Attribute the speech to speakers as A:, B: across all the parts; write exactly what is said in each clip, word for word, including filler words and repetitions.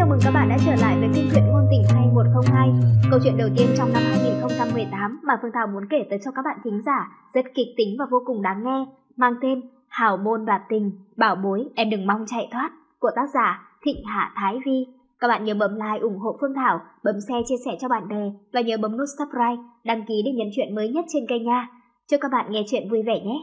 A: mừng các bạn đã trở lại với phim truyện ngôn tình hai một không hai. Câu chuyện đầu tiên trong năm hai nghìn không trăm mười tám mà Phương Thảo muốn kể tới cho các bạn thính giả rất kịch tính và vô cùng đáng nghe, mang tên Hào môn đoạt tình, bảo bối em đừng mong chạy thoát, của tác giả Thịnh Hạ Thái Vi. Các bạn nhớ bấm like ủng hộ Phương Thảo, bấm share chia sẻ cho bạn bè và nhớ bấm nút subscribe, đăng ký để nhận chuyện mới nhất trên kênh nha. Chúc các bạn nghe chuyện vui vẻ nhé.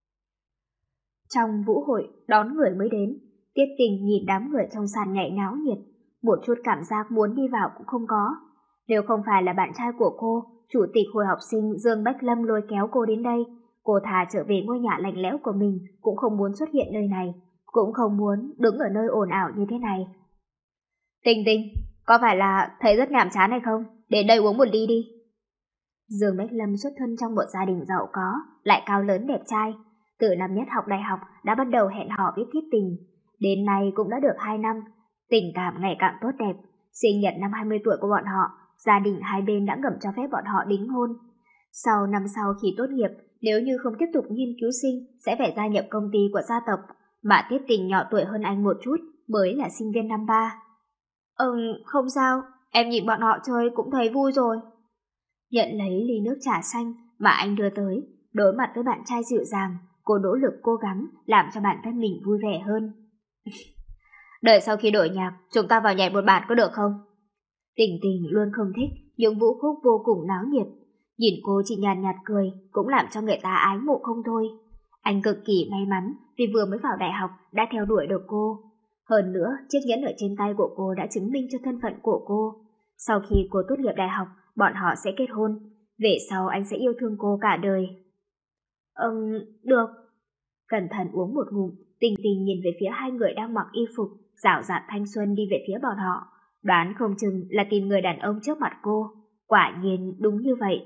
A: Trong vũ hội đón người mới đến, Tiết Tình nhìn đám người trong sàn nhảy náo nhiệt, một chút cảm giác muốn đi vào cũng không có. Nếu không phải là bạn trai của cô, chủ tịch hội học sinh Dương Bách Lâm lôi kéo cô đến đây, cô thà trở về ngôi nhà lạnh lẽo của mình cũng không muốn xuất hiện nơi này, cũng không muốn đứng ở nơi ồn ào như thế này. Tình Tình, có phải là thấy rất nhàm chán hay không? Đến đây uống một ly đi. Dương Bách Lâm xuất thân trong một gia đình giàu có, lại cao lớn đẹp trai. Từ năm nhất học đại học đã bắt đầu hẹn hò với Tiết Tình. Đến nay cũng đã được hai năm, tình cảm ngày càng tốt đẹp. Sinh nhật năm hai mươi tuổi của bọn họ, gia đình hai bên đã ngầm cho phép bọn họ đính hôn. Sau năm sau khi tốt nghiệp, nếu như không tiếp tục nghiên cứu sinh, sẽ phải gia nhập công ty của gia tộc, mà Tiết Tình nhỏ tuổi hơn anh một chút, mới là sinh viên năm ba. Ừm, không sao, em nhìn bọn họ chơi cũng thấy vui rồi. Nhận lấy ly nước trà xanh mà anh đưa tới, đối mặt với bạn trai dịu dàng, cô nỗ lực cố gắng làm cho bản thân mình vui vẻ hơn. Đợi sau khi đổi nhạc, chúng ta vào nhảy một bản có được không? Tình Tình luôn không thích những vũ khúc vô cùng náo nhiệt. Nhìn cô chỉ nhàn nhạt, nhạt cười cũng làm cho người ta ái mộ không thôi. Anh cực kỳ may mắn vì vừa mới vào đại học đã theo đuổi được cô. Hơn nữa, chiếc nhẫn ở trên tay của cô đã chứng minh cho thân phận của cô. Sau khi cô tốt nghiệp đại học, bọn họ sẽ kết hôn. Về sau anh sẽ yêu thương cô cả đời. Ừm, được. Cẩn thận uống một ngụm, Tình Tình nhìn về phía hai người đang mặc y phục, rảo rạt thanh xuân đi về phía bọn họ. Đoán không chừng là tìm người đàn ông trước mặt cô. Quả nhiên đúng như vậy.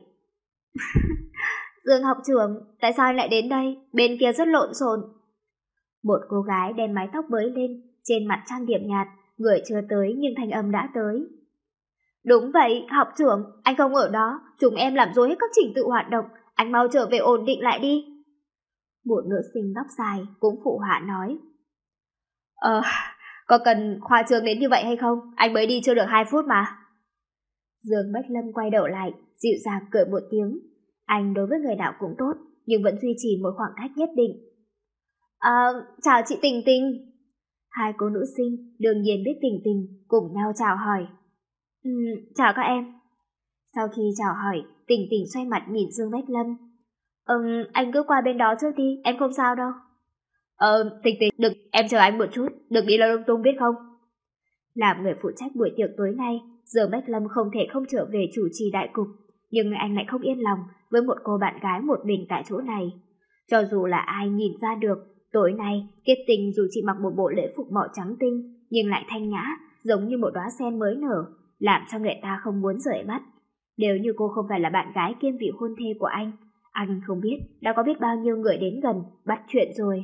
A: Dương học trưởng, tại sao anh lại đến đây? Bên kia rất lộn xộn. Một cô gái đen mái tóc bới lên, trên mặt trang điểm nhạt, người chưa tới nhưng thanh âm đã tới. Đúng vậy, học trưởng, anh không ở đó, chúng em làm rối hết các trình tự hoạt động, anh mau trở về ổn định lại đi. Một nữ sinh tóc dài cũng phụ họa nói. Ờ, có cần khoa trương đến như vậy hay không? Anh mới đi chưa được hai phút mà. Dương Bách Lâm quay đầu lại, dịu dàng cười một tiếng. Anh đối với người nào cũng tốt, nhưng vẫn duy trì một khoảng cách nhất định. À, chào chị Tình Tình. Hai cô nữ sinh đương nhiên biết Tình Tình, cùng nhau chào hỏi. Ừ, chào các em. Sau khi chào hỏi, Tình Tình xoay mặt nhìn Dương Bách Lâm. Ừm, anh cứ qua bên đó trước đi, em không sao đâu. Ờ, Tình Tình, đừng, em chờ anh một chút, đừng đi lung tung biết không? Làm người phụ trách buổi tiệc tối nay, Dương Bách Lâm không thể không trở về chủ trì đại cục, nhưng anh lại không yên lòng với một cô bạn gái một mình tại chỗ này. Cho dù là ai nhìn ra được, tối nay Tiết Tình dù chỉ mặc một bộ lễ phục màu trắng tinh, nhưng lại thanh nhã, giống như một đóa sen mới nở, làm cho người ta không muốn rời mắt. Nếu như cô không phải là bạn gái kiêm vị hôn thê của anh, anh không biết đã có biết bao nhiêu người đến gần bắt chuyện rồi.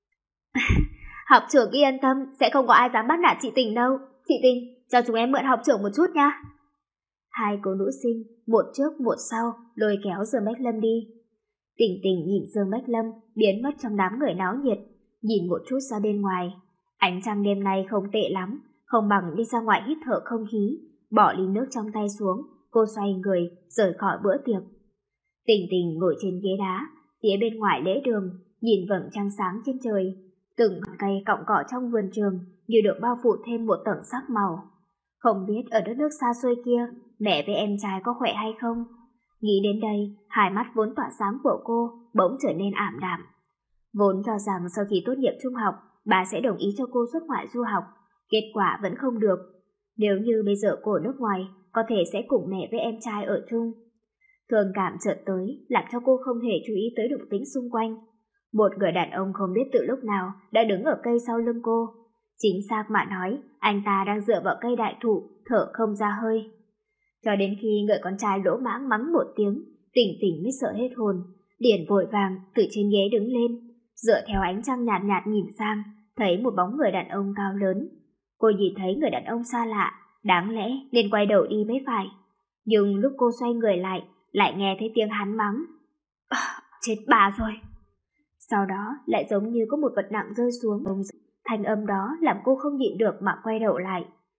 A: Học trưởng yên tâm, sẽ không có ai dám bắt nạt chị Tình đâu. Chị Tình, cho chúng em mượn học trưởng một chút nha. Hai cô nữ sinh, một trước một sau, lôi kéo Dương Bách Lâm đi. Tình Tình nhìn Dương Bách Lâm biến mất trong đám người náo nhiệt, nhìn một chút ra bên ngoài. Ánh trăng đêm nay không tệ lắm, không bằng đi ra ngoài hít thở không khí. Bỏ ly nước trong tay xuống, cô xoay người rời khỏi bữa tiệc. Tình Tình ngồi trên ghế đá, phía bên ngoài lễ đường, nhìn vầng trăng sáng trên trời. Từng cây cọng cỏ trong vườn trường như được bao phủ thêm một tầng sắc màu. Không biết ở đất nước xa xôi kia, mẹ với em trai có khỏe hay không? Nghĩ đến đây, hai mắt vốn tỏa sáng của cô bỗng trở nên ảm đạm. Vốn cho rằng sau khi tốt nghiệp trung học, bà sẽ đồng ý cho cô xuất ngoại du học. Kết quả vẫn không được. Nếu như bây giờ cô ở nước ngoài, có thể sẽ cùng mẹ với em trai ở chung. Thương cảm chợt tới, làm cho cô không hề chú ý tới động tĩnh xung quanh. Một người đàn ông không biết từ lúc nào đã đứng ở cây sau lưng cô. Chính xác mà nói, anh ta đang dựa vào cây đại thụ, thở không ra hơi. Cho đến khi người con trai lỗ mãng mắng một tiếng, Tình Tình mới sợ hết hồn, liền vội vàng từ trên ghế đứng lên, dựa theo ánh trăng nhạt nhạt nhìn sang, thấy một bóng người đàn ông cao lớn. Cô nhìn thấy người đàn ông xa lạ, đáng lẽ nên quay đầu đi mới phải. Nhưng lúc cô xoay người lại, lại nghe thấy tiếng hắn mắng. À, chết bà rồi. Sau đó lại giống như có một vật nặng rơi xuống. Thanh âm đó làm cô không nhịn được mà quay đầu lại.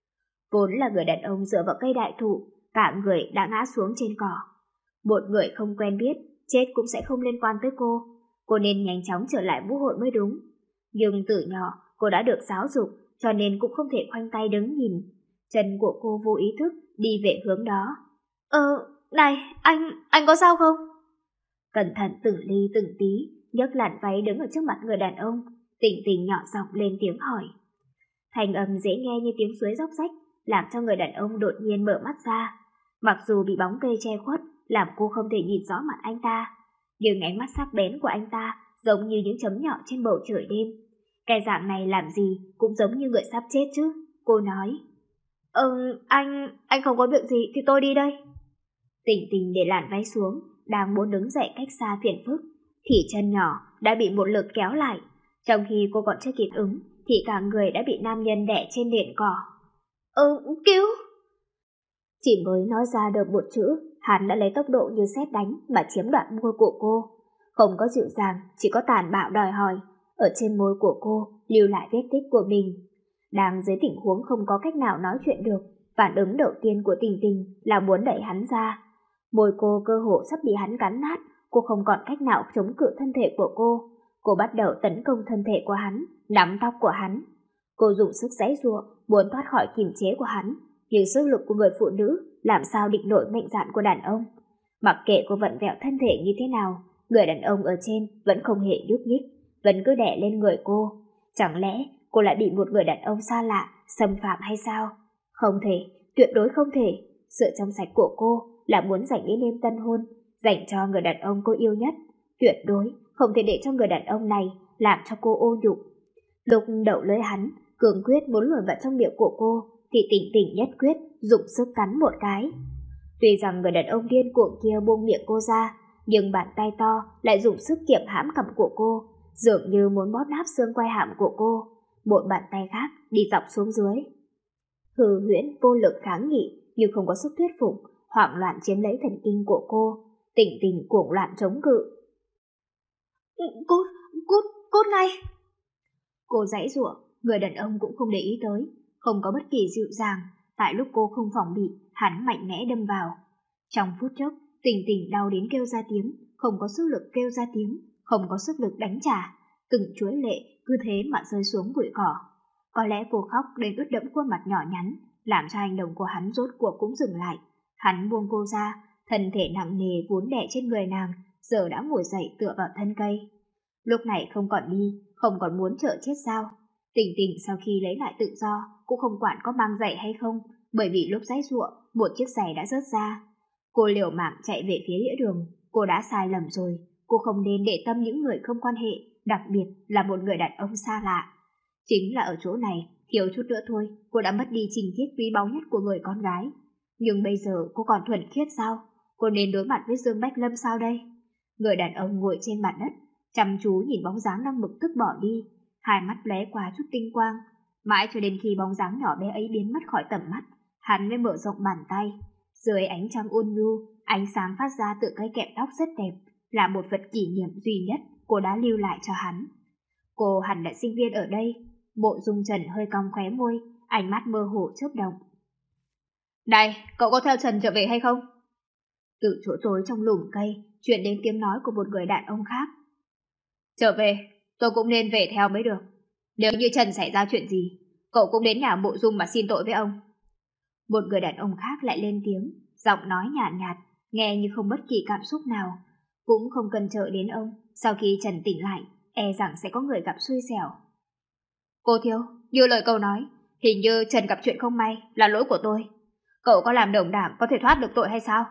A: Vốn là người đàn ông dựa vào cây đại thụ, cả người đã ngã xuống trên cỏ. Một người không quen biết, chết cũng sẽ không liên quan tới cô. Cô nên nhanh chóng trở lại vũ hội mới đúng. Nhưng từ nhỏ, cô đã được giáo dục, cho nên cũng không thể khoanh tay đứng nhìn. Chân của cô vô ý thức đi về hướng đó. Ờ, này, anh, anh có sao không? Cẩn thận từng ly từng tí, nhấc làn váy đứng ở trước mặt người đàn ông, Tình Tình nhỏ giọng lên tiếng hỏi. Thành âm dễ nghe như tiếng suối róc rách, làm cho người đàn ông đột nhiên mở mắt ra. Mặc dù bị bóng cây che khuất, làm cô không thể nhìn rõ mặt anh ta, nhưng ánh mắt sắc bén của anh ta giống như những chấm nhỏ trên bầu trời đêm. Cái dạng này làm gì cũng giống như người sắp chết chứ. Cô nói, Ừ, anh, anh không có việc gì thì tôi đi đây. Tình Tình để làn váy xuống, đang muốn đứng dậy cách xa phiền phức, thì chân nhỏ đã bị một lực kéo lại. Trong khi cô còn chưa kịp ứng, thì cả người đã bị nam nhân đè trên nền cỏ. Ừ, cứu! Chỉ mới nói ra được một chữ, hắn đã lấy tốc độ như sét đánh mà chiếm đoạt môi của cô. Không có dịu dàng, chỉ có tàn bạo đòi hỏi. Ở trên môi của cô lưu lại vết tích của mình. Đang dưới tình huống không có cách nào nói chuyện được, phản ứng đầu tiên của Tình Tình là muốn đẩy hắn ra. Môi cô cơ hồ sắp bị hắn cắn nát, cô không còn cách nào chống cự thân thể của cô. Cô bắt đầu tấn công thân thể của hắn, nắm tóc của hắn. Cô dùng sức giãy giụa, muốn thoát khỏi kiềm chế của hắn, nhưng sức lực của người phụ nữ làm sao địch nổi mệnh dạn của đàn ông. Mặc kệ cô vặn vẹo thân thể như thế nào, người đàn ông ở trên vẫn không hề nhúc nhích, vẫn cứ đè lên người cô. Chẳng lẽ cô lại bị một người đàn ông xa lạ xâm phạm hay sao? Không thể, tuyệt đối không thể. Sự trong sạch của cô là muốn dành đến đêm tân hôn, dành cho người đàn ông cô yêu nhất. Tuyệt đối không thể để cho người đàn ông này làm cho cô ô nhục. Lúc đậu lưỡi hắn, cường quyết muốn luồn vào trong miệng của cô, thì Tình Tình nhất quyết dùng sức cắn một cái. Tuy rằng người đàn ông điên cuồng kia buông miệng cô ra, nhưng bàn tay to lại dùng sức kiềm hãm cằm của cô, dường như muốn bóp nát xương quai hàm của cô. Một bàn tay khác đi dọc xuống dưới. Hư Huyễn vô lực kháng nghị, nhưng không có sức thuyết phục, hoảng loạn chiếm lấy thần kinh của cô. Tình Tình cuồng loạn chống cự. Cút, cút, cút ngay! Cô giãy giụa, người đàn ông cũng không để ý tới, không có bất kỳ dịu dàng. Tại lúc cô không phòng bị, hắn mạnh mẽ đâm vào. Trong phút chốc, Tình Tình đau đến kêu ra tiếng, không có sức lực kêu ra tiếng, không có sức lực đánh trả. Từng chuỗi lệ cứ thế mà rơi xuống bụi cỏ. Có lẽ cô khóc đến ướt đẫm khuôn mặt nhỏ nhắn, làm cho hành động của hắn rốt cuộc cũng dừng lại. Hắn buông cô ra, thân thể nặng nề vốn đè trên người nàng, giờ đã ngồi dậy tựa vào thân cây. Lúc này không còn đi, không còn muốn chờ chết sao? Tình Tình sau khi lấy lại tự do cũng không quản có mang giày hay không, bởi vì lúc giãy giụa một chiếc giày đã rớt ra. Cô liều mạng chạy về phía nghĩa đường. Cô đã sai lầm rồi, cô không nên để tâm những người không quan hệ, đặc biệt là một người đàn ông xa lạ. Chính là ở chỗ này, thiếu chút nữa thôi, cô đã mất đi tình tiết quý báu nhất của người con gái. Nhưng bây giờ cô còn thuần khiết sao? Cô nên đối mặt với Dương Bách Lâm sao đây? Người đàn ông ngồi trên mặt đất, chăm chú nhìn bóng dáng đang bực tức bỏ đi, hai mắt lóe qua chút tinh quang. Mãi cho đến khi bóng dáng nhỏ bé ấy biến mất khỏi tầm mắt, hắn mới mở rộng bàn tay. Dưới ánh trăng ôn nhu, ánh sáng phát ra từ cây kẹp tóc rất đẹp, là một vật kỷ niệm duy nhất cô đã lưu lại cho hắn. Cô hẳn là sinh viên ở đây. Mộ Dung Trần hơi cong khóe môi, ánh mắt mơ hồ chớp động. Này, cậu có theo Trần trở về hay không? Từ chỗ tối trong lùm cây truyền đến tiếng nói của một người đàn ông khác. Trở về, tôi cũng nên về theo mới được. Nếu như Trần xảy ra chuyện gì, cậu cũng đến nhà Mộ Dung mà xin tội với ông. Một người đàn ông khác lại lên tiếng, giọng nói nhạt nhạt, nghe như không bất kỳ cảm xúc nào. Cũng không cần chờ đến ông, sau khi Trần tỉnh lại, e rằng sẽ có người gặp xui xẻo. Cô thiếu, như lời cậu nói, hình như Trần gặp chuyện không may, là lỗi của tôi. Cậu có làm đồng đảng có thể thoát được tội hay sao?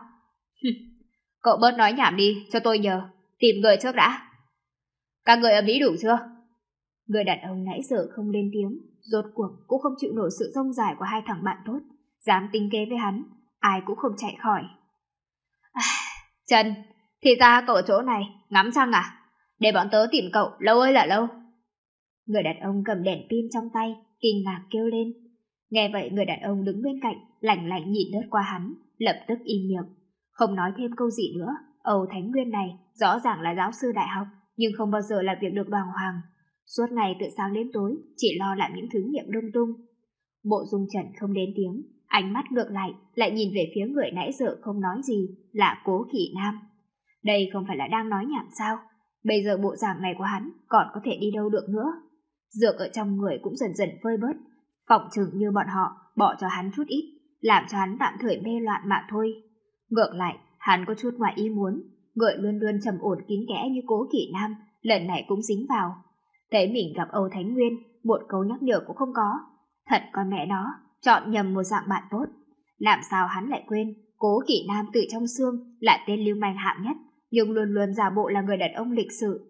A: Cậu bớt nói nhảm đi, cho tôi nhờ, tìm người trước đã. Các người ở Mỹ đủ chưa? Người đàn ông nãy giờ không lên tiếng, rốt cuộc cũng không chịu nổi sự rông dài của hai thằng bạn tốt, dám tính kế với hắn, ai cũng không chạy khỏi. À, Trần, thì ra cậu ở chỗ này, ngắm trăng à? Để bọn tớ tìm cậu, lâu ơi là lâu. Người đàn ông cầm đèn pin trong tay, kinh ngạc kêu lên. Nghe vậy người đàn ông đứng bên cạnh, lạnh lạnh nhìn lướt qua hắn, lập tức im miệng, không nói thêm câu gì nữa. Âu Thánh Nguyên này rõ ràng là giáo sư đại học, nhưng không bao giờ làm việc được đàng hoàng. Suốt ngày từ sáng đến tối chỉ lo làm những thứ nghiệm lung tung. Mộ Dung Trần không lên tiếng, ánh mắt ngược lại lại nhìn về phía người nãy giờ không nói gì, là Cố Kỵ Nam. Đây không phải là đang nói nhảm sao? Bây giờ bộ dạng này của hắn còn có thể đi đâu được nữa? Dược ở trong người cũng dần dần vơi bớt, phỏng chừng như bọn họ bỏ cho hắn chút ít, làm cho hắn tạm thời mê loạn mà thôi. Ngược lại, hắn có chút ngoài ý muốn, người luôn luôn trầm ổn kín kẽ như Cố Kỵ Nam, lần này cũng dính vào. Thấy mình gặp Âu Thánh Nguyên, một câu nhắc nhở cũng không có. Thật con mẹ nó, chọn nhầm một dạng bạn tốt. Làm sao hắn lại quên, Cố Kỵ Nam từ trong xương là tên lưu manh hạng nhất, nhưng luôn luôn giả bộ là người đàn ông lịch sự.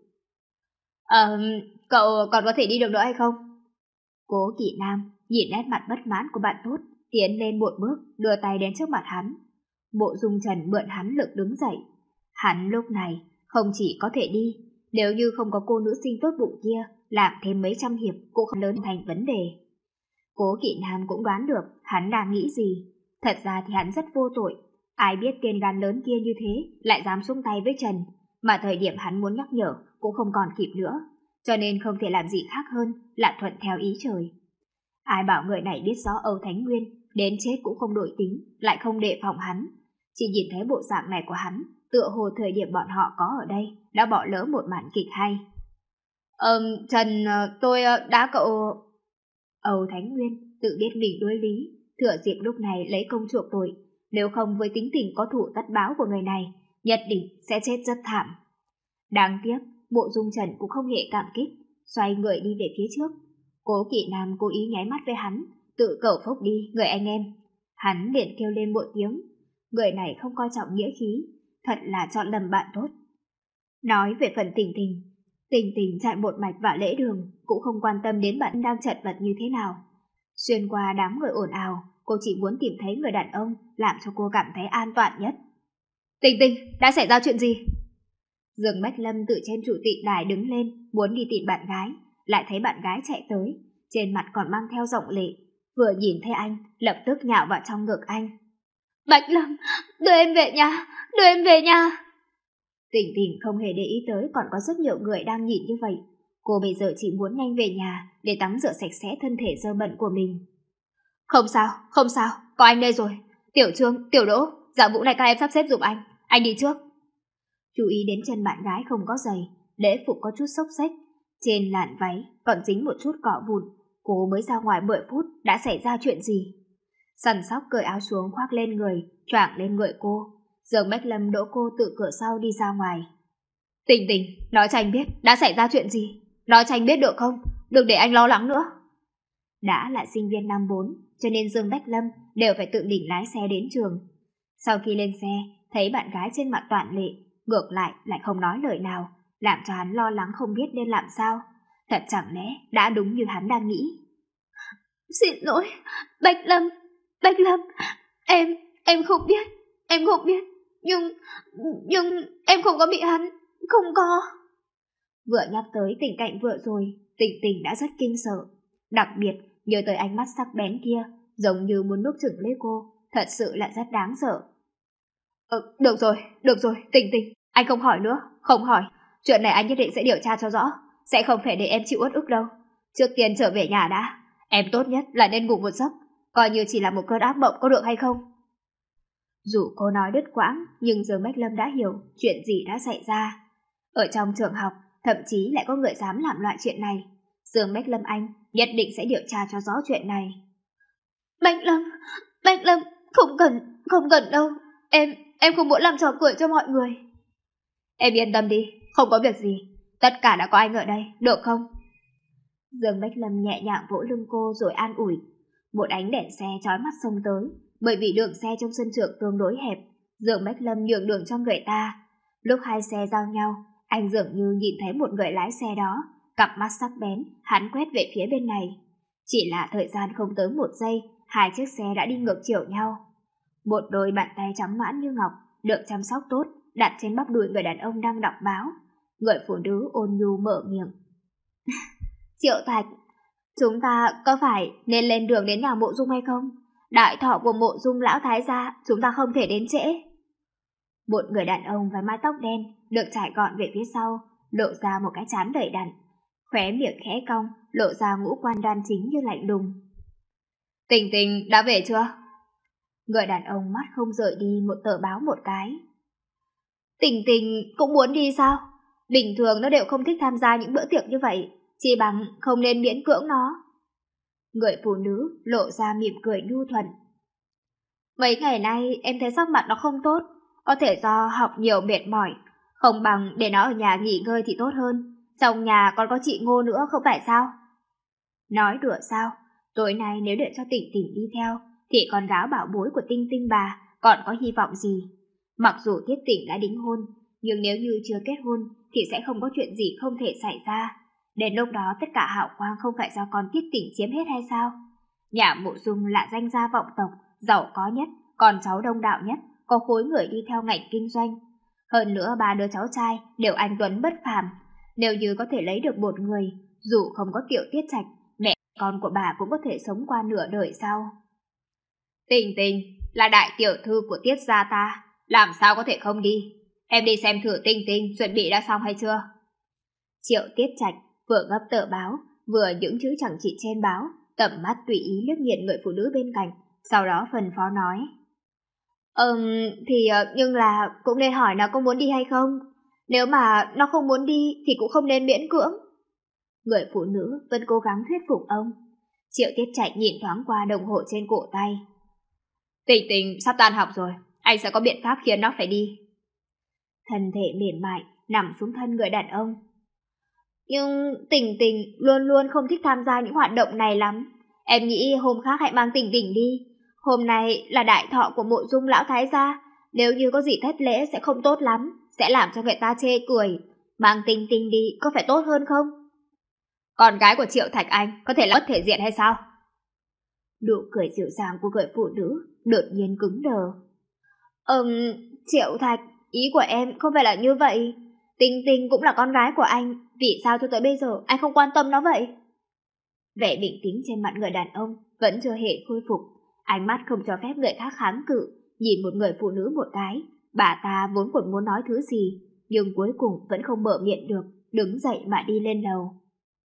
A: Ờ, cậu còn có thể đi được nữa hay không? Cố Kỵ Nam nhìn nét mặt bất mãn của bạn tốt, tiến lên một bước, đưa tay đến trước mặt hắn. Mộ Dung Trần mượn hắn lực đứng dậy. Hắn lúc này không chỉ có thể đi, nếu như không có cô nữ sinh tốt bụng kia làm thêm mấy trăm hiệp cũng không lớn thành vấn đề. Cố Kỵ Nam cũng đoán được hắn đang nghĩ gì. Thật ra thì hắn rất vô tội. Ai biết tên gan lớn kia như thế lại dám xuống tay với Trần, mà thời điểm hắn muốn nhắc nhở cũng không còn kịp nữa, cho nên không thể làm gì khác hơn là thuận theo ý trời. Ai bảo người này biết rõ Âu Thánh Nguyên, đến chết cũng không đổi tính, lại không đề phòng hắn. Chỉ nhìn thấy bộ dạng này của hắn, tựa hồ thời điểm bọn họ có ở đây đã bỏ lỡ một màn kịch hay. Ờm, Trần, tôi đã cậu... Âu Thánh Nguyên tự biết mình đối lý, thừa dịp lúc này lấy công chuộc tội, nếu không với tính tình có thủ tất báo của người này, nhất định sẽ chết rất thảm. Đáng tiếc, Mộ Dung Trần cũng không hề cảm kích, xoay người đi về phía trước. Cố Kỵ Nam cố ý nháy mắt với hắn, tự cẩu phốc đi, người anh em. Hắn liền kêu lên một tiếng, người này không coi trọng nghĩa khí, thật là chọn lầm bạn tốt. Nói về phần Tình Tình, Tình Tình chạy một mạch vào lễ đường, cũng không quan tâm đến bạn đang chật vật như thế nào. Xuyên qua đám người ồn ào, cô chỉ muốn tìm thấy người đàn ông làm cho cô cảm thấy an toàn nhất. Tình Tình, đã xảy ra chuyện gì? Dương Bách Lâm từ trên trụ tịnh đài đứng lên, muốn đi tìm bạn gái, lại thấy bạn gái chạy tới, trên mặt còn mang theo giọng lệ. Vừa nhìn thấy anh, lập tức nhào vào trong ngực anh. Bách Lâm, đưa em về nhà, đưa em về nhà. Tình Tình không hề để ý tới còn có rất nhiều người đang nhìn như vậy. Cô bây giờ chỉ muốn nhanh về nhà để tắm rửa sạch sẽ thân thể dơ bẩn của mình. Không sao, không sao, có anh đây rồi. Tiểu Trương, Tiểu Đỗ, dạo vụ này các em sắp xếp giùm anh, anh đi trước. Chú ý đến chân bạn gái không có giày, lễ phục có chút xốc xếch, trên làn váy còn dính một chút cỏ vụn. Cô mới ra ngoài mười phút đã xảy ra chuyện gì? Săn sóc cởi áo xuống khoác lên người, choàng lên người cô. Dương Bách Lâm đỗ cô tự cửa sau đi ra ngoài. Tình Tình, nói cho anh biết đã xảy ra chuyện gì, nói cho anh biết được không, đừng để anh lo lắng nữa. Đã là sinh viên năm bốn, cho nên Dương Bách Lâm đều phải tự mình lái xe đến trường. Sau khi lên xe, thấy bạn gái trên mặt toản lệ, ngược lại lại không nói lời nào, làm cho hắn lo lắng không biết nên làm sao. Thật chẳng lẽ đã đúng như hắn đang nghĩ. Xin lỗi, Bách Lâm, Bách Lâm, em, em không biết, em không biết, nhưng, nhưng em không có bị hắn, không có. Vừa nhắc tới tình cảnh vừa rồi, Tình Tình đã rất kinh sợ, đặc biệt nhớ tới ánh mắt sắc bén kia, giống như muốn nuốt chửng lấy cô, thật sự là rất đáng sợ. Ờ, được rồi, được rồi, Tình Tình, anh không hỏi nữa, không hỏi. Chuyện này anh nhất định sẽ điều tra cho rõ, sẽ không phải để em chịu uất ức đâu. Trước tiên trở về nhà đã, em tốt nhất là nên ngủ một giấc, coi như chỉ là một cơn ác mộng có được hay không? Dù cô nói đứt quãng, nhưng Dương Bách Lâm đã hiểu chuyện gì đã xảy ra. Ở trong trường học, thậm chí lại có người dám làm loại chuyện này. Dương Bách Lâm anh nhất định sẽ điều tra cho rõ chuyện này. Bách Lâm, Bách Lâm, không cần, không cần đâu. Em, em không muốn làm trò cười cho mọi người. Em yên tâm đi, không có việc gì. Tất cả đã có anh ở đây, được không? Dương Bách Lâm nhẹ nhàng vỗ lưng cô rồi an ủi. Một ánh đèn xe chói mắt xông tới, bởi vì đường xe trong sân trường tương đối hẹp, Dương Bách Lâm nhường đường cho người ta. Lúc hai xe giao nhau, anh dường như nhìn thấy một người lái xe đó, cặp mắt sắc bén, hắn quét về phía bên này. Chỉ là thời gian không tới một giây, hai chiếc xe đã đi ngược chiều nhau. Một đôi bàn tay trắng nõn như ngọc, được chăm sóc tốt, đặt trên bắp đùi người đàn ông đang đọc báo. Người phụ nữ ôn nhu mở miệng. Triệu Thạch, chúng ta có phải nên lên đường đến nhà Mộ Dung hay không? Đại thọ của Mộ Dung lão thái gia, chúng ta không thể đến trễ. Một người đàn ông với mái tóc đen, được trải gọn về phía sau, lộ ra một cái trán đầy đặn, khóe miệng khẽ cong, lộ ra ngũ quan đoan chính như lạnh lùng. Tình Tình đã về chưa? Người đàn ông mắt không rời đi một tờ báo một cái. Tình Tình cũng muốn đi sao? Bình thường nó đều không thích tham gia những bữa tiệc như vậy, chỉ bằng không nên miễn cưỡng nó. Người phụ nữ lộ ra mỉm cười nhu thuận. Mấy ngày nay em thấy sắc mặt nó không tốt, có thể do học nhiều mệt mỏi, không bằng để nó ở nhà nghỉ ngơi thì tốt hơn. Trong nhà còn có chị Ngô nữa không phải sao? Nói đùa sao? Tối nay nếu để cho Tình Tình đi theo, thì con gái bảo bối của Tinh Tinh bà còn có hy vọng gì? Mặc dù Tiết Tình đã đính hôn, nhưng nếu như chưa kết hôn thì sẽ không có chuyện gì không thể xảy ra. Đến lúc đó tất cả hào quang không phải do con Tiết Tình chiếm hết hay sao? Nhà Mộ Dung là danh gia vọng tộc, giàu có nhất, con cháu đông đạo nhất, có khối người đi theo ngành kinh doanh. Hơn nữa ba đứa cháu trai đều anh tuấn bất phàm. Nếu như có thể lấy được một người, dù không có Tiểu Tiết Trạch, mẹ con của bà cũng có thể sống qua nửa đời sau. Tình Tình là đại tiểu thư của Tiết gia ta, làm sao có thể không đi? Em đi xem thử Tinh Tinh chuẩn bị đã xong hay chưa? Triệu Tiết Trạch vừa gấp tờ báo, vừa những chữ chẳng chỉ trên báo, tầm mắt tùy ý liếc nhìn người phụ nữ bên cạnh, sau đó phân phó nói. Ừm, thì nhưng là cũng nên hỏi nó có muốn đi hay không. Nếu mà nó không muốn đi thì cũng không nên miễn cưỡng. Người phụ nữ vẫn cố gắng thuyết phục ông. Triệu Tiết Trạch nhìn thoáng qua đồng hồ trên cổ tay. Tình Tình sắp tan học rồi, anh sẽ có biện pháp khiến nó phải đi. Thân thể mềm mại nằm xuống thân người đàn ông. Nhưng Tình Tình luôn luôn không thích tham gia những hoạt động này lắm. Em nghĩ hôm khác hãy mang Tình Tình đi. Hôm nay là đại thọ của Mộ Dung lão thái gia, nếu như có gì thất lễ sẽ không tốt lắm, sẽ làm cho người ta chê cười. Mang Tình Tình đi có phải tốt hơn không? Con gái của Triệu Thạch Anh có thể là mất thể diện hay sao? Nụ cười dịu dàng của người phụ nữ đột nhiên cứng đờ. Ừm, Triệu Thạch, ý của em không phải là như vậy. Tình Tình cũng là con gái của anh, vì sao cho tới bây giờ anh không quan tâm nó vậy? Vẻ bình tĩnh trên mặt người đàn ông vẫn chưa hề khôi phục, ánh mắt không cho phép người khác kháng cự, nhìn một người phụ nữ một cái. Bà ta vốn còn muốn nói thứ gì, nhưng cuối cùng vẫn không mở miệng được, đứng dậy mà đi lên lầu.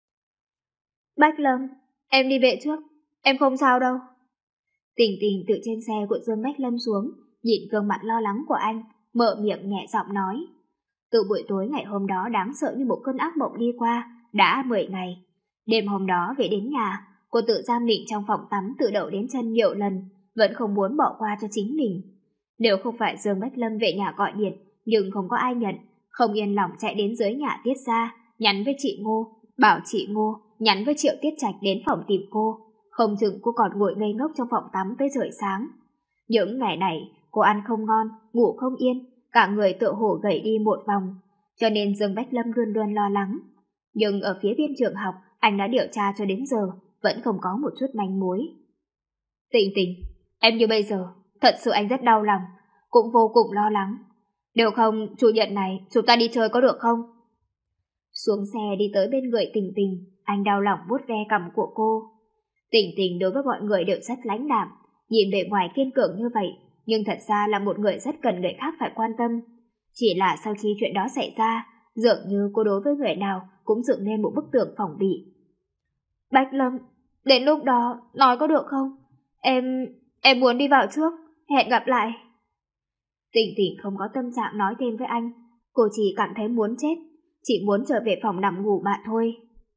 A: Bách Lâm, em đi về trước, em không sao đâu. Tình Tình từ trên xe của Dương Bách Lâm xuống, nhìn gương mặt lo lắng của anh, mở miệng nhẹ giọng nói. Từ buổi tối ngày hôm đó đáng sợ như một cơn ác mộng đi qua, đã mười ngày. Đêm hôm đó về đến nhà, cô tự giam mình trong phòng tắm từ đầu đến chân nhiều lần, vẫn không muốn bỏ qua cho chính mình. Nếu không phải Dương Bách Lâm về nhà gọi điện, nhưng không có ai nhận, không yên lòng chạy đến dưới nhà Tiết gia, nhắn với chị Ngô, bảo chị Ngô nhắn với Triệu Tiết Trạch đến phòng tìm cô. Không chừng cô còn ngồi ngây ngốc trong phòng tắm tới rời sáng. Những ngày này, cô ăn không ngon, ngủ không yên, cả người tựa hồ gầy đi một vòng, cho nên Dương Bách Lâm luôn luôn lo lắng. Nhưng ở phía bên trường học, anh đã điều tra cho đến giờ, vẫn không có một chút manh mối. Tình Tình, em như bây giờ, thật sự anh rất đau lòng, cũng vô cùng lo lắng. Nếu không, chủ nhật này chúng ta đi chơi có được không? Xuống xe đi tới bên người Tình Tình, anh đau lòng vuốt ve cằm của cô. Tình Tình đối với mọi người đều rất lãnh đạm, nhìn bề ngoài kiên cường như vậy, nhưng thật ra là một người rất cần người khác phải quan tâm. Chỉ là sau khi chuyện đó xảy ra, dường như cô đối với người nào cũng dựng nên một bức tường phòng bị. Bách Lâm, đến lúc đó nói có được không? Em, em muốn đi vào trước, hẹn gặp lại. Tình Tình không có tâm trạng nói thêm với anh, cô chỉ cảm thấy muốn chết, chỉ muốn trở về phòng nằm ngủ mà thôi.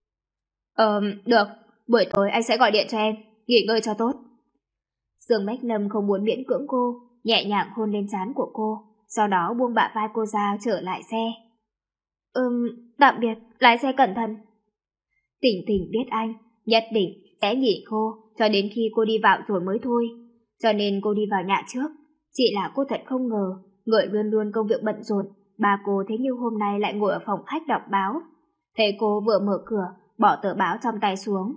A: Ờ, được, buổi tối anh sẽ gọi điện cho em, nghỉ ngơi cho tốt. Dương Bách Lâm không muốn miễn cưỡng cô, nhẹ nhàng hôn lên trán của cô, sau đó buông bả vai cô ra trở lại xe. Ừm, tạm biệt, lái xe cẩn thận. Tình Tình biết anh nhất định sẽ nhìn cô cho đến khi cô đi vào rồi mới thôi, cho nên cô đi vào nhà trước. Chỉ là cô thật không ngờ, người luôn luôn công việc bận rộn, bà cô thế như hôm nay lại ngồi ở phòng khách đọc báo. Thấy cô vừa mở cửa, bỏ tờ báo trong tay xuống.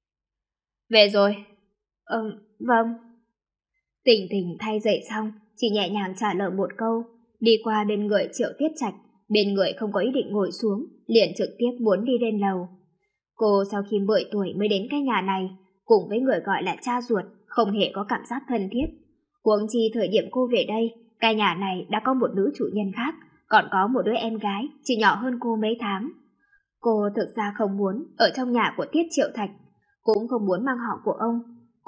A: Về rồi. Ừm, vâng. Tình Tình thay dậy xong, chỉ nhẹ nhàng trả lời một câu, đi qua bên người Triệu Tiết Trạch, bên người không có ý định ngồi xuống, liền trực tiếp muốn đi lên lầu. Cô sau khi mười tuổi mới đến cái nhà này, cùng với người gọi là cha ruột, không hề có cảm giác thân thiết. Huống chi thời điểm cô về đây, cái nhà này đã có một nữ chủ nhân khác, còn có một đứa em gái chỉ nhỏ hơn cô mấy tháng. Cô thực ra không muốn ở trong nhà của Tiết Triệu Thạch, cũng không muốn mang họ của ông.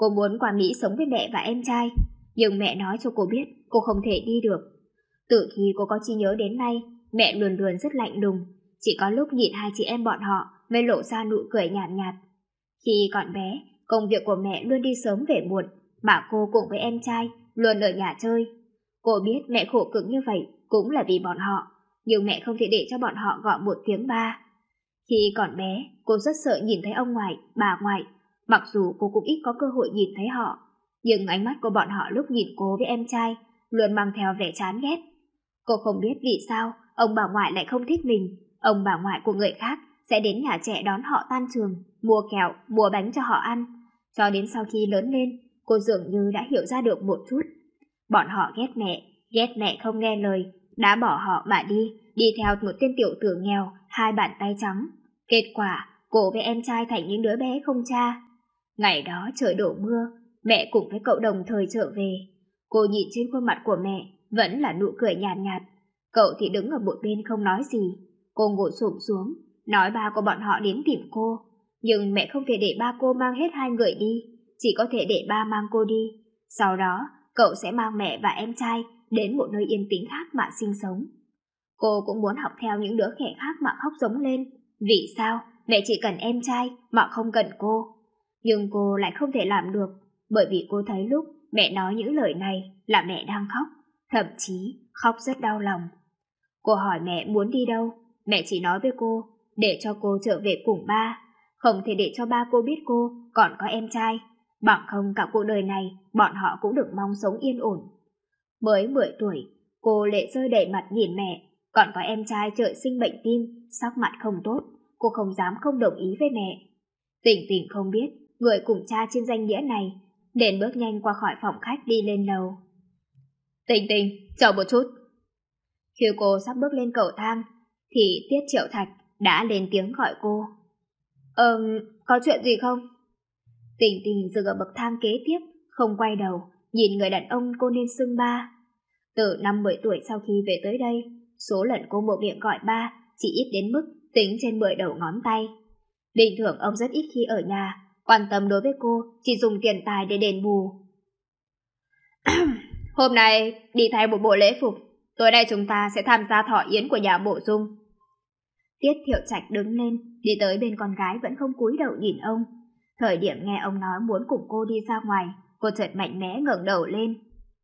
A: Cô muốn qua Mỹ sống với mẹ và em trai, nhưng mẹ nói cho cô biết cô không thể đi được. Từ khi cô có trí nhớ đến nay, mẹ luôn luôn rất lạnh lùng, chỉ có lúc nhìn hai chị em bọn họ mới lộ ra nụ cười nhạt nhạt. Khi còn bé, công việc của mẹ luôn đi sớm về muộn, mà cô cùng với em trai luôn ở nhà chơi. Cô biết mẹ khổ cực như vậy cũng là vì bọn họ, nhưng mẹ không thể để cho bọn họ gọi một tiếng ba. Khi còn bé, cô rất sợ nhìn thấy ông ngoại, bà ngoại, mặc dù cô cũng ít có cơ hội nhìn thấy họ, nhưng ánh mắt của bọn họ lúc nhìn cô với em trai luôn mang theo vẻ chán ghét. Cô không biết vì sao ông bà ngoại lại không thích mình, ông bà ngoại của người khác sẽ đến nhà trẻ đón họ tan trường, mua kẹo, mua bánh cho họ ăn. Cho đến sau khi lớn lên, cô dường như đã hiểu ra được một chút. Bọn họ ghét mẹ, ghét mẹ không nghe lời, đã bỏ họ mà đi, đi theo một tên tiểu tử nghèo, hai bàn tay trắng. Kết quả, cô với em trai thành những đứa bé không cha. Ngày đó trời đổ mưa, mẹ cùng với cậu đồng thời trở về. Cô nhìn trên khuôn mặt của mẹ, vẫn là nụ cười nhạt nhạt. Cậu thì đứng ở một bên không nói gì. Cô ngồi xổm xuống, nói ba của bọn họ đến tìm cô. Nhưng mẹ không thể để ba cô mang hết hai người đi, chỉ có thể để ba mang cô đi. Sau đó, cậu sẽ mang mẹ và em trai đến một nơi yên tĩnh khác mà sinh sống. Cô cũng muốn học theo những đứa trẻ khác mà khóc giống lên. Vì sao mẹ chỉ cần em trai mà không cần cô? Nhưng cô lại không thể làm được, bởi vì cô thấy lúc mẹ nói những lời này là mẹ đang khóc, thậm chí khóc rất đau lòng. Cô hỏi mẹ muốn đi đâu, mẹ chỉ nói với cô để cho cô trở về cùng ba, không thể để cho ba cô biết cô còn có em trai, bằng không cả cuộc đời này bọn họ cũng được mong sống yên ổn. Mới mười tuổi, cô lệ rơi đầy mặt nhìn mẹ, còn có em trai trời sinh bệnh tim, sắc mặt không tốt, cô không dám không đồng ý với mẹ. Tình Tình không biết người cùng cha trên danh nghĩa này, nên bước nhanh qua khỏi phòng khách đi lên lầu. Tình Tình, chờ một chút. Khi cô sắp bước lên cầu thang, thì Tiết Triệu Thạch đã lên tiếng gọi cô. Ờm, có chuyện gì không? Tình Tình dừng ở bậc thang kế tiếp, không quay đầu, nhìn người đàn ông cô nên xưng ba. Từ năm mười tuổi sau khi về tới đây, số lần cô mở miệng gọi ba chỉ ít đến mức tính trên mười đầu ngón tay. Bình thường ông rất ít khi ở nhà, quan tâm đối với cô chỉ dùng tiền tài để đền bù. Hôm nay đi thay một bộ lễ phục, tối nay chúng ta sẽ tham gia thọ yến của nhà Mộ Dung. Tiết Thiệu Trạch đứng lên, đi tới bên con gái vẫn không cúi đầu nhìn ông. Thời điểm nghe ông nói muốn cùng cô đi ra ngoài, cô chợt mạnh mẽ ngẩng đầu lên.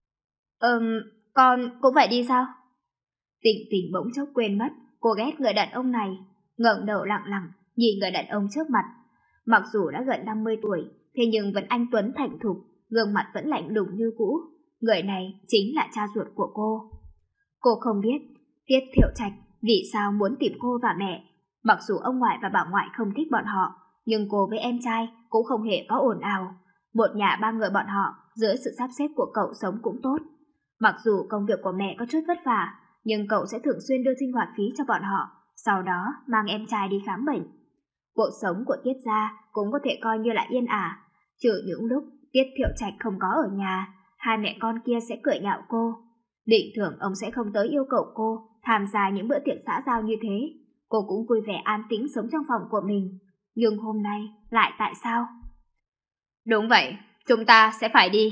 A: Ừm, con cũng phải đi sao? Tình Tình bỗng chốc quên mất cô ghét người đàn ông này, ngẩng đầu lặng lặng nhìn người đàn ông trước mặt. Mặc dù đã gần năm mươi tuổi, thế nhưng vẫn anh tuấn thành thục, gương mặt vẫn lạnh lùng như cũ. Người này chính là cha ruột của cô. Cô không biết Tiết Thiệu Trạch vì sao muốn tìm cô và mẹ. Mặc dù ông ngoại và bà ngoại không thích bọn họ, nhưng cô với em trai cũng không hề có ồn ào. Một nhà ba người bọn họ dưới sự sắp xếp của cậu sống cũng tốt. Mặc dù công việc của mẹ có chút vất vả, nhưng cậu sẽ thường xuyên đưa sinh hoạt phí cho bọn họ, sau đó mang em trai đi khám bệnh. Cuộc sống của Tiết gia cũng có thể coi như là yên ả, trừ những lúc Tiết Thiệu Trạch không có ở nhà, hai mẹ con kia sẽ cười nhạo cô. Bình thường ông sẽ không tới yêu cầu cô tham gia những bữa tiệc xã giao như thế. Cô cũng vui vẻ an tĩnh sống trong phòng của mình. Nhưng hôm nay lại tại sao? Đúng vậy, chúng ta sẽ phải đi.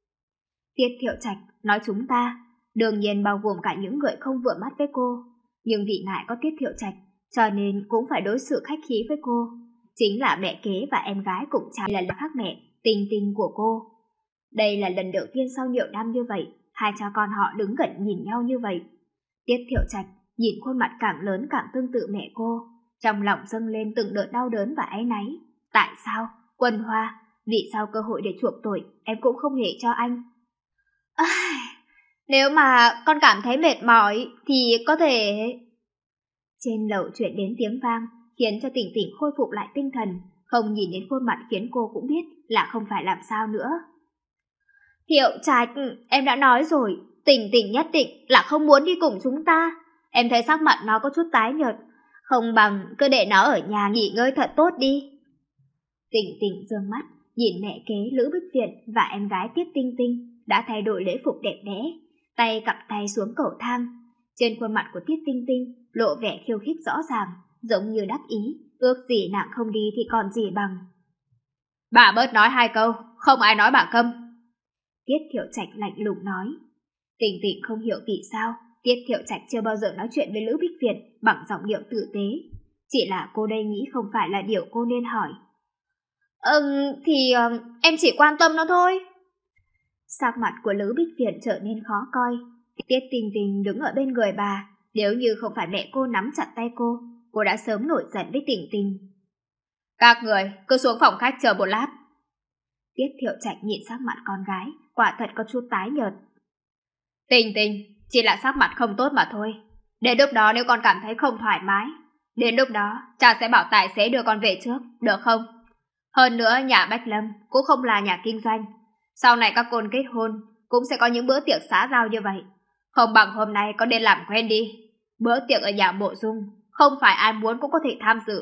A: Tiết Thiệu Trạch nói chúng ta, đương nhiên bao gồm cả những người không vừa mắt với cô. Nhưng vì ngại có Tiết Thiệu Trạch, cho nên cũng phải đối xử khách khí với cô. Chính là mẹ kế và em gái cũng chẳng là khác mẹ, Tình Tình của cô. Đây là lần đầu tiên sau nhiều năm như vậy, hai cha con họ đứng gần nhìn nhau như vậy. Tiết Thiệu Trạch nhìn khuôn mặt càng lớn càng tương tự mẹ cô, trong lòng dâng lên từng đợt đau đớn và áy náy. Tại sao? Quân Hoa, vì sao cơ hội để chuộc tội em cũng không hề cho anh? À, nếu mà con cảm thấy mệt mỏi thì có thể... Trên lầu chuyển đến tiếng vang, khiến cho Tình Tình khôi phục lại tinh thần, không nhìn đến khuôn mặt khiến cô cũng biết là không phải làm sao nữa. Thiệu Trạch, em đã nói rồi, Tình Tình nhất định là không muốn đi cùng chúng ta. Em thấy sắc mặt nó có chút tái nhợt, không bằng cứ để nó ở nhà nghỉ ngơi thật tốt đi. Tình Tình dương mắt, nhìn mẹ kế Lữ Bích Viện và em gái Tiết Tinh Tinh đã thay đổi lễ phục đẹp đẽ, tay cặp tay xuống cầu thang. Trên khuôn mặt của Tiết Tinh Tinh lộ vẻ khiêu khích rõ ràng, giống như đắc ý, ước gì nàng không đi thì còn gì bằng. Bà bớt nói hai câu,
B: không ai nói bà câm.
A: Tiết Thiệu Trạch lạnh lùng nói. Tình Tình không hiểu vì sao Tiết Thiệu Trạch chưa bao giờ nói chuyện với Lữ Bích Việt bằng giọng điệu tử tế. Chỉ là cô đây nghĩ không phải là điều cô nên hỏi.
B: Ừm, thì um, em chỉ quan tâm nó thôi.
A: Sắc mặt của Lữ Bích Việt trở nên khó coi. Tiết Tình Tình đứng ở bên người bà. Nếu như không phải mẹ cô nắm chặt tay cô, cô đã sớm nổi giận với Tình Tình.
B: Các người cứ xuống phòng khách chờ một lát.
A: Tiết Thiệu Trạch nhìn sắc mặt con gái, quả thật có chút tái nhợt.
B: Tình Tình, chỉ là sắc mặt không tốt mà thôi. Đến lúc đó nếu con cảm thấy không thoải mái, đến lúc đó cha sẽ bảo tài xế đưa con về trước, được không? Hơn nữa nhà Bách Lâm cũng không là nhà kinh doanh. Sau này các con kết hôn cũng sẽ có những bữa tiệc xã giao như vậy. Không bằng hôm nay con nên làm quen đi. Bữa tiệc ở nhà Mộ Dung không phải ai muốn cũng có thể tham dự.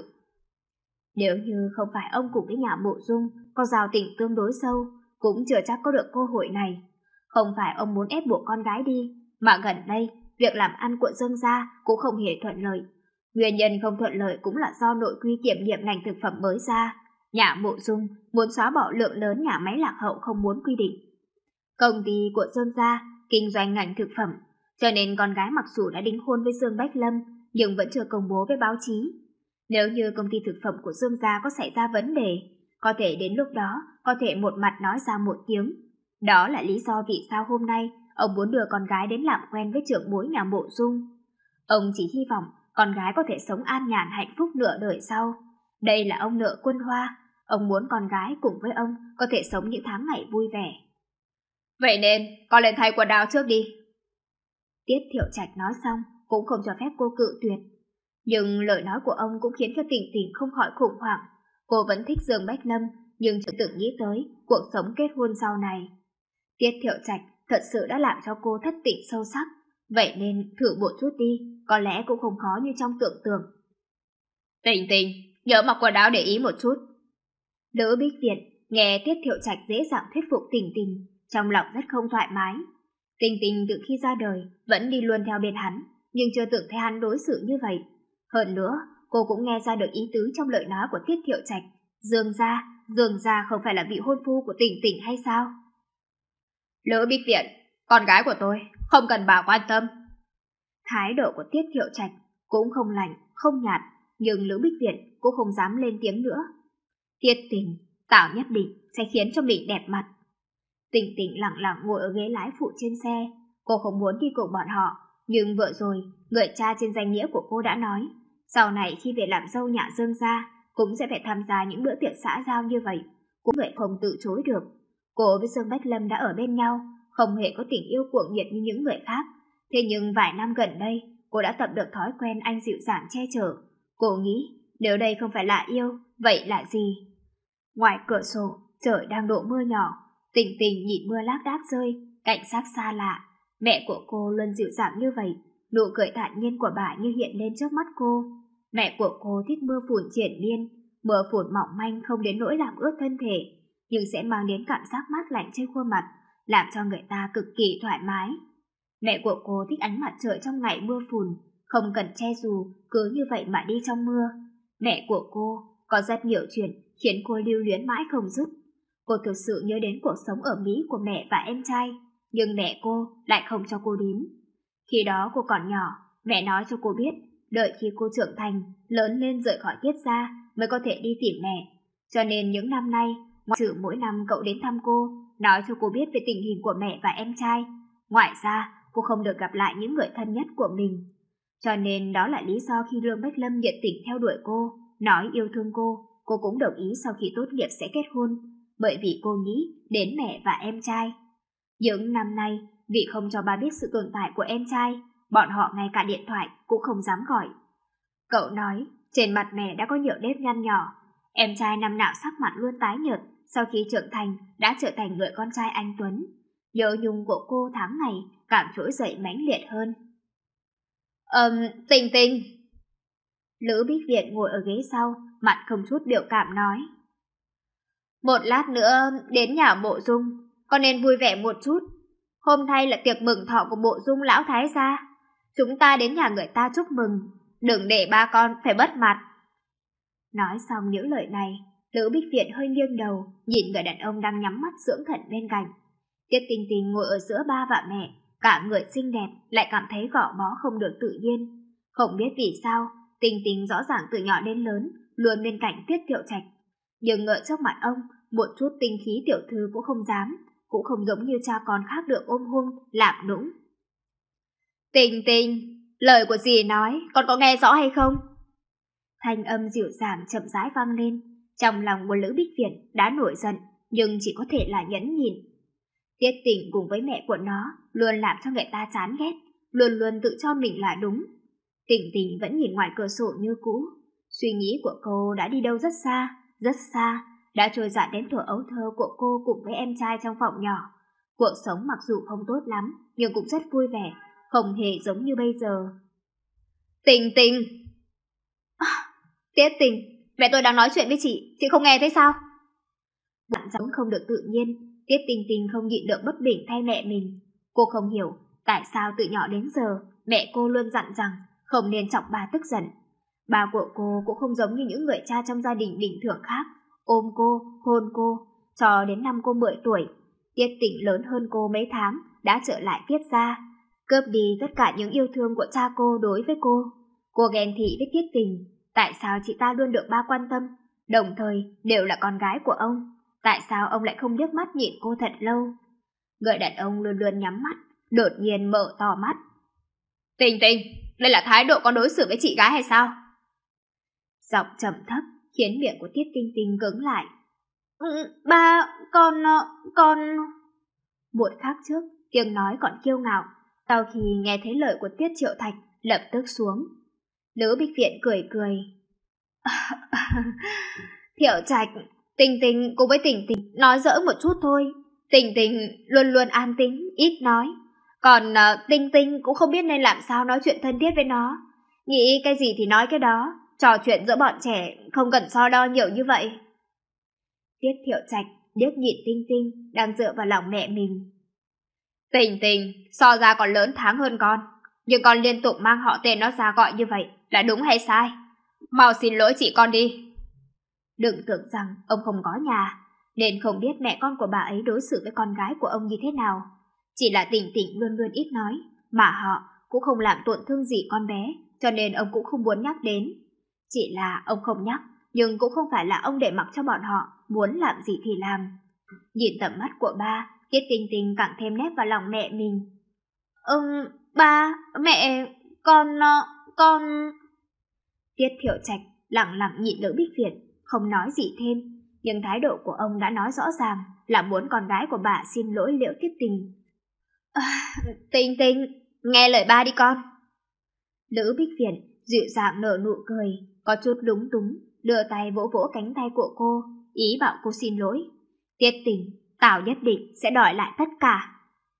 A: Nếu như không phải ông cùng với nhà Mộ Dung có giao tình tương đối sâu, cũng chưa chắc có được cơ hội này. Không phải ông muốn ép buộc con gái đi, mà gần đây việc làm ăn của Dương gia cũng không hề thuận lợi. Nguyên nhân không thuận lợi cũng là do nội quy kiểm nghiệm ngành thực phẩm mới ra. Nhà Mộ Dung muốn xóa bỏ lượng lớn nhà máy lạc hậu không muốn quy định. Công ty của Dương gia kinh doanh ngành thực phẩm, cho nên con gái mặc dù đã đính hôn với Dương Bách Lâm nhưng vẫn chưa công bố với báo chí. Nếu như công ty thực phẩm của Dương gia có xảy ra vấn đề, có thể đến lúc đó có thể một mặt nói ra một tiếng. Đó là lý do vì sao hôm nay ông muốn đưa con gái đến làm quen với trưởng bối nhà Mộ Dung. Ông chỉ hy vọng con gái có thể sống an nhàn hạnh phúc nửa đời sau. Đây là ông nợ quân hoa, ông muốn con gái cùng với ông có thể sống những tháng ngày vui vẻ.
B: Vậy nên con lên thay quần áo trước đi.
A: Tiết Thiệu Trạch nói xong cũng không cho phép cô cự tuyệt. Nhưng lời nói của ông cũng khiến cho Tình Tình không khỏi khủng hoảng. Cô vẫn thích Dương Bách Lâm nhưng chưa từng nghĩ tới cuộc sống kết hôn sau này. Tiết Thiệu Trạch thật sự đã làm cho cô thất tình sâu sắc. Vậy nên thử một chút đi, có lẽ cũng không khó như trong tưởng tượng.
B: Tình Tình, nhớ mặc quần áo để ý một chút.
A: Lữ Bích Việt nghe Tiết Thiệu Trạch dễ dàng thuyết phục Tình Tình, trong lòng rất không thoải mái. Tình Tình từ khi ra đời vẫn đi luôn theo bên hắn, nhưng chưa từng thấy hắn đối xử như vậy. Hơn nữa, cô cũng nghe ra được ý tứ trong lời nói của Tiết Thiệu Trạch. Dương gia, Dương gia không phải là vị hôn phu của Tình Tình hay sao?
B: Lữ Bích Việt, con gái của tôi, không cần bà quan tâm.
A: Thái độ của Tiết Thiệu Trạch cũng không lạnh, không nhạt, nhưng Lữ Bích Việt cũng không dám lên tiếng nữa. Tiết Tình, Tảo nhất định sẽ khiến cho mình đẹp mặt. Tình Tình lặng lặng ngồi ở ghế lái phụ trên xe. Cô không muốn đi cùng bọn họ, nhưng vừa rồi người cha trên danh nghĩa của cô đã nói, sau này khi về làm dâu nhà Dương gia cũng sẽ phải tham gia những bữa tiệc xã giao như vậy, cũng vậy không từ chối được. Cô với Dương Bách Lâm đã ở bên nhau, không hề có tình yêu cuồng nhiệt như những người khác. Thế nhưng vài năm gần đây, cô đã tập được thói quen anh dịu dàng che chở. Cô nghĩ, nếu đây không phải là yêu, vậy là gì? Ngoài cửa sổ, trời đang đổ mưa nhỏ. Tình Tình nhìn mưa lác đác rơi, cảnh sắc xa lạ. Mẹ của cô luôn dịu dàng như vậy, nụ cười thản nhiên của bà như hiện lên trước mắt cô. Mẹ của cô thích mưa phùn triển miên, mưa phùn mỏng manh không đến nỗi làm ướt thân thể, nhưng sẽ mang đến cảm giác mát lạnh trên khuôn mặt, làm cho người ta cực kỳ thoải mái. Mẹ của cô thích ánh mặt trời trong ngày mưa phùn, không cần che dù, cứ như vậy mà đi trong mưa. Mẹ của cô có rất nhiều chuyện khiến cô lưu luyến mãi không dứt. Cô thực sự nhớ đến cuộc sống ở Mỹ của mẹ và em trai, nhưng mẹ cô lại không cho cô đến. Khi đó cô còn nhỏ, mẹ nói cho cô biết, đợi khi cô trưởng thành, lớn lên rời khỏi Tiết gia mới có thể đi tìm mẹ. Cho nên những năm nay, ngoại trừ mỗi năm cậu đến thăm cô, nói cho cô biết về tình hình của mẹ và em trai, ngoài ra cô không được gặp lại những người thân nhất của mình. Cho nên đó là lý do khi Lương Bách Lâm nhiệt tình theo đuổi cô, nói yêu thương cô, cô cũng đồng ý sau khi tốt nghiệp sẽ kết hôn, bởi vì cô nghĩ đến mẹ và em trai. Những năm nay, vì không cho ba biết sự tồn tại của em trai, bọn họ ngay cả điện thoại cũng không dám gọi. Cậu nói, trên mặt mẹ đã có nhiều nếp nhăn nhỏ, em trai năm nào sắc mặt luôn tái nhợt, sau khi trưởng thành đã trở thành người con trai anh tuấn. Nhớ nhung của cô tháng ngày càng trỗi dậy mãnh liệt hơn.
B: Ừm, Tình Tình.
A: Lữ Bích Việt ngồi ở ghế sau, mặt không chút biểu cảm nói.
B: Một lát nữa đến nhà Mộ Dung, con nên vui vẻ một chút. Hôm nay là tiệc mừng thọ của Mộ Dung lão thái gia. Chúng ta đến nhà người ta chúc mừng, đừng để ba con phải mất mặt.
A: Nói xong những lời này, Lữ Bích Viện hơi nghiêng đầu, nhìn người đàn ông đang nhắm mắt dưỡng thận bên cạnh. Tiết Tình Tình ngồi ở giữa ba và mẹ, cả người xinh đẹp lại cảm thấy gò bó không được tự nhiên. Không biết vì sao, Tình Tình rõ ràng từ nhỏ đến lớn luôn bên cạnh Tiết Thiệu Trạch, nhưng ở trước mặt ông, một chút tinh khí tiểu thư cũng không dám, cũng không giống như cha con khác được ôm hôn làm nũng.
B: Tình Tình, lời của dì nói, con có nghe rõ hay không?
A: Thanh âm dịu dàng chậm rãi vang lên. Trong lòng của Lữ Bích Viện đã nổi giận, nhưng chỉ có thể là nhẫn nhịn. Tiết Tình cùng với mẹ của nó luôn làm cho người ta chán ghét, luôn luôn tự cho mình là đúng. Tình Tình vẫn nhìn ngoài cửa sổ như cũ. Suy nghĩ của cô đã đi đâu rất xa, rất xa, đã trôi dạt đến thuở ấu thơ của cô cùng với em trai trong phòng nhỏ. Cuộc sống mặc dù không tốt lắm, nhưng cũng rất vui vẻ, không hề giống như bây giờ.
B: Tình Tình! À, Tiết Tình, mẹ tôi đang nói chuyện với chị, chị không nghe thấy sao?
A: Bạn giống không được tự nhiên, Tiết Tình Tình không nhịn được bất bình thay mẹ mình. Cô không hiểu tại sao từ nhỏ đến giờ mẹ cô luôn dặn rằng không nên chọc bà tức giận. Bà của cô cũng không giống như những người cha trong gia đình bình thường khác, ôm cô, hôn cô, cho đến năm cô mười tuổi. Tiết Tình lớn hơn cô mấy tháng đã trở lại Tiết gia, cướp đi tất cả những yêu thương của cha cô đối với cô. Cô ghen tị với Tiết Tình, tại sao chị ta luôn được ba quan tâm, đồng thời đều là con gái của ông. Tại sao ông lại không liếc mắt nhìn cô thật lâu? Người đàn ông luôn luôn nhắm mắt, đột nhiên mở to mắt.
B: Tình Tình, đây là thái độ con đối xử với chị gái hay sao?
A: Giọng trầm thấp khiến miệng của Tiết Tinh Tinh cứng lại.
B: Ừ, ba, con, con...
A: Một khắc trước, tiếng nói còn kiêu ngạo, sau khi nghe thấy lời của Tiết Triệu Thạch, lập tức xuống. Lữ Bích Viện cười cười.
B: Thiệu Trạch, Tình Tình cùng với Tình Tình nói giỡn một chút thôi. Tình Tình luôn luôn an tĩnh, ít nói. Còn uh, Tình Tình cũng không biết nên làm sao nói chuyện thân thiết với nó. Nghĩ cái gì thì nói cái đó, trò chuyện giữa bọn trẻ không cần so đo nhiều như vậy.
A: Tiết Thiệu Trạch liếc nhìn Tinh Tinh đang dựa vào lòng mẹ mình.
B: Tình Tình so ra còn lớn tháng hơn con, nhưng con liên tục mang họ tên nó ra gọi như vậy là đúng hay sai? Mau xin lỗi chị con đi.
A: Đừng tưởng rằng ông không có nhà, nên không biết mẹ con của bà ấy đối xử với con gái của ông như thế nào. Chỉ là Tình Tình luôn luôn ít nói, mà họ cũng không làm tổn thương gì con bé, cho nên ông cũng không muốn nhắc đến. Chỉ là ông không nhắc, nhưng cũng không phải là ông để mặc cho bọn họ muốn làm gì thì làm. Nhìn tầm mắt của ba, Tiết Tinh Tinh càng thêm nép vào lòng mẹ mình.
B: Ừm, ba, mẹ, con, con...
A: Tiết Thiệu Trạch lặng lặng nhìn Lữ Bích Viện, không nói gì thêm, nhưng thái độ của ông đã nói rõ ràng là muốn con gái của bà xin lỗi Liễu Tiết Tình.
B: À, Tình Tình, nghe lời ba đi con.
A: Lữ Bích Viện dịu dàng nở nụ cười, có chút lúng túng, đưa tay vỗ vỗ cánh tay của cô, ý bảo cô xin lỗi. Tiết Tình, tao nhất định sẽ đòi lại tất cả.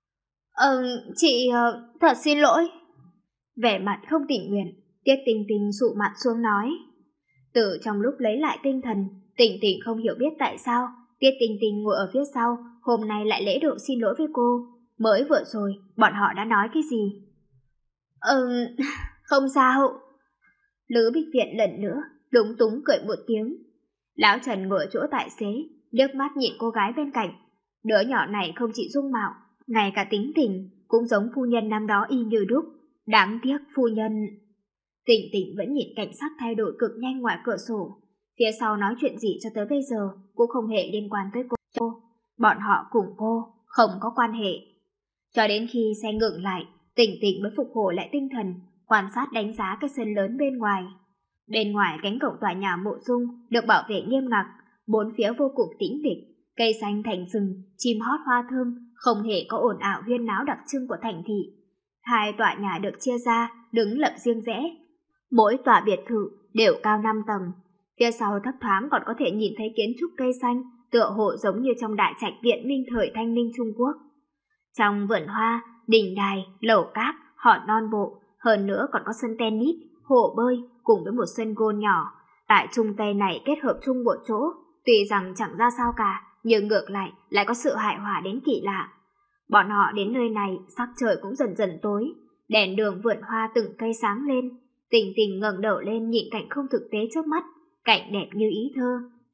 B: Ừ, chị uh, thật xin lỗi.
A: Vẻ mặt không tình nguyện, Tiết Tình Tình sụ mặt xuống nói. Từ trong lúc lấy lại tinh thần, Tình Tình không hiểu biết tại sao Tiết Tình Tình ngồi ở phía sau hôm nay lại lễ độ xin lỗi với cô. Mới vừa rồi bọn họ đã nói cái gì?
B: Ừ, không sao.
A: Lữ Bích Viện lần nữa lúng túng cười một tiếng. Lão Trần ngồi ở chỗ tài xế, liếc mắt nhìn cô gái bên cạnh. Đứa nhỏ này không chỉ dung mạo, ngay cả tính tình cũng giống phu nhân năm đó y như đúc. Đáng tiếc phu nhân... Tình Tình vẫn nhìn cảnh sắc thay đổi cực nhanh ngoài cửa sổ. Phía sau nói chuyện gì cho tới bây giờ cũng không hề liên quan tới cô. Bọn họ cùng cô không có quan hệ. Cho đến khi xe ngừng lại, Tình Tình mới phục hồi lại tinh thần, quan sát đánh giá cái sân lớn bên ngoài. Bên ngoài cánh cổng tòa nhà Mộ Dung được bảo vệ nghiêm ngặt, bốn phía vô cùng tĩnh mịch, cây xanh thành rừng, chim hót hoa thơm, không hề có ồn ào huyên náo đặc trưng của thành thị. Hai tòa nhà được chia ra, đứng lập riêng rẽ. Mỗi tòa biệt thự đều cao năm tầng. Phía sau thấp thoáng còn có thể nhìn thấy kiến trúc cây xanh, tựa hồ giống như trong đại trạch viện Minh thời Thanh Ninh Trung Quốc. Trong vườn hoa, đình đài, lầu cát, hòn non bộ, hơn nữa còn có sân tennis, hồ bơi cùng với một sân golf nhỏ. Tại Trung Tây này kết hợp chung một chỗ, tuy rằng chẳng ra sao cả, nhưng ngược lại lại có sự hài hòa đến kỳ lạ. Bọn họ đến nơi này, sắc trời cũng dần dần tối, đèn đường vườn hoa từng cây sáng lên. Tình Tình ngẩng đầu lên nhìn cảnh không thực tế trước mắt, cảnh đẹp như ý thơ,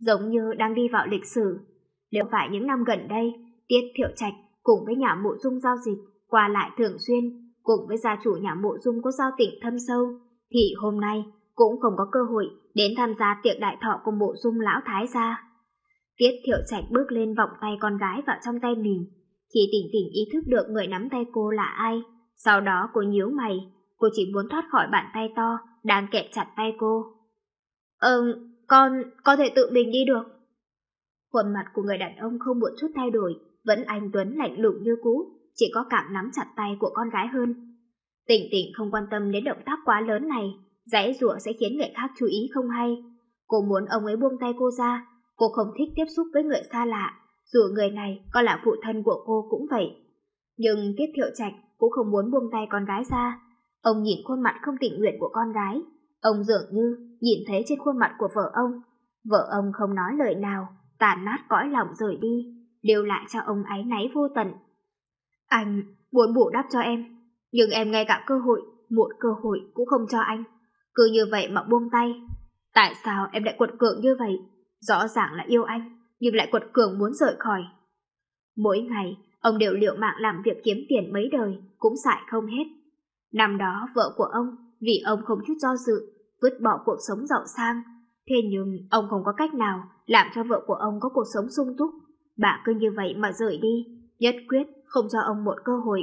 A: giống như đang đi vào lịch sử. Nếu phải những năm gần đây, Tiết Thiệu Trạch cùng với nhà Mộ Dung giao dịch qua lại thường xuyên, cùng với gia chủ nhà Mộ Dung có giao tình thâm sâu, thì hôm nay cũng không có cơ hội đến tham gia tiệc đại thọ của Mộ Dung lão thái gia. Tiết Thiệu Trạch bước lên vòng tay con gái vào trong tay mình. Khi Tỉnh Tỉnh ý thức được người nắm tay cô là ai, sau đó cô nhíu mày, cô chỉ muốn thoát khỏi bàn tay to đang kẹp chặt tay cô. Ừm, con, có thể tự mình đi được. Khuôn mặt của người đàn ông không một chút thay đổi, vẫn anh tuấn lạnh lùng như cũ, chỉ có càng nắm chặt tay của con gái hơn. Tỉnh Tỉnh không quan tâm đến động tác quá lớn này, giãy giụa sẽ khiến người khác chú ý không hay. Cô muốn ông ấy buông tay cô ra, cô không thích tiếp xúc với người xa lạ, dù người này có là phụ thân của cô cũng vậy. Nhưng Tiết Thiệu Trạch cũng không muốn buông tay con gái ra. Ông nhìn khuôn mặt không tình nguyện của con gái, ông dường như nhìn thấy trên khuôn mặt của vợ ông. Vợ ông không nói lời nào, tàn nát cõi lòng rời đi, lưu lại cho ông áy náy vô tận. Anh muốn bù đắp cho em, nhưng em ngay cả cơ hội, một cơ hội cũng không cho anh. Cứ như vậy mà buông tay. Tại sao em lại quật cường như vậy? Rõ ràng là yêu anh, nhưng lại quật cường muốn rời khỏi. Mỗi ngày, ông đều liều mạng làm việc kiếm tiền mấy đời, cũng xài không hết. Năm đó vợ của ông, vì ông không chút do dự, vứt bỏ cuộc sống giàu sang. Thế nhưng ông không có cách nào làm cho vợ của ông có cuộc sống sung túc. Bà cứ như vậy mà rời đi, nhất quyết không cho ông một cơ hội.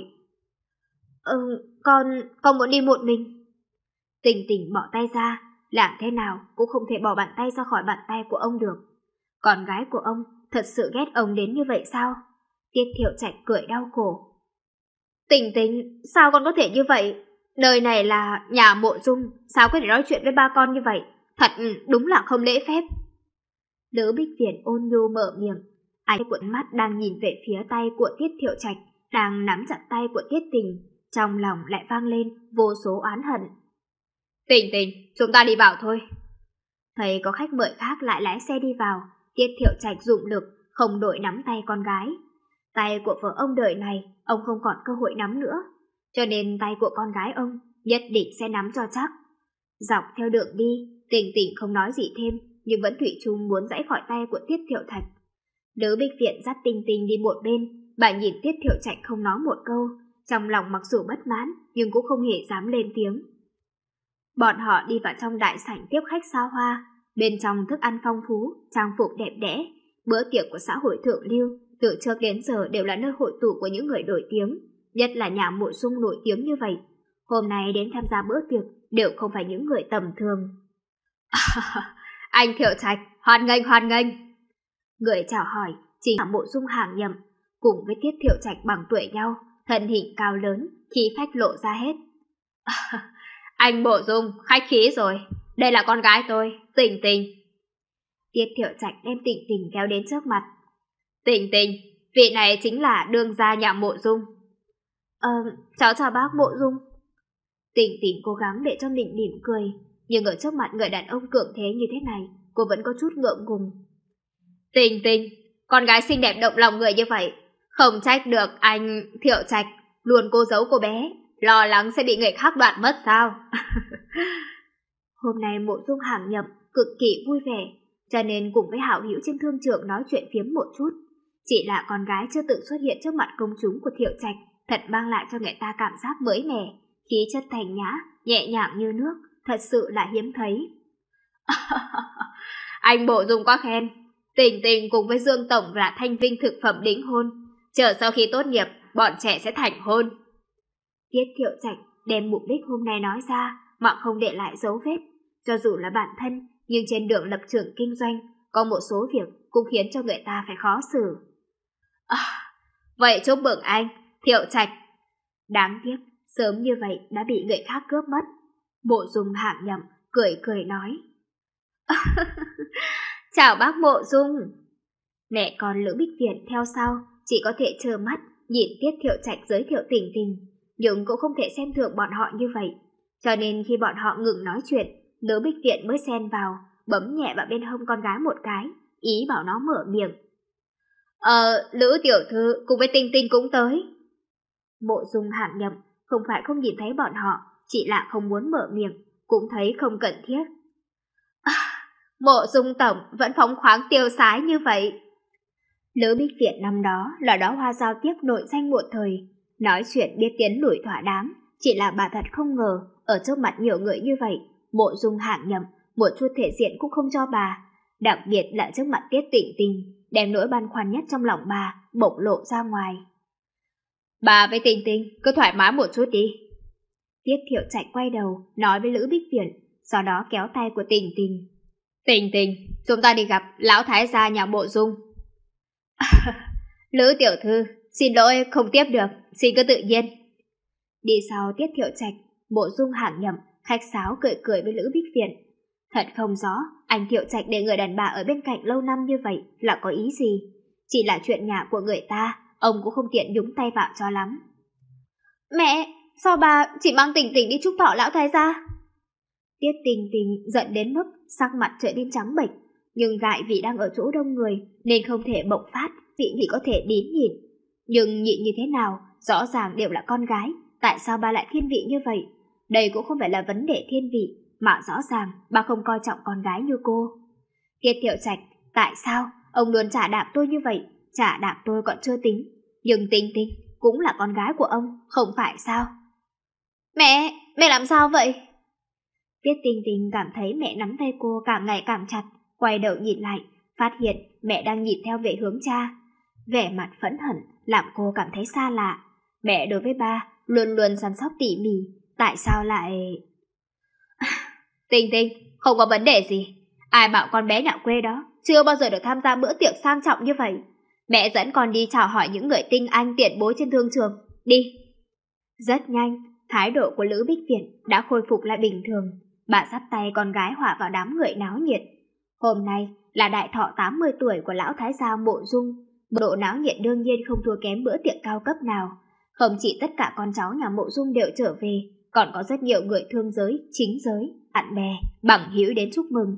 A: Ừ, con, con muốn đi một mình. Tình Tình bỏ tay ra, làm thế nào cũng không thể bỏ bàn tay ra khỏi bàn tay của ông được. Con gái của ông thật sự ghét ông đến như vậy sao? Tiết Thiệu Trạch cười đau khổ. Tình Tình, sao con có thể như vậy? Nơi này là nhà Mộ Dung, sao có thể nói chuyện với ba con như vậy? Thật đúng là không lễ phép. Lữ Bích Viễn ôn nhu mở miệng, ánh cuộn mắt đang nhìn về phía tay của Tiết Thiệu Trạch, đang nắm chặt tay của Tiết Tình, trong lòng lại vang lên vô số oán hận.
B: Tình Tình, chúng ta đi vào thôi.
A: Thấy có khách mời khác lại lái xe đi vào, Tiết Thiệu Trạch dụng lực, không đội nắm tay con gái. Tay của vợ ông đời này, ông không còn cơ hội nắm nữa, cho nên tay của con gái ông nhất định sẽ nắm cho chắc. Dọc theo đường đi, Tình Tình không nói gì thêm, nhưng vẫn thủy chung muốn giãy khỏi tay của Tiết Thiệu Trạch. Lữ Bích Viễn dắt Tình Tình đi một bên, bà nhìn Tiết Thiệu Trạch không nói một câu, trong lòng mặc dù bất mãn nhưng cũng không hề dám lên tiếng. Bọn họ đi vào trong đại sảnh tiếp khách xa hoa, bên trong thức ăn phong phú, trang phục đẹp đẽ, bữa tiệc của xã hội thượng lưu, từ trước đến giờ đều là nơi hội tụ của những người nổi tiếng, nhất là nhà Mộ Dung nổi tiếng như vậy. Hôm nay đến tham gia bữa tiệc đều không phải những người tầm thường.
B: Anh Thiệu Trạch, hoan nghênh hoan nghênh.
A: Người chào hỏi chính là Mộ Dung Hàng Nhậm, cùng với Tiết Thiệu Trạch bằng tuổi nhau, thân hình cao lớn, khí phách lộ ra hết.
B: Anh Mộ Dung, khách khí rồi. Đây là con gái tôi, Tình Tình.
A: Tiết Thiệu Trạch đem Tình Tình kéo đến trước mặt.
B: Tình Tình, vị này chính là đương gia nhà Mộ Dung.
A: Ờ, cháu chào bác Mộ Dung. Tình Tình cố gắng để cho mình mỉm cười, nhưng ở trước mặt người đàn ông cường thế như thế này, cô vẫn có chút ngượng ngùng.
B: Tình Tình, con gái xinh đẹp động lòng người như vậy, không trách được anh Thiệu Trạch luôn cô giấu cô bé, lo lắng sẽ bị người khác đoạt mất sao?
A: Hôm nay Mộ Dung Hàng Nhậm cực kỳ vui vẻ, cho nên cùng với hảo hữu trên thương trường nói chuyện phiếm một chút. Chỉ là con gái chưa từng xuất hiện trước mặt công chúng của Thiệu Trạch, thật mang lại cho người ta cảm giác mới mẻ, khí chất thành nhã, nhẹ nhàng như nước, thật sự là hiếm thấy.
B: Anh Mộ Dung quá khen. Tình Tình cùng với Dương Tổng là thanh vinh thực phẩm đính hôn, chờ sau khi tốt nghiệp, bọn trẻ sẽ thành hôn.
A: Tiết Thiệu Trạch đem mục đích hôm nay nói ra mà không để lại dấu vết. Cho dù là bản thân, nhưng trên đường lập trường kinh doanh, có một số việc cũng khiến cho người ta phải khó xử.
B: À, vậy chúc mừng anh, Thiệu Trạch.
A: Đáng tiếc, sớm như vậy đã bị người khác cướp mất. Mộ Dung Hàng Nhậm cười cười nói.
B: Chào bác Mộ Dung.
A: Mẹ con Lữ Bích Viễn theo sau, chỉ có thể trơ mắt nhìn Tiết Thiệu Trạch giới thiệu Tình Tình, nhưng cũng không thể xem thường bọn họ như vậy. Cho nên khi bọn họ ngừng nói chuyện, Lữ Bích Viễn mới xen vào, bấm nhẹ vào bên hông con gái một cái, ý bảo nó mở miệng.
B: Ờ, Lữ tiểu thư cùng với Tinh Tinh cũng tới.
A: Mộ Dung Hàng Nhậm không phải không nhìn thấy bọn họ, chỉ là không muốn mở miệng, cũng thấy không cần thiết.
B: À, Mộ Dung tổng vẫn phóng khoáng tiêu sái như vậy.
A: Lữ Bích Viện năm đó là đóa hoa giao tiếp nội danh một thời, nói chuyện biết tiến lùi thỏa đáng, chỉ là bà thật không ngờ, ở trước mặt nhiều người như vậy, Mộ Dung hạng nhậm, một chút thể diện cũng không cho bà, đặc biệt là trước mặt Tiết Tịnh Tình, đem nỗi băn khoăn nhất trong lòng bà bộc lộ ra ngoài.
B: Bà với Tình Tình cứ thoải mái một chút đi.
A: Tiết Thiệu Trạch quay đầu nói với Lữ Bích Viện, sau đó kéo tay của Tình Tình.
B: Tình Tình, chúng ta đi gặp lão thái gia nhà Mộ Dung. Lữ tiểu thư, xin lỗi không tiếp được, xin cứ tự nhiên.
A: Đi sau Tiết Thiệu Trạch, Mộ Dung hạng nhậm khách sáo cười cười với Lữ Bích Viện. Thật không rõ anh Thiệu Trạch để người đàn bà ở bên cạnh lâu năm như vậy là có ý gì. Chỉ là chuyện nhà của người ta, ông cũng không tiện nhúng tay vào cho lắm.
B: Mẹ, sao bà chỉ mang Tình Tình đi chúc thọ lão thái gia?
A: Tiết Tình Tình giận đến mức sắc mặt trở nên trắng bệch, nhưng ngại vì đang ở chỗ đông người nên không thể bộc phát, vị chỉ có thể nín nhịn. Nhưng nhịn như thế nào, rõ ràng đều là con gái, tại sao bà lại thiên vị như vậy? Đây cũng không phải là vấn đề thiên vị, mà rõ ràng bà không coi trọng con gái như cô. Tiết Thiệu Trạch, tại sao ông luôn trả đạp tôi như vậy? Trả đạp tôi còn chưa tính, nhưng Tình Tình cũng là con gái của ông, không phải sao?
B: Mẹ, mẹ làm sao vậy?
A: Tiết Tình Tình cảm thấy mẹ nắm tay cô càng ngày càng chặt, quay đầu nhìn lại, phát hiện mẹ đang nhìn theo về hướng cha. Vẻ mặt phẫn hận làm cô cảm thấy xa lạ. Mẹ đối với ba luôn luôn săn sóc tỉ mỉ, tại sao lại...
B: Tình Tình, không có vấn đề gì. Ai bảo con bé nhà quê đó chưa bao giờ được tham gia bữa tiệc sang trọng như vậy. Mẹ dẫn con đi chào hỏi những người tinh anh tiền bối trên thương trường. Đi.
A: Rất nhanh, thái độ của Lữ Bích Viện đã khôi phục lại bình thường. Bà dắt tay con gái hòa vào đám người náo nhiệt. Hôm nay là đại thọ tám mươi tuổi của lão thái gia Mộ Dung. Độ náo nhiệt đương nhiên không thua kém bữa tiệc cao cấp nào. Không chỉ tất cả con cháu nhà Mộ Dung đều trở về, còn có rất nhiều người thương giới, chính giới, bạn bè, bằng hữu đến chúc mừng.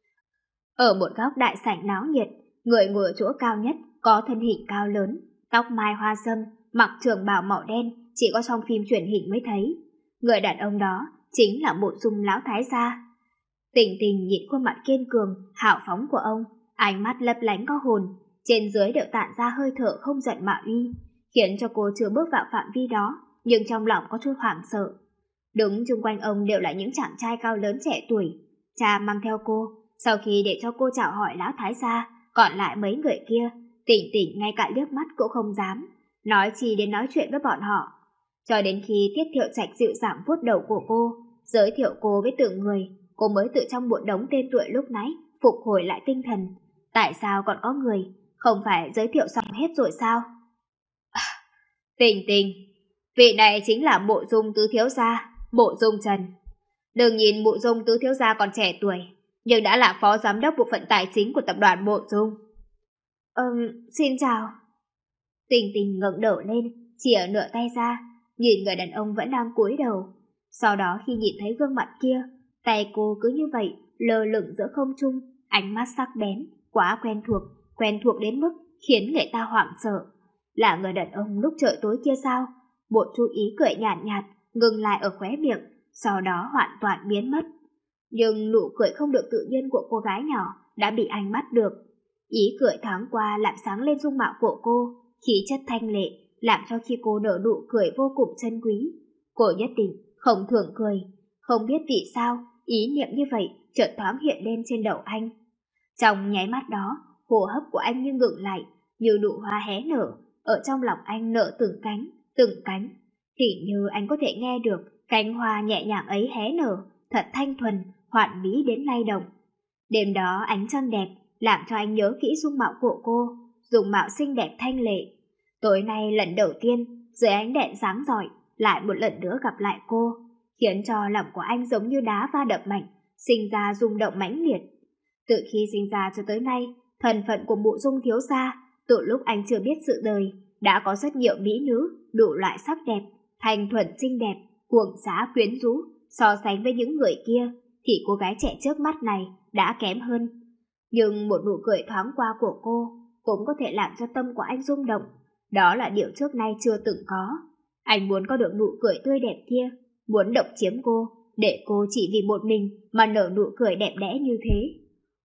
A: Ở một góc đại sảnh náo nhiệt, người ngồi ở chỗ cao nhất có thân hình cao lớn, tóc mai hoa râm, mặc trường bào màu đen, chỉ có trong phim truyền hình mới thấy. Người đàn ông đó chính là Mộ Dung lão thái gia. Tình Tình nhìn khuôn mặt kiên cường, hào phóng của ông, ánh mắt lấp lánh có hồn, trên dưới đều tản ra hơi thở không giận mà uy, khiến cho cô chưa bước vào phạm vi đó, nhưng trong lòng có chút hoảng sợ. Đứng chung quanh ông đều là những chàng trai cao lớn trẻ tuổi. Cha mang theo cô, sau khi để cho cô chào hỏi lão thái gia, còn lại mấy người kia, Tình Tình ngay cả liếc mắt cũng không dám, nói chi đến nói chuyện với bọn họ. Cho đến khi Tiết Thiệu Trạch dịu dàng vuốt đầu của cô, giới thiệu cô với từng người, cô mới từ trong một đống tên tuổi lúc nãy phục hồi lại tinh thần. Tại sao còn có người, không phải giới thiệu xong hết rồi sao?
B: Tình Tình, vị này chính là Mộ Dung tứ thiếu gia, Mộ Dung Trần. Đừng nhìn Mộ Dung tứ thiếu gia còn trẻ tuổi, nhưng đã là phó giám đốc bộ phận tài chính của tập đoàn Mộ Dung.
A: Ừm, xin chào. Tình Tình ngẩng đầu lên, chìa nửa tay ra, nhìn người đàn ông vẫn đang cúi đầu. Sau đó khi nhìn thấy gương mặt kia, tay cô cứ như vậy lơ lửng giữa không trung, ánh mắt sắc bén, quá quen thuộc, quen thuộc đến mức khiến người ta hoảng sợ. Là người đàn ông lúc trời tối kia sao? Một chút ý cười nhạt nhạt ngừng lại ở khóe miệng, sau đó hoàn toàn biến mất. Nhưng nụ cười không được tự nhiên của cô gái nhỏ đã bị anh bắt được. Ý cười thoáng qua làm sáng lên dung mạo của cô, khí chất thanh lệ, làm cho khi cô nở nụ cười vô cùng chân quý. Cô nhất định không thường cười, không biết vì sao ý niệm như vậy chợt thoáng hiện lên trên đầu anh. Trong nháy mắt đó, hô hấp của anh như ngừng lại, như nụ hoa hé nở, ở trong lòng anh nở từng cánh, từng cánh. Thì như anh có thể nghe được cánh hoa nhẹ nhàng ấy hé nở, thật thanh thuần, hoàn mỹ đến lay động. Đêm đó ánh trăng đẹp làm cho anh nhớ kỹ dung mạo của cô, dung mạo xinh đẹp thanh lệ. Tối nay lần đầu tiên, dưới ánh đèn sáng rọi, lại một lần nữa gặp lại cô, khiến cho lòng của anh giống như đá va đập mạnh, sinh ra rung động mãnh liệt. Từ khi sinh ra cho tới nay, thân phận của Mộ Dung thiếu gia, từ lúc anh chưa biết sự đời, đã có rất nhiều mỹ nữ, đủ loại sắc đẹp, thanh thuần xinh đẹp, cuồng xá quyến rũ. So sánh với những người kia, thì cô gái trẻ trước mắt này đã kém hơn. Nhưng một nụ cười thoáng qua của cô cũng có thể làm cho tâm của anh rung động. Đó là điều trước nay chưa từng có. Anh muốn có được nụ cười tươi đẹp kia, muốn độc chiếm cô, để cô chỉ vì một mình mà nở nụ cười đẹp đẽ như thế.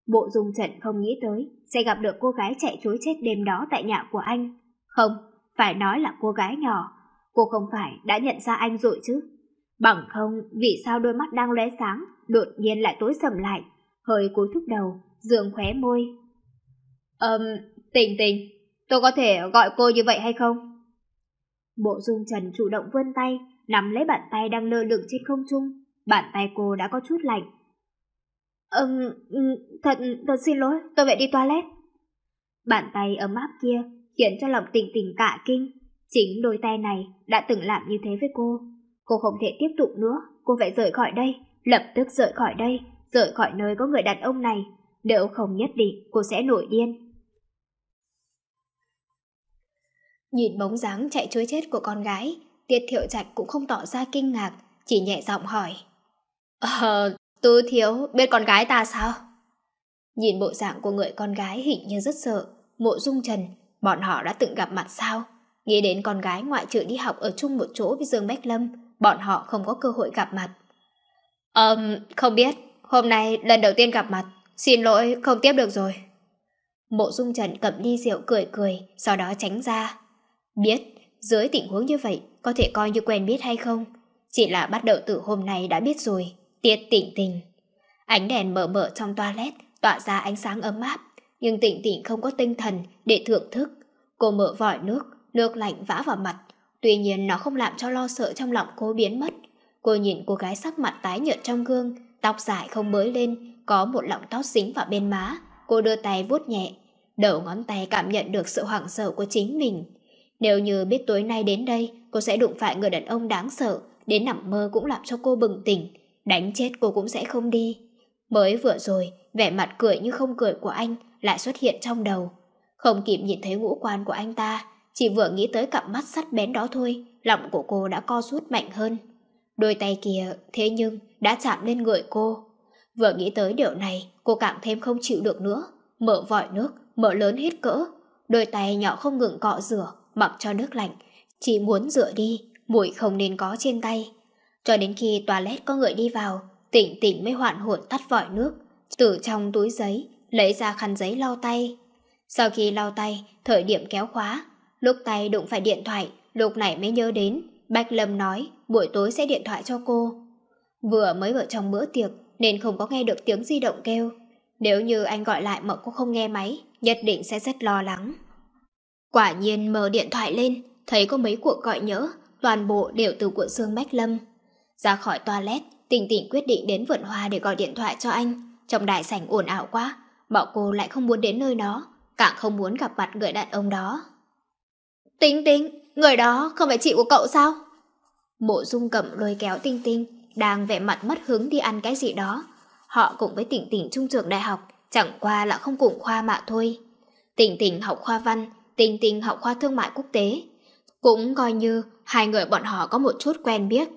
A: Mộ Dung Trần không nghĩ tới sẽ gặp được cô gái chạy trối chết đêm đó tại nhà của anh. Không, phải nói là cô gái nhỏ. Cô không phải đã nhận ra anh rồi chứ? Bằng không, vì sao đôi mắt đang lóe sáng đột nhiên lại tối sầm lại, hơi cúi thúc đầu, dương khóe môi. Ừm, Tình Tình, tôi có thể gọi cô như vậy hay không? Mộ Dung Trần chủ động vươn tay, nắm lấy bàn tay đang lơ lửng trên không trung. Bàn tay cô đã có chút lạnh. Ừm, um, thật, thật xin lỗi, tôi phải đi toilet. Bàn tay ấm áp kia khiến cho lòng Tình Tình cả kinh. Chính đôi tay này đã từng làm như thế với cô. Cô không thể tiếp tục nữa, cô phải rời khỏi đây, lập tức rời khỏi đây, rời khỏi nơi có người đàn ông này. Nếu không nhất định cô sẽ nổi điên.
C: Nhìn bóng dáng chạy trối chết của con gái, Tiết Thiệu Trạch cũng không tỏ ra kinh ngạc, chỉ nhẹ giọng hỏi. Ờ, Tư Thiếu biết con gái ta sao? Nhìn bộ dạng của người con gái hình như rất sợ. Mộ Dung Trần, bọn họ đã từng gặp mặt sao? Nghĩ đến con gái ngoại trừ đi học ở chung một chỗ với Dương Bách Lâm, bọn họ không có cơ hội gặp mặt. Ờm, không biết, hôm nay lần đầu tiên gặp mặt, xin lỗi không tiếp được rồi. Mộ Dung Trần cầm ly rượu cười cười, sau đó tránh ra. Biết, dưới tình huống như vậy, có thể coi như quen biết hay không? Chỉ là bắt đầu từ hôm nay đã biết rồi. Tiết Tịnh Tình. Ánh đèn mờ mờ trong toilet tỏa ra ánh sáng ấm áp, nhưng Tịnh Tịnh không có tinh thần để thưởng thức. Cô mở vòi nước, nước lạnh vã vào mặt. Tuy nhiên nó không làm cho lo sợ trong lòng cô biến mất. Cô nhìn cô gái sắc mặt tái nhợt trong gương, tóc dài không bới lên, có một lọng tóc dính vào bên má. Cô đưa tay vuốt nhẹ, đầu ngón tay cảm nhận được sự hoảng sợ của chính mình. Nếu như biết tối nay đến đây cô sẽ đụng phải người đàn ông đáng sợ, đến nằm mơ cũng làm cho cô bừng tỉnh, đánh chết cô cũng sẽ không đi. Mới vừa rồi, vẻ mặt cười như không cười của anh lại xuất hiện trong đầu. Không kịp nhìn thấy ngũ quan của anh ta, chỉ vừa nghĩ tới cặp mắt sắc bén đó thôi, lòng của cô đã co rút mạnh hơn. Đôi tay kia thế nhưng đã chạm lên người cô. Vừa nghĩ tới điều này, cô càng thêm không chịu được nữa, mở vòi nước, mở lớn hết cỡ. Đôi tay nhỏ không ngừng cọ rửa, mặc cho nước lạnh, chỉ muốn rửa đi, mùi không nên có trên tay. Cho đến khi toilet có người đi vào, Tịnh Tịnh mới hoảng hồn tắt vòi nước, từ trong túi giấy lấy ra khăn giấy lau tay. Sau khi lau tay, thời điểm kéo khóa, lúc tay đụng phải điện thoại, lúc này mới nhớ đến Bách Lâm nói buổi tối sẽ điện thoại cho cô. Vừa mới ở trong bữa tiệc nên không có nghe được tiếng di động kêu. Nếu như anh gọi lại mà cô không nghe máy, nhất định sẽ rất lo lắng. Quả nhiên mở điện thoại lên, thấy có mấy cuộc gọi nhỡ, toàn bộ đều từ của Dương Bách Lâm. Ra khỏi toilet, Tịnh Tịnh quyết định đến vườn hoa để gọi điện thoại cho anh. Trong đại sảnh ồn ào quá, bọn cô lại không muốn đến nơi đó, càng không muốn gặp mặt người đàn ông đó. Tịnh Tịnh, người đó không phải chị của cậu sao? Mộ Dung Cẩm lôi kéo Tinh Tinh, đang vẻ mặt mất hứng đi ăn cái gì đó. Họ cùng với Tịnh Tịnh chung trường đại học, chẳng qua là không cùng khoa mà thôi. Tịnh Tịnh học khoa văn, Tinh Tinh học khoa thương mại quốc tế. Cũng coi như hai người bọn họ có một chút quen biết.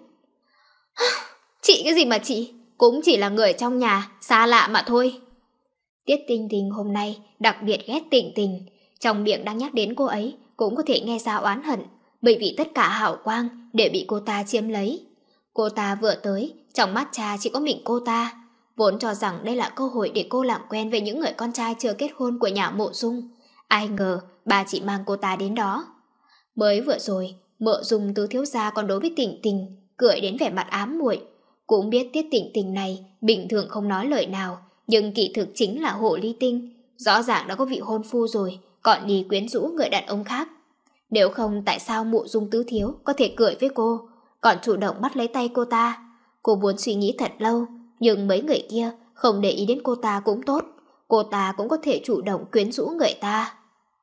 C: Chị cái gì mà chị, cũng chỉ là người trong nhà, xa lạ mà thôi. Tiết Tinh Tinh hôm nay đặc biệt ghét Tịnh Tình, trong miệng đang nhắc đến cô ấy cũng có thể nghe ra oán hận, bởi vì tất cả hào quang đều bị cô ta chiếm lấy. Cô ta vừa tới, trong mắt cha chỉ có mình cô ta, vốn cho rằng đây là cơ hội để cô làm quen với những người con trai chưa kết hôn của nhà Mộ Dung. Ai ngờ bà chỉ mang cô ta đến đó. Mới vừa rồi, Mộ Dung tứ thiếu gia còn đối với Tịnh Tình cười đến vẻ mặt ám muội. Cũng biết Tiết Tịnh Tình này bình thường không nói lời nào, nhưng kỳ thực chính là hồ ly tinh, rõ ràng đã có vị hôn phu rồi, còn đi quyến rũ người đàn ông khác. Nếu không tại sao Mộ Dung tứ thiếu có thể cười với cô, còn chủ động bắt lấy tay cô ta. Cô muốn suy nghĩ thật lâu, nhưng mấy người kia không để ý đến cô ta cũng tốt, cô ta cũng có thể chủ động quyến rũ người ta.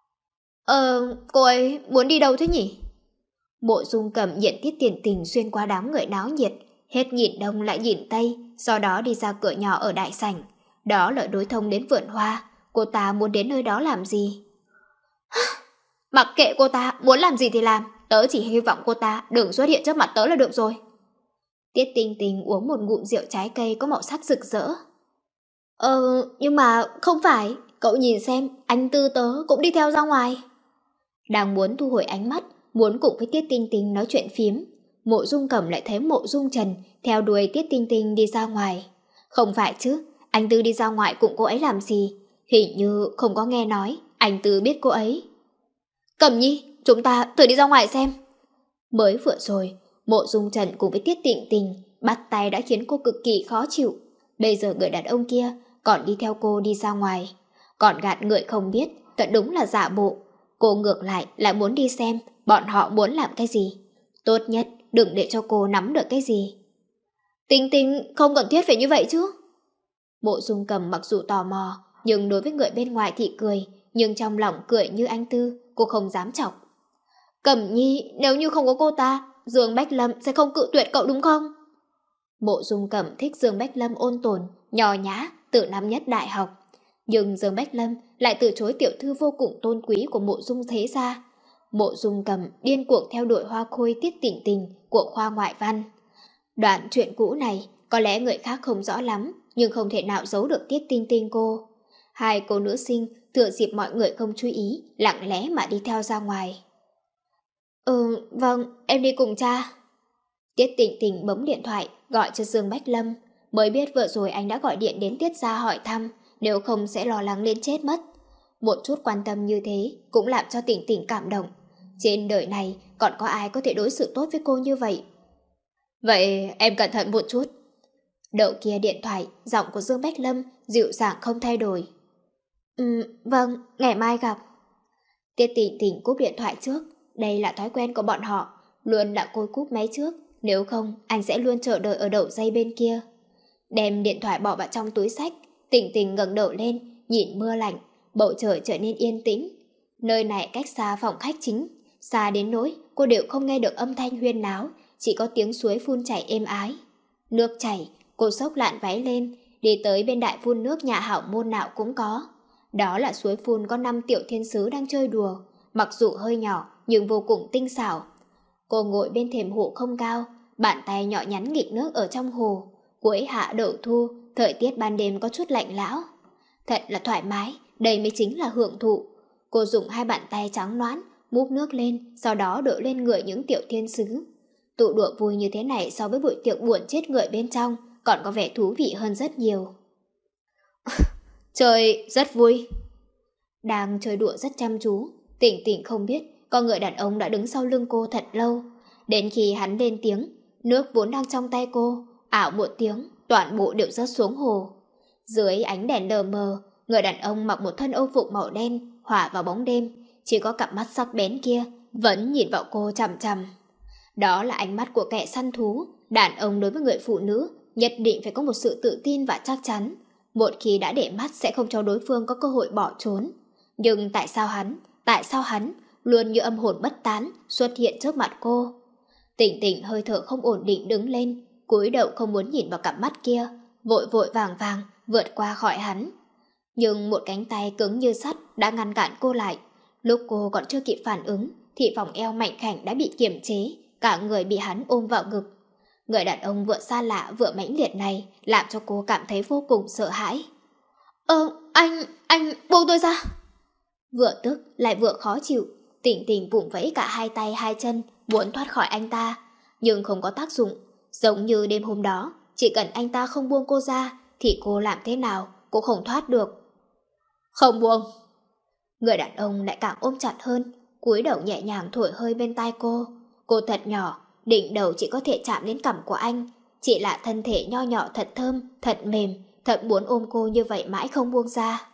C: Ờ, cô ấy muốn đi đâu thế nhỉ? Mộ Dung Cẩm nhận Tiết Tiền Tình xuyên qua đám người náo nhiệt, hết nhìn đông lại nhìn tây, sau đó đi ra cửa nhỏ ở đại sảnh. Đó là đối thông đến vườn hoa, cô ta muốn đến nơi đó làm gì? Mặc kệ cô ta muốn làm gì thì làm, tớ chỉ hy vọng cô ta đừng xuất hiện trước mặt tớ là được rồi. Tiết Tinh Tinh uống một ngụm rượu trái cây có màu sắc rực rỡ. Ờ, nhưng mà không phải, cậu nhìn xem, anh Tư tớ cũng đi theo ra ngoài. Đang muốn thu hồi ánh mắt, muốn cùng với Tiết Tinh Tinh nói chuyện phiếm, Mộ Dung Cẩm lại thấy Mộ Dung Trần theo đuôi Tiết Tinh Tinh đi ra ngoài. Không phải chứ, anh Tư đi ra ngoài cùng cô ấy làm gì? Hình như không có nghe nói anh Tư biết cô ấy. Cẩm Nhi, chúng ta thử đi ra ngoài xem. Mới vừa rồi, Mộ Dung Trần cùng với Tiết Tịnh Tình bắt tay đã khiến cô cực kỳ khó chịu. Bây giờ người đàn ông kia còn đi theo cô đi ra ngoài, còn gạt người không biết, thật đúng là giả bộ. Cô ngược lại lại muốn đi xem bọn họ muốn làm cái gì. Tốt nhất đừng để cho cô nắm được cái gì. Tình Tình không cần thiết phải như vậy chứ. Mộ Dung Cầm mặc dù tò mò, nhưng đối với người bên ngoài thì cười, nhưng trong lòng cười như anh Tư, cô không dám chọc. Cẩm Nhi, nếu như không có cô ta, Dương Bách Lâm sẽ không cự tuyệt cậu đúng không? Mộ Dung Cẩm thích Dương Bách Lâm ôn tồn, nhỏ nhã từ năm nhất đại học. Nhưng Dương Bách Lâm lại từ chối tiểu thư vô cùng tôn quý của Mộ Dung thế gia. Mộ Dung Cẩm điên cuồng theo đuổi Hoa Khôi Tiết Tịnh Tình của khoa ngoại văn. Đoạn chuyện cũ này có lẽ người khác không rõ lắm, nhưng không thể nào giấu được Tiết Tinh Tinh cô. Hai cô nữ sinh thừa dịp mọi người không chú ý, lặng lẽ mà đi theo ra ngoài. Ừ, vâng, em đi cùng cha. Tiết Tịnh Tình bấm điện thoại gọi cho Dương Bách Lâm, mới biết vừa rồi anh đã gọi điện đến Tiết gia hỏi thăm, nếu không sẽ lo lắng đến chết mất. Một chút quan tâm như thế cũng làm cho Tịnh Tình cảm động. Trên đời này còn có ai có thể đối xử tốt với cô như vậy? Vậy em cẩn thận một chút. Đầu kia điện thoại, giọng của Dương Bách Lâm dịu dàng không thay đổi. Ừ, vâng, ngày mai gặp. Tiết Tịnh Tình cúp điện thoại trước. Đây là thói quen của bọn họ, luôn là cô cúp máy trước, nếu không anh sẽ luôn chờ đợi ở đầu dây bên kia. Đem điện thoại bỏ vào trong túi xách, Tịnh Tình ngẩng đầu lên, nhìn mưa lạnh, bầu trời trở nên yên tĩnh. Nơi này cách xa phòng khách chính, xa đến nỗi cô đều không nghe được âm thanh huyên náo, chỉ có tiếng suối phun chảy êm ái. Nước chảy, cô xốc lạn váy lên, đi tới bên đại phun nước nhà hảo môn nào cũng có. Đó là suối phun có năm tiểu thiên sứ đang chơi đùa, mặc dù hơi nhỏ nhưng vô cùng tinh xảo. Cô ngồi bên thềm hồ không cao, bàn tay nhỏ nhắn nghịch nước ở trong hồ. Cuối hạ đậu thu, thời tiết ban đêm có chút lạnh lẽo. Thật là thoải mái, đây mới chính là hưởng thụ. Cô dùng hai bàn tay trắng nõn múc nước lên, sau đó đổ lên người những tiểu thiên sứ. Tụ đùa vui như thế này so với buổi tiệc buồn chết người bên trong còn có vẻ thú vị hơn rất nhiều. Chơi rất vui. Đang chơi đùa rất chăm chú, Tịnh Tình không biết con người đàn ông đã đứng sau lưng cô thật lâu. Đến khi hắn lên tiếng, nước vốn đang trong tay cô, ảo một tiếng, toàn bộ đều rớt xuống hồ. Dưới ánh đèn lờ mờ, người đàn ông mặc một thân âu phục màu đen, hòa vào bóng đêm, chỉ có cặp mắt sắc bén kia vẫn nhìn vào cô chằm chằm. Đó là ánh mắt của kẻ săn thú. Đàn ông đối với người phụ nữ nhất định phải có một sự tự tin và chắc chắn. Một khi đã để mắt sẽ không cho đối phương có cơ hội bỏ trốn. Nhưng tại sao hắn, tại sao hắn luôn như âm hồn bất tán xuất hiện trước mặt cô? Tịnh Tình hơi thở không ổn định đứng lên, cúi đầu không muốn nhìn vào cặp mắt kia, vội vội vàng vàng vượt qua khỏi hắn. Nhưng một cánh tay cứng như sắt đã ngăn cản cô lại. Lúc cô còn chưa kịp phản ứng thì vòng eo mạnh khảnh đã bị kiềm chế, cả người bị hắn ôm vào ngực. Người đàn ông vừa xa lạ vừa mãnh liệt này làm cho cô cảm thấy vô cùng sợ hãi. Ờ, anh, anh buông tôi ra. Vừa tức lại vừa khó chịu, Tịnh Tình vùng vẫy cả hai tay hai chân muốn thoát khỏi anh ta, nhưng không có tác dụng. Giống như đêm hôm đó, chỉ cần anh ta không buông cô ra thì cô làm thế nào cũng không thoát được. Không buông. Người đàn ông lại càng ôm chặt hơn, cúi đầu nhẹ nhàng thổi hơi bên tai cô. Cô thật nhỏ, đỉnh đầu chỉ có thể chạm đến cằm của anh, chỉ là thân thể nho nhỏ thật thơm, thật mềm, thật muốn ôm cô như vậy mãi không buông ra.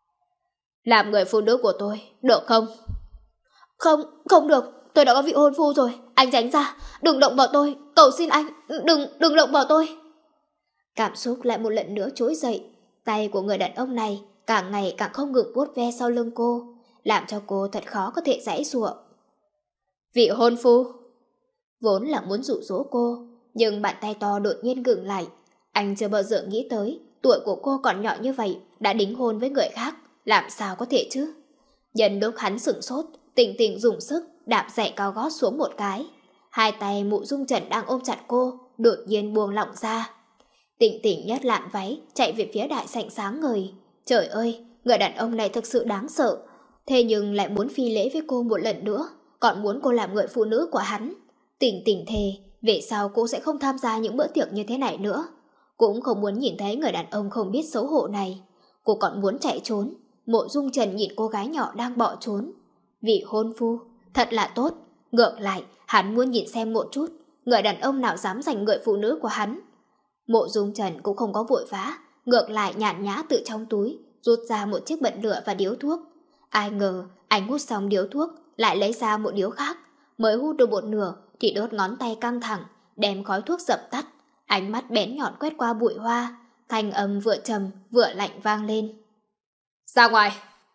C: Làm người phụ nữ của tôi, được không? Không, không được, tôi đã có vị hôn phu rồi, anh tránh ra, đừng động vào tôi, cầu xin anh, đừng, đừng động vào tôi. Cảm xúc lại một lần nữa trỗi dậy, tay của người đàn ông này càng ngày càng không ngừng vuốt ve sau lưng cô, làm cho cô thật khó có thể giãy giụa. Vị hôn phu. Vốn là muốn dụ dỗ cô, nhưng bàn tay to đột nhiên ngừng lại. Anh chưa bao giờ nghĩ tới tuổi của cô còn nhỏ như vậy đã đính hôn với người khác, làm sao có thể chứ? Nhân lúc hắn sửng sốt, Tịnh Tình dùng sức đạp giày cao gót xuống một cái. Hai tay Mộ Dung Trần đang ôm chặt cô đột nhiên buông lỏng ra. Tịnh Tình nhấc lạn váy chạy về phía đại sảnh sáng ngời. Trời ơi, người đàn ông này thực sự đáng sợ. Thế nhưng lại muốn phi lễ với cô một lần nữa, còn muốn cô làm người phụ nữ của hắn. Tịnh Tình thề về sau cô sẽ không tham gia những bữa tiệc như thế này nữa. cũng không muốn nhìn thấy người đàn ông không biết xấu hổ này. Cô còn muốn chạy trốn. Mộ Dung Trần nhìn cô gái nhỏ đang bỏ trốn. Vị hôn phu, thật là tốt. Ngược lại, hắn muốn nhìn xem một chút người đàn ông nào dám giành người phụ nữ của hắn. Mộ Dung Trần cũng không có vội vã, ngược lại nhàn nhã từ trong túi rút ra một chiếc bật lửa và điếu thuốc. Ai ngờ anh hút xong điếu thuốc lại lấy ra một điếu khác, mới hút được một nửa thì đốt ngón tay căng thẳng, đem khói thuốc dập tắt. Ánh mắt bén nhọn quét qua bụi hoa, thanh âm vừa trầm vừa lạnh vang lên. Ra ngoài.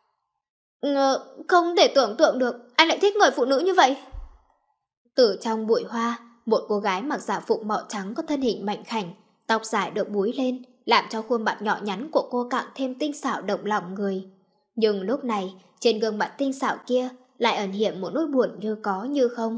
C: Ngờ, không thể tưởng tượng được anh lại thích người phụ nữ như vậy. Từ trong bụi hoa, một cô gái mặc giả phục màu trắng có thân hình mạnh khảnh, tóc dài được búi lên, làm cho khuôn mặt nhỏ nhắn của cô càng thêm tinh xảo động lòng người. Nhưng lúc này, trên gương mặt tinh xảo kia lại ẩn hiện một nỗi buồn như có như không.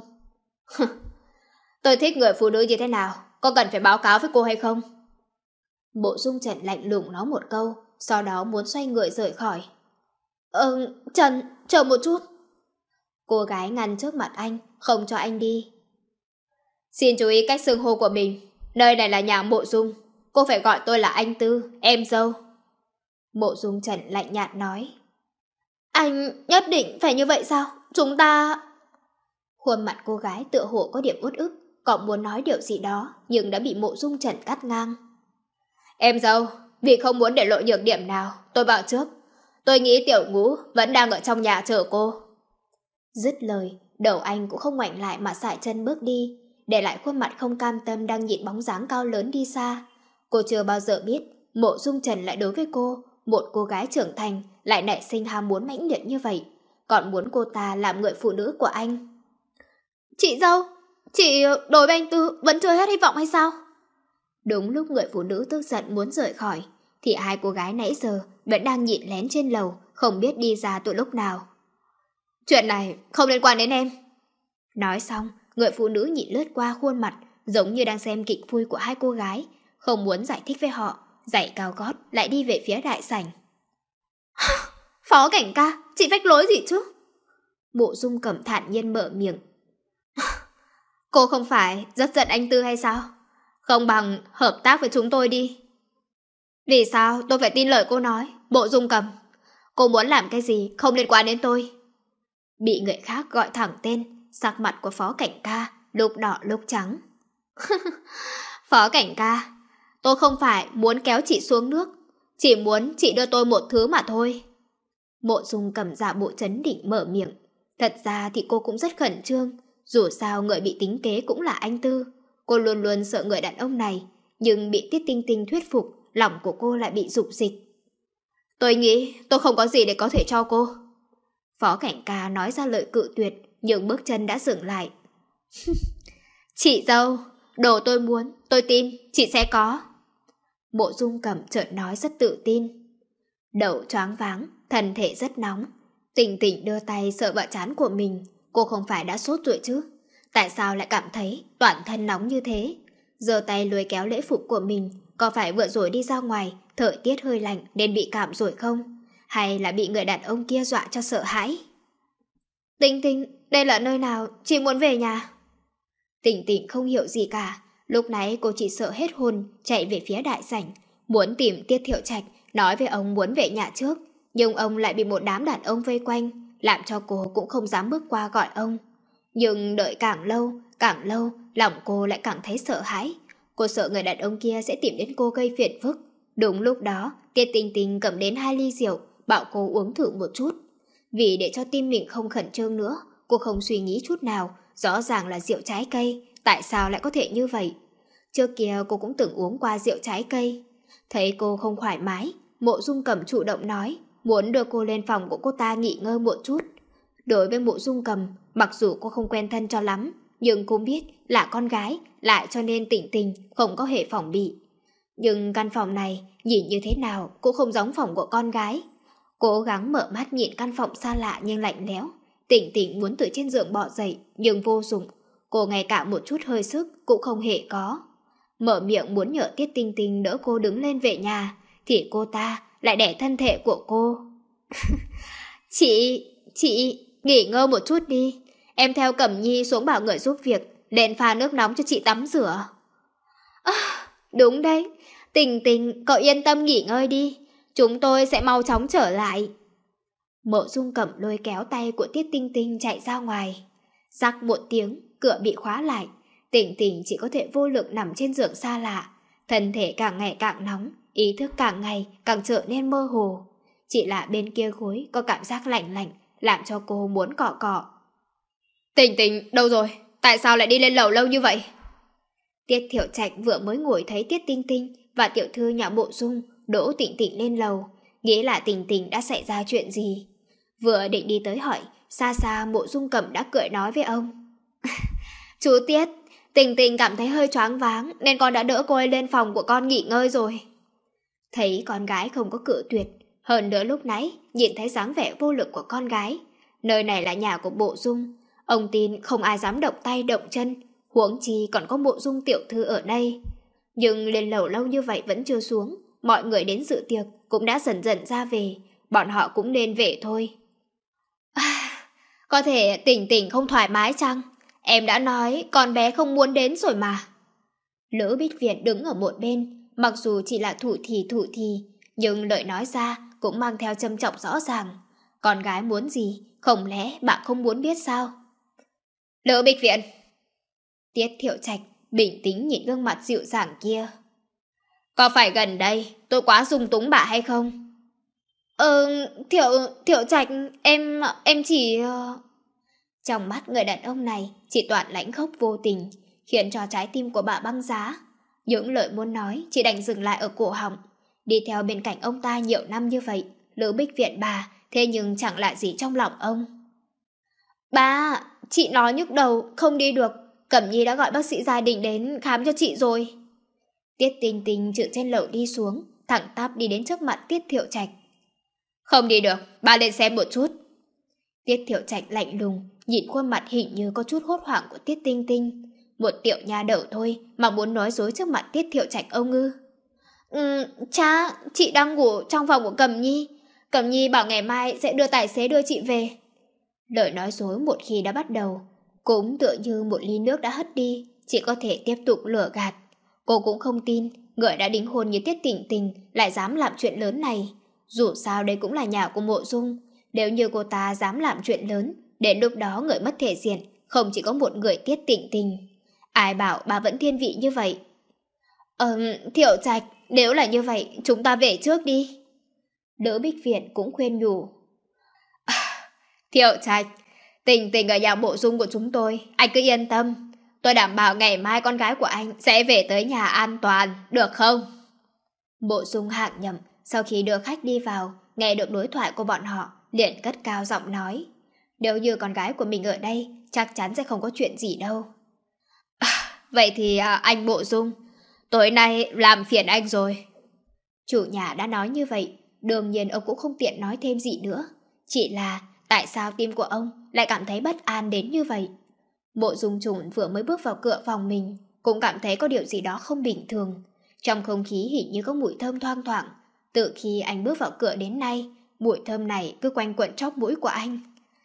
C: Tôi thích người phụ nữ như thế nào, có cần phải báo cáo với cô hay không? Mộ Dung Trần lạnh lùng nói một câu, sau đó muốn xoay người rời khỏi. Ờ, Trần, chờ một chút. Cô gái ngăn trước mặt anh, không cho anh đi. Xin chú ý cách xưng hô của mình. Nơi này là nhà Mộ Dung, cô phải gọi tôi là anh Tư, em dâu. Mộ Dung Trần lạnh nhạt nói. Anh nhất định phải như vậy sao? Chúng ta... Khuôn mặt cô gái tựa hồ có điểm uất ức, còn muốn nói điều gì đó, nhưng đã bị Mộ Dung Trần cắt ngang. Em dâu, vì không muốn để lộ nhược điểm nào, tôi bảo trước. Tôi nghĩ Tiểu Ngũ vẫn đang ở trong nhà chờ cô. Dứt lời, đầu anh cũng không ngoảnh lại mà sải chân bước đi, để lại khuôn mặt không cam tâm đang nhìn bóng dáng cao lớn đi xa. Cô chưa bao giờ biết Mộ Dung Trần lại đối với cô, một cô gái trưởng thành, lại nảy sinh ham muốn mãnh liệt như vậy, còn muốn cô ta làm người phụ nữ của anh. Chị dâu, chị đối với anh Tư vẫn chưa hết hy vọng hay sao? Đúng lúc người phụ nữ tức giận muốn rời khỏi, thì hai cô gái nãy giờ vẫn đang nhịn lén trên lầu, không biết đi ra từ lúc nào. Chuyện này không liên quan đến em. Nói xong, người phụ nữ nhìn lướt qua khuôn mặt, giống như đang xem kịch vui của hai cô gái, không muốn giải thích với họ, giày cao gót lại đi về phía đại sảnh. Phó Cảnh ca, chị phách lối gì chứ? Mộ Dung Cẩm thản nhiên mở miệng. Cô không phải rất giận anh Tư hay sao? Không bằng hợp tác với chúng tôi đi. Vì sao tôi phải tin lời cô nói, Mộ Dung Cẩm? Cô muốn làm cái gì không liên quan đến tôi. Bị người khác gọi thẳng tên, sắc mặt của Phó Cảnh ca lúc đỏ lúc trắng. Phó Cảnh ca, tôi không phải muốn kéo chị xuống nước, chỉ muốn chị đưa tôi một thứ mà thôi. Mộ Dung Cẩm giả bộ trấn định mở miệng. Thật ra thì cô cũng rất khẩn trương, dù sao người bị tính kế cũng là anh Tư. Cô luôn luôn sợ người đàn ông này, nhưng bị Tiết Tinh Tinh thuyết phục, lòng của cô lại bị rục dịch. Tôi nghĩ tôi không có gì để có thể cho cô. Phó Cảnh ca nói ra lời cự tuyệt, nhưng bước chân đã dừng lại. Chị dâu, đồ tôi muốn, tôi tin, chị sẽ có. Mộ Dung Cẩm chợt nói rất tự tin. Đầu choáng váng, thân thể rất nóng. Tình Tình đưa tay sờ vào trán của mình. Cô không phải đã sốt rồi chứ? Tại sao lại cảm thấy toàn thân nóng như thế? Giơ tay lôi kéo lễ phục của mình. Có phải vừa rồi đi ra ngoài, thời tiết hơi lạnh nên bị cảm rồi không? Hay là bị người đàn ông kia dọa cho sợ hãi? Tình Tình, đây là nơi nào? Chị muốn về nhà. Tình Tình không hiểu gì cả. Lúc nãy cô chỉ sợ hết hồn, chạy về phía đại sảnh, muốn tìm Tiết Thiệu Trạch, nói với ông muốn về nhà trước. Nhưng ông lại bị một đám đàn ông vây quanh, làm cho cô cũng không dám bước qua gọi ông. Nhưng đợi càng lâu, càng lâu, lòng cô lại càng thấy sợ hãi. Cô sợ người đàn ông kia sẽ tìm đến cô gây phiền phức. Đúng lúc đó, Tiết Tinh Tinh cầm đến hai ly rượu, bảo cô uống thử một chút. Vì để cho tim mình không khẩn trương nữa, cô không suy nghĩ chút nào, rõ ràng là rượu trái cây, tại sao lại có thể như vậy? Trước kia cô cũng từng uống qua rượu trái cây. Thấy cô không thoải mái, Mộ Dung Cẩm chủ động nói, muốn đưa cô lên phòng của cô ta nghỉ ngơi một chút. Đối với Mộ Dung Cẩm, mặc dù cô không quen thân cho lắm, nhưng cũng biết là con gái, lại cho nên Tình Tình không có hề phòng bị. Nhưng căn phòng này nhìn như thế nào cũng không giống phòng của con gái. Cố gắng mở mắt nhìn căn phòng xa lạ nhưng lạnh lẽo. Tình Tình muốn từ trên giường bò dậy nhưng vô dụng. Cô ngay cả một chút hơi sức cũng không hề có. Mở miệng muốn nhờ Tiết Tinh Tinh đỡ cô đứng lên về nhà, thì cô ta lại đẻ thân thể của cô. Chị, chị, nghỉ ngơi một chút đi. Em theo Cẩm Nhi xuống bảo người giúp việc, lên pha nước nóng cho chị tắm rửa. À, đúng đấy, Tình Tình, cậu yên tâm nghỉ ngơi đi, chúng tôi sẽ mau chóng trở lại. Mộ Dung Cẩm lôi kéo tay của Tiết Tinh Tinh chạy ra ngoài. Rắc một tiếng, cửa bị khóa lại. Tình Tình chỉ có thể vô lực nằm trên giường xa lạ. Thân thể càng ngày càng nóng, ý thức càng ngày càng trở nên mơ hồ. Chỉ là bên kia gối có cảm giác lạnh lạnh, làm cho cô muốn cọ cọ.
B: Tình Tình, đâu rồi? Tại sao lại đi lên lầu lâu như vậy?
C: Tiết Thiệu Trạch vừa mới ngồi thấy Tiết Tinh Tinh và tiểu thư nhà Mộ Dung đỗ Tịnh Tịnh lên lầu, nghĩ là Tình Tình đã xảy ra chuyện gì. Vừa định đi tới hỏi, xa xa Mộ Dung Cẩm đã cười nói với ông. Chú Tiết, Tình Tình cảm thấy hơi choáng váng nên con đã đỡ cô ấy lên phòng của con nghỉ ngơi rồi. Thấy con gái không có cự tuyệt, hơn nữa lúc nãy nhìn thấy dáng vẻ vô lực của con gái. Nơi này là nhà của Mộ Dung, ông tin không ai dám động tay động chân, huống chi còn có Mộ Dung tiểu thư ở đây. Nhưng lên lầu lâu như vậy vẫn chưa xuống, mọi người đến dự tiệc cũng đã dần dần ra về, bọn họ cũng nên về thôi. À, có thể Tình Tình không thoải mái chăng? Em đã nói con bé không muốn đến rồi mà. Lữ Bích Việt đứng ở một bên, mặc dù chỉ là thủ thì thủ thì, nhưng lời nói ra cũng mang theo châm trọng rõ ràng. Con gái muốn gì, không lẽ bạn không muốn biết sao?
B: Lữ Bích Việt.
C: Tiết Thiệu Trạch bình tĩnh nhìn gương mặt dịu dàng kia.
B: Có phải gần đây tôi quá dung túng bà hay không?
C: Ờ, Thiệu, Thiệu Trạch, em, em chỉ... Trong mắt người đàn ông này chỉ toàn lãnh khốc vô tình, khiến cho trái tim của bà băng giá. Những lời muốn nói chỉ đành dừng lại ở cổ họng. Đi theo bên cạnh ông ta nhiều năm như vậy, Lữ Bích Viện bà, thế nhưng chẳng lạ gì trong lòng ông. Ba, chị nói nhức đầu, không đi được. Cẩm Nhi đã gọi bác sĩ gia đình đến khám cho chị rồi. Tiết Tinh Tinh từ trên lầu đi xuống, thẳng tắp đi đến trước mặt Tiết Thiệu Trạch.
B: Không đi được, ba lên xem một chút.
C: Tiết Thiệu Trạch lạnh lùng, nhìn khuôn mặt hình như có chút hốt hoảng của Tiết Tinh Tinh. Một tiểu nha đầu thôi mà muốn nói dối trước mặt Tiết Thiệu Trạch ông ư? Ừ, cha, chị đang ngủ trong phòng của Cẩm Nhi. Cẩm Nhi bảo ngày mai sẽ đưa tài xế đưa chị về. Lời nói dối một khi đã bắt đầu, cũng tựa như một ly nước đã hất đi, chỉ có thể tiếp tục lừa gạt. Cô cũng không tin người đã đính hôn như Tiết Tình Tình lại dám làm chuyện lớn này. Dù sao đây cũng là nhà của Mộ Dung. Nếu như cô ta dám làm chuyện lớn, đến lúc đó người mất thể diện không chỉ có một người Tiết Tình Tình. Ai bảo bà vẫn thiên vị như vậy? Ừm, Thiệu Trạch, nếu là như vậy chúng ta về trước đi. Lữ Bích Viện cũng khuyên nhủ.
B: À, Thiệu Trạch, Tình Tình ở nhà Mộ Dung của chúng tôi, anh cứ yên tâm. Tôi đảm bảo ngày mai con gái của anh sẽ về tới nhà an toàn, được không?
C: Mộ Dung Hạng Nhậm sau khi đưa khách đi vào, nghe được đối thoại của bọn họ, liền cất cao giọng nói. Nếu như con gái của mình ở đây, chắc chắn sẽ không có chuyện gì đâu.
B: À, vậy thì à, anh Mộ Dung, tối nay làm phiền anh rồi.
C: Chủ nhà đã nói như vậy, đương nhiên ông cũng không tiện nói thêm gì nữa. Chỉ là tại sao tim của ông lại cảm thấy bất an đến như vậy? Mộ Dung Trùng vừa mới bước vào cửa phòng mình, cũng cảm thấy có điều gì đó không bình thường. Trong không khí hình như có mùi thơm thoang thoảng. Từ khi anh bước vào cửa đến nay, mùi thơm này cứ quanh quẩn chóp mũi của anh.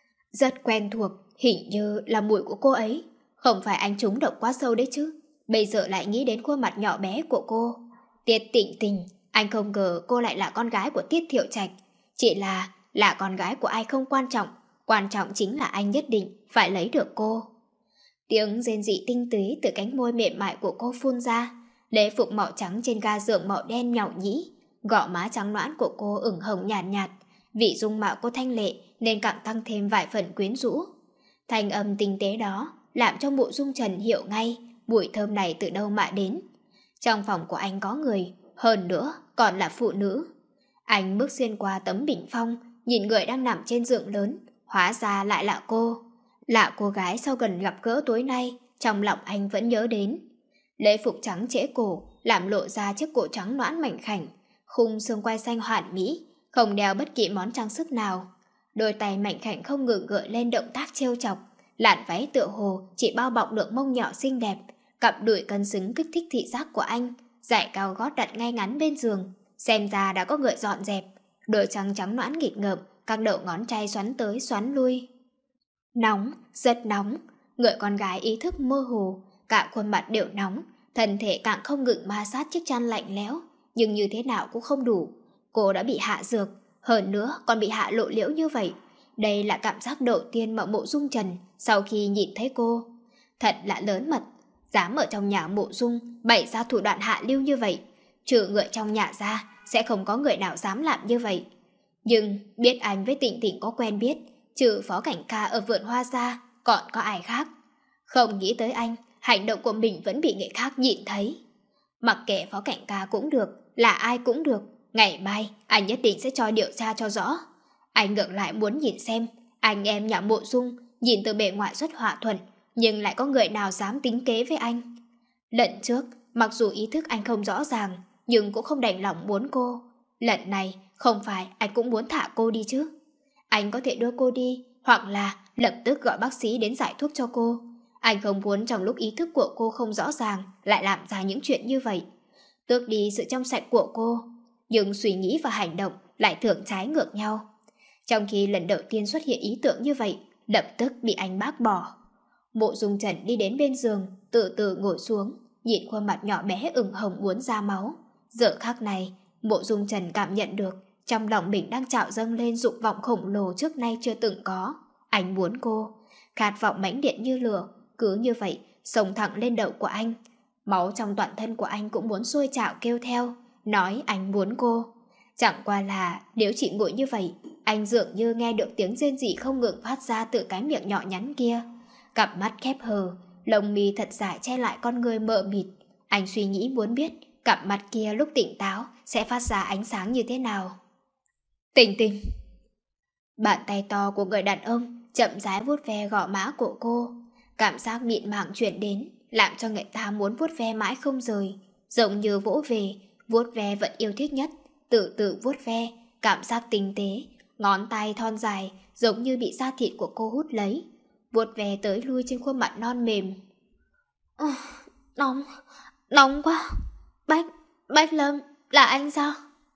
C: Rất quen thuộc, hình như là mùi của cô ấy. Không phải anh trúng độc quá sâu đấy chứ. Bây giờ lại nghĩ đến khuôn mặt nhỏ bé của cô. Tiết Tịnh Tình, anh không ngờ cô lại là con gái của Tiết Thiệu Trạch. Chỉ là, là con gái của ai không quan trọng. Quan trọng chính là anh nhất định phải lấy được cô. Tiếng rên rỉ tinh túy từ cánh môi mềm mại của cô phun ra. Lễ phục màu trắng trên ga giường màu đen nhão nhĩ, gò má trắng nõn của cô ửng hồng nhạt nhạt. Vì dung mạo cô thanh lệ nên càng tăng thêm vài phần quyến rũ. Thanh âm tinh tế đó làm cho Mộ Dung Trần hiểu ngay mùi thơm này từ đâu mà đến. Trong phòng của anh có người, hơn nữa còn là phụ nữ. Anh bước xuyên qua tấm bình phong, nhìn người đang nằm trên giường lớn, hóa ra lại là cô. Là cô gái sau gần gặp gỡ tối nay, trong lòng anh vẫn nhớ đến. Lễ phục trắng trễ cổ, làm lộ ra chiếc cổ trắng nõn mảnh khảnh, khung xương quai xanh hoàn mỹ, không đeo bất kỳ món trang sức nào. Đôi tay mảnh khảnh không ngừng gợi lên động tác trêu chọc, làn váy tựa hồ chỉ bao bọc được mông nhỏ xinh đẹp, cặp đùi cân xứng kích thích thị giác của anh, giày cao gót đặt ngay ngắn bên giường, xem ra đã có người dọn dẹp. Đôi trắng trắng nõn nghịch ngợm, các đầu ngón tay xoắn tới xoắn lui. Nóng, rất nóng, người con gái ý thức mơ hồ, cả khuôn mặt đều nóng, thân thể càng không ngừng ma sát chiếc chăn lạnh lẽo, nhưng như thế nào cũng không đủ. Cô đã bị hạ dược, hơn nữa còn bị hạ lộ liễu như vậy. Đây là cảm giác đầu tiên mà Mộ Dung Trần sau khi nhìn thấy cô. Thật là lớn mật, dám ở trong nhà Mộ Dung bày ra thủ đoạn hạ lưu như vậy. Trừ người trong nhà ra, sẽ không có người nào dám làm như vậy. Nhưng biết anh với Tịnh Tịnh có quen biết, trừ Phó Cảnh Ca ở vườn hoa ra, còn có ai khác. Không nghĩ tới anh, hành động của mình vẫn bị người khác nhìn thấy. Mặc kệ Phó Cảnh Ca cũng được, là ai cũng được, ngày mai anh nhất định sẽ cho điều tra cho rõ. Anh ngược lại muốn nhìn xem, anh em nhà Mộ Dung nhìn từ bề ngoài rất hòa thuận, nhưng lại có người nào dám tính kế với anh. Lần trước, mặc dù ý thức anh không rõ ràng, nhưng cũng không đành lòng muốn cô. Lần này, không phải anh cũng muốn thả cô đi chứ. Anh có thể đưa cô đi, hoặc là lập tức gọi bác sĩ đến giải thuốc cho cô. Anh không muốn trong lúc ý thức của cô không rõ ràng lại làm ra những chuyện như vậy, tước đi sự trong sạch của cô. Nhưng suy nghĩ và hành động lại thường trái ngược nhau. Trong khi lần đầu tiên xuất hiện ý tưởng như vậy, lập tức bị anh bác bỏ. Mộ Dung Trần đi đến bên giường, từ từ ngồi xuống, nhìn khuôn mặt nhỏ bé ửng hồng muốn ra máu. Giờ khắc này, Mộ Dung Trần cảm nhận được trong lòng mình đang trào dâng lên dục vọng khổng lồ trước nay chưa từng có. Anh muốn cô, khát vọng mãnh liệt như lửa, cứ như vậy xông thẳng lên đầu của anh. Máu trong toàn thân của anh cũng muốn sôi trào kêu theo, nói anh muốn cô. Chẳng qua là nếu chỉ ngồi như vậy, anh dường như nghe được tiếng rên rỉ không ngừng phát ra từ cái miệng nhỏ nhắn kia. Cặp mắt khép hờ, lông mi thật dài che lại con người mờ mịt. Anh suy nghĩ muốn biết cặp mắt kia lúc tỉnh táo sẽ phát ra ánh sáng như thế nào. Tình Tình. Bàn tay to của người đàn ông chậm rãi vuốt ve gò má của cô. Cảm giác mịn màng chuyển đến, làm cho người ta muốn vuốt ve mãi không rời. Giống như vỗ về, vuốt ve vẫn yêu thích nhất, từ từ vuốt ve, cảm giác tinh tế, ngón tay thon dài giống như bị da thịt của cô hút lấy, vuốt ve tới lui trên khuôn mặt non mềm. À, nóng, nóng quá. Bách, Bách Lâm, là anh sao?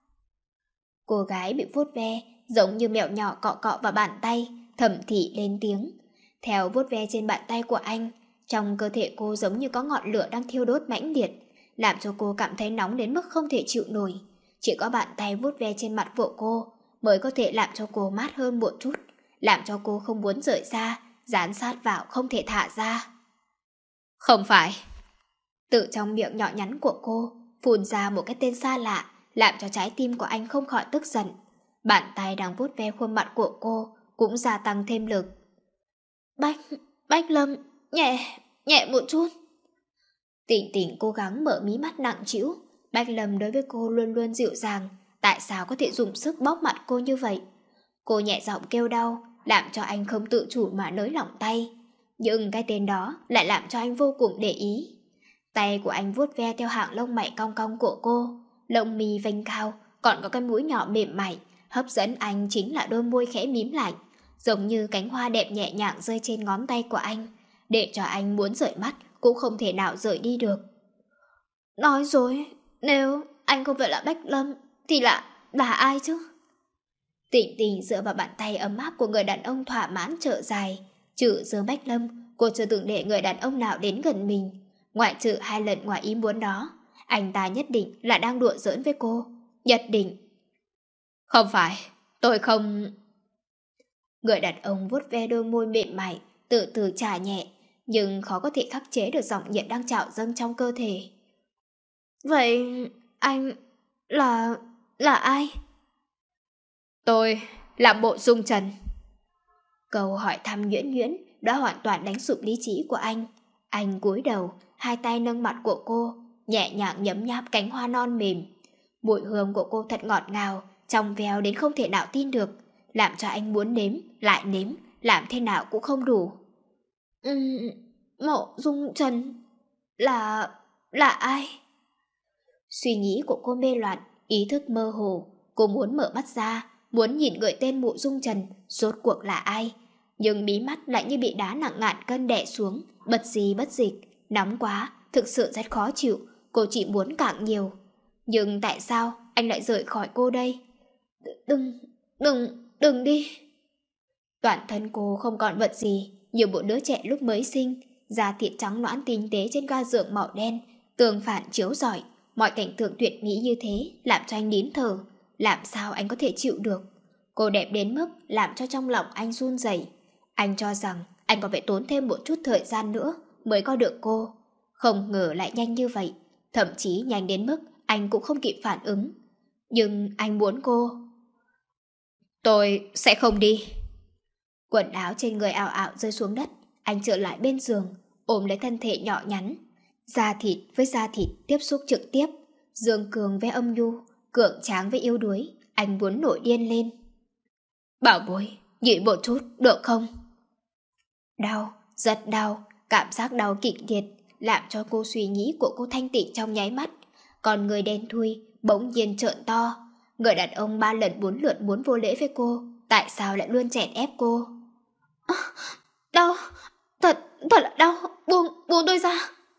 C: Cô gái bị vuốt ve giống như mèo nhỏ cọ cọ vào bàn tay, thầm thì lên tiếng. Theo vuốt ve trên bàn tay của anh, trong cơ thể cô giống như có ngọn lửa đang thiêu đốt mãnh liệt, làm cho cô cảm thấy nóng đến mức không thể chịu nổi. Chỉ có bàn tay vuốt ve trên mặt của cô mới có thể làm cho cô mát hơn một chút, làm cho cô không muốn rời ra, dán sát vào không thể thả ra. Không phải. Từ trong miệng nhỏ nhắn của cô phun ra một cái tên xa lạ, làm cho trái tim của anh không khỏi tức giận. Bàn tay đang vuốt ve khuôn mặt của cô cũng gia tăng thêm lực. Bách, Bách Lâm, nhẹ, nhẹ một chút. Tỉnh tỉnh cố gắng mở mí mắt nặng trĩu. Bách Lâm đối với cô luôn luôn dịu dàng, tại sao có thể dùng sức bóp mặt cô như vậy? Cô nhẹ giọng kêu đau, làm cho anh không tự chủ mà nới lỏng tay. Nhưng cái tên đó lại làm cho anh vô cùng để ý. Tay của anh vuốt ve theo hàng lông mày cong cong của cô, lông mi vênh cao, còn có cái mũi nhỏ mềm mại. Hấp dẫn anh chính là đôi môi khẽ mím lại, giống như cánh hoa đẹp nhẹ nhàng rơi trên ngón tay của anh, để cho anh muốn rời mắt cũng không thể nào rời đi được. Nói rồi, nếu anh không phải là Bách Lâm thì là, là ai chứ? Tỉnh Tỉnh dựa vào bàn tay ấm áp của người đàn ông thỏa mãn trợ dài. Trừ Dương Bách Lâm, cô chưa từng để người đàn ông nào đến gần mình. Ngoại trừ hai lần ngoài ý muốn đó, anh ta nhất định là đang đùa giỡn với cô. Nhất định. Không phải, tôi không... Người đàn ông vuốt ve đôi môi mềm mại, từ từ trà nhẹ, nhưng khó có thể khắc chế được dòng nhiệt đang trào dâng trong cơ thể. Vậy anh là... là ai? Tôi là Mộ Dung Trần. Câu hỏi thăm nhuyễn nhuyễn đã hoàn toàn đánh sụp lý trí của anh. Anh cúi đầu, hai tay nâng mặt của cô, nhẹ nhàng nhấm nháp cánh hoa non mềm. Mùi hương của cô thật ngọt ngào, trong veo đến không thể nào tin được, làm cho anh muốn nếm, lại nếm, làm thế nào cũng không đủ. Uhm, Mộ Dung Trần là... là ai? Suy nghĩ của cô mê loạn, ý thức mơ hồ. Cô muốn mở mắt ra, muốn nhìn người tên Mộ Dung Trần rốt cuộc là ai. Nhưng mí mắt lại như bị đá nặng ngàn cân đè xuống, bật gì bất dịch. Nóng quá, thực sự rất khó chịu. Cô chỉ muốn càng nhiều. Nhưng tại sao anh lại rời khỏi cô đây? Đừng, đừng, đừng đi. Toàn thân cô không còn vật gì, như một đứa trẻ lúc mới sinh. Da thịt trắng nõn tinh tế trên ga giường màu đen, tường phản chiếu rọi, mọi cảnh tượng tuyệt mỹ như thế làm cho anh nín thở. Làm sao anh có thể chịu được? Cô đẹp đến mức làm cho trong lòng anh run rẩy. Anh cho rằng anh còn phải tốn thêm một chút thời gian nữa mới có được cô. Không ngờ lại nhanh như vậy, thậm chí nhanh đến mức anh cũng không kịp phản ứng. Nhưng anh muốn cô. Tôi sẽ không đi. Quần áo trên người ảo ảo rơi xuống đất. Anh trở lại bên giường, ôm lấy thân thể nhỏ nhắn. Da thịt với da thịt tiếp xúc trực tiếp. Dương cường với âm nhu, cường tráng với yếu đuối. Anh muốn nổi điên lên. Bảo bối, nhịn một chút, được không? Đau, rất đau. Cảm giác đau kịch liệt làm cho cô suy nghĩ của cô thanh tịnh trong nháy mắt. Còn người đen thui bỗng nhiên trợn to. Người đàn ông ba lần bốn lượt muốn vô lễ với cô, tại sao lại luôn chèn ép cô? À, đau, thật, thật là đau, buông, buông tôi ra.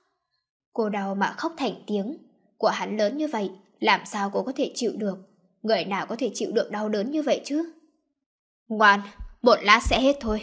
C: Cô đau mà khóc thành tiếng. Của hắn lớn như vậy, làm sao cô có thể chịu được? Người nào có thể chịu được đau đớn như vậy chứ? Ngoan, một lát sẽ hết thôi.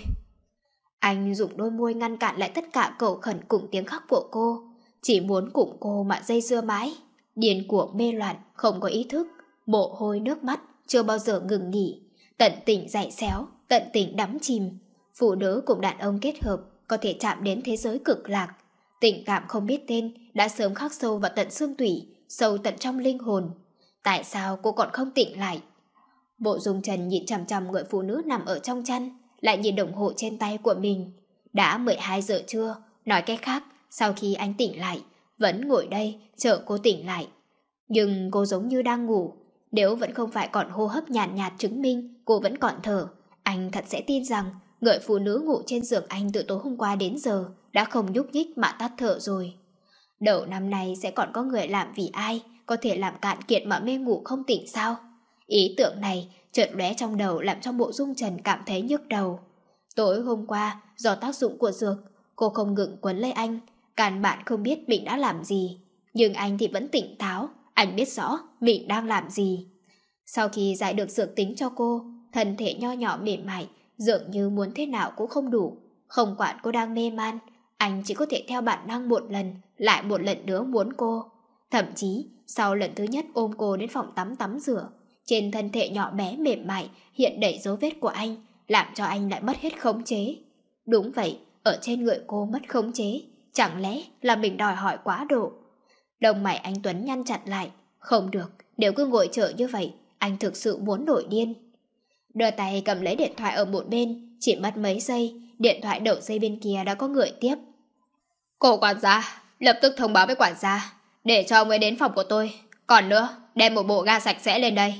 C: Anh dùng đôi môi ngăn cản lại tất cả cầu khẩn cùng tiếng khóc của cô. Chỉ muốn cùng cô mà dây dưa mãi. Điên cuồng mê loạn, không có ý thức. Mồ hôi nước mắt chưa bao giờ ngừng nghỉ. Tận tình dạy xéo, tận tình đắm chìm. Phụ nữ cùng đàn ông kết hợp có thể chạm đến thế giới cực lạc. Tình cảm không biết tên đã sớm khắc sâu vào tận xương tủy, sâu tận trong linh hồn. Tại sao cô còn không tỉnh lại? Bộ Dung Trần nhìn chằm chằm người phụ nữ nằm ở trong chăn, lại nhìn đồng hồ trên tay của mình. Đã mười hai giờ trưa, nói cách khác, sau khi anh tỉnh lại, vẫn ngồi đây chờ cô tỉnh lại. Nhưng cô giống như đang ngủ. Nếu vẫn không phải còn hô hấp nhàn nhạt, nhạt chứng minh cô vẫn còn thở, anh thật sẽ tin rằng người phụ nữ ngủ trên giường anh từ tối hôm qua đến giờ đã không nhúc nhích mà tắt thở rồi. Đầu năm nay sẽ còn có người làm vì ai, có thể làm cạn kiệt mà mê ngủ không tỉnh sao? Ý tưởng này chợt lóe trong đầu làm cho Bộ Dung Trần cảm thấy nhức đầu. Tối hôm qua, do tác dụng của dược, cô không ngừng quấn lấy anh, căn bản không biết mình đã làm gì. Nhưng anh thì vẫn tỉnh táo, anh biết rõ mình đang làm gì. Sau khi giải được dược tính cho cô, thân thể nho nhỏ mềm mại, dường như muốn thế nào cũng không đủ. Không quản cô đang mê man, anh chỉ có thể theo bản năng một lần, lại một lần nữa muốn cô. Thậm chí, sau lần thứ nhất ôm cô đến phòng tắm tắm rửa, trên thân thể nhỏ bé mềm mại hiện đầy dấu vết của anh, làm cho anh lại mất hết khống chế. Đúng vậy, ở trên người cô mất khống chế, chẳng lẽ là mình đòi hỏi quá độ? Đồng mày anh Tuấn nhăn chặt lại. Không được, nếu cứ ngồi chờ như vậy, anh thực sự muốn nổi điên. Đưa tay cầm lấy điện thoại ở một bên, chỉ mất mấy giây, điện thoại đầu dây bên kia đã có người tiếp. Cô quản gia, lập tức thông báo với quản gia, để cho ông ấy đến phòng của tôi. Còn nữa, đem một bộ ga sạch sẽ lên đây.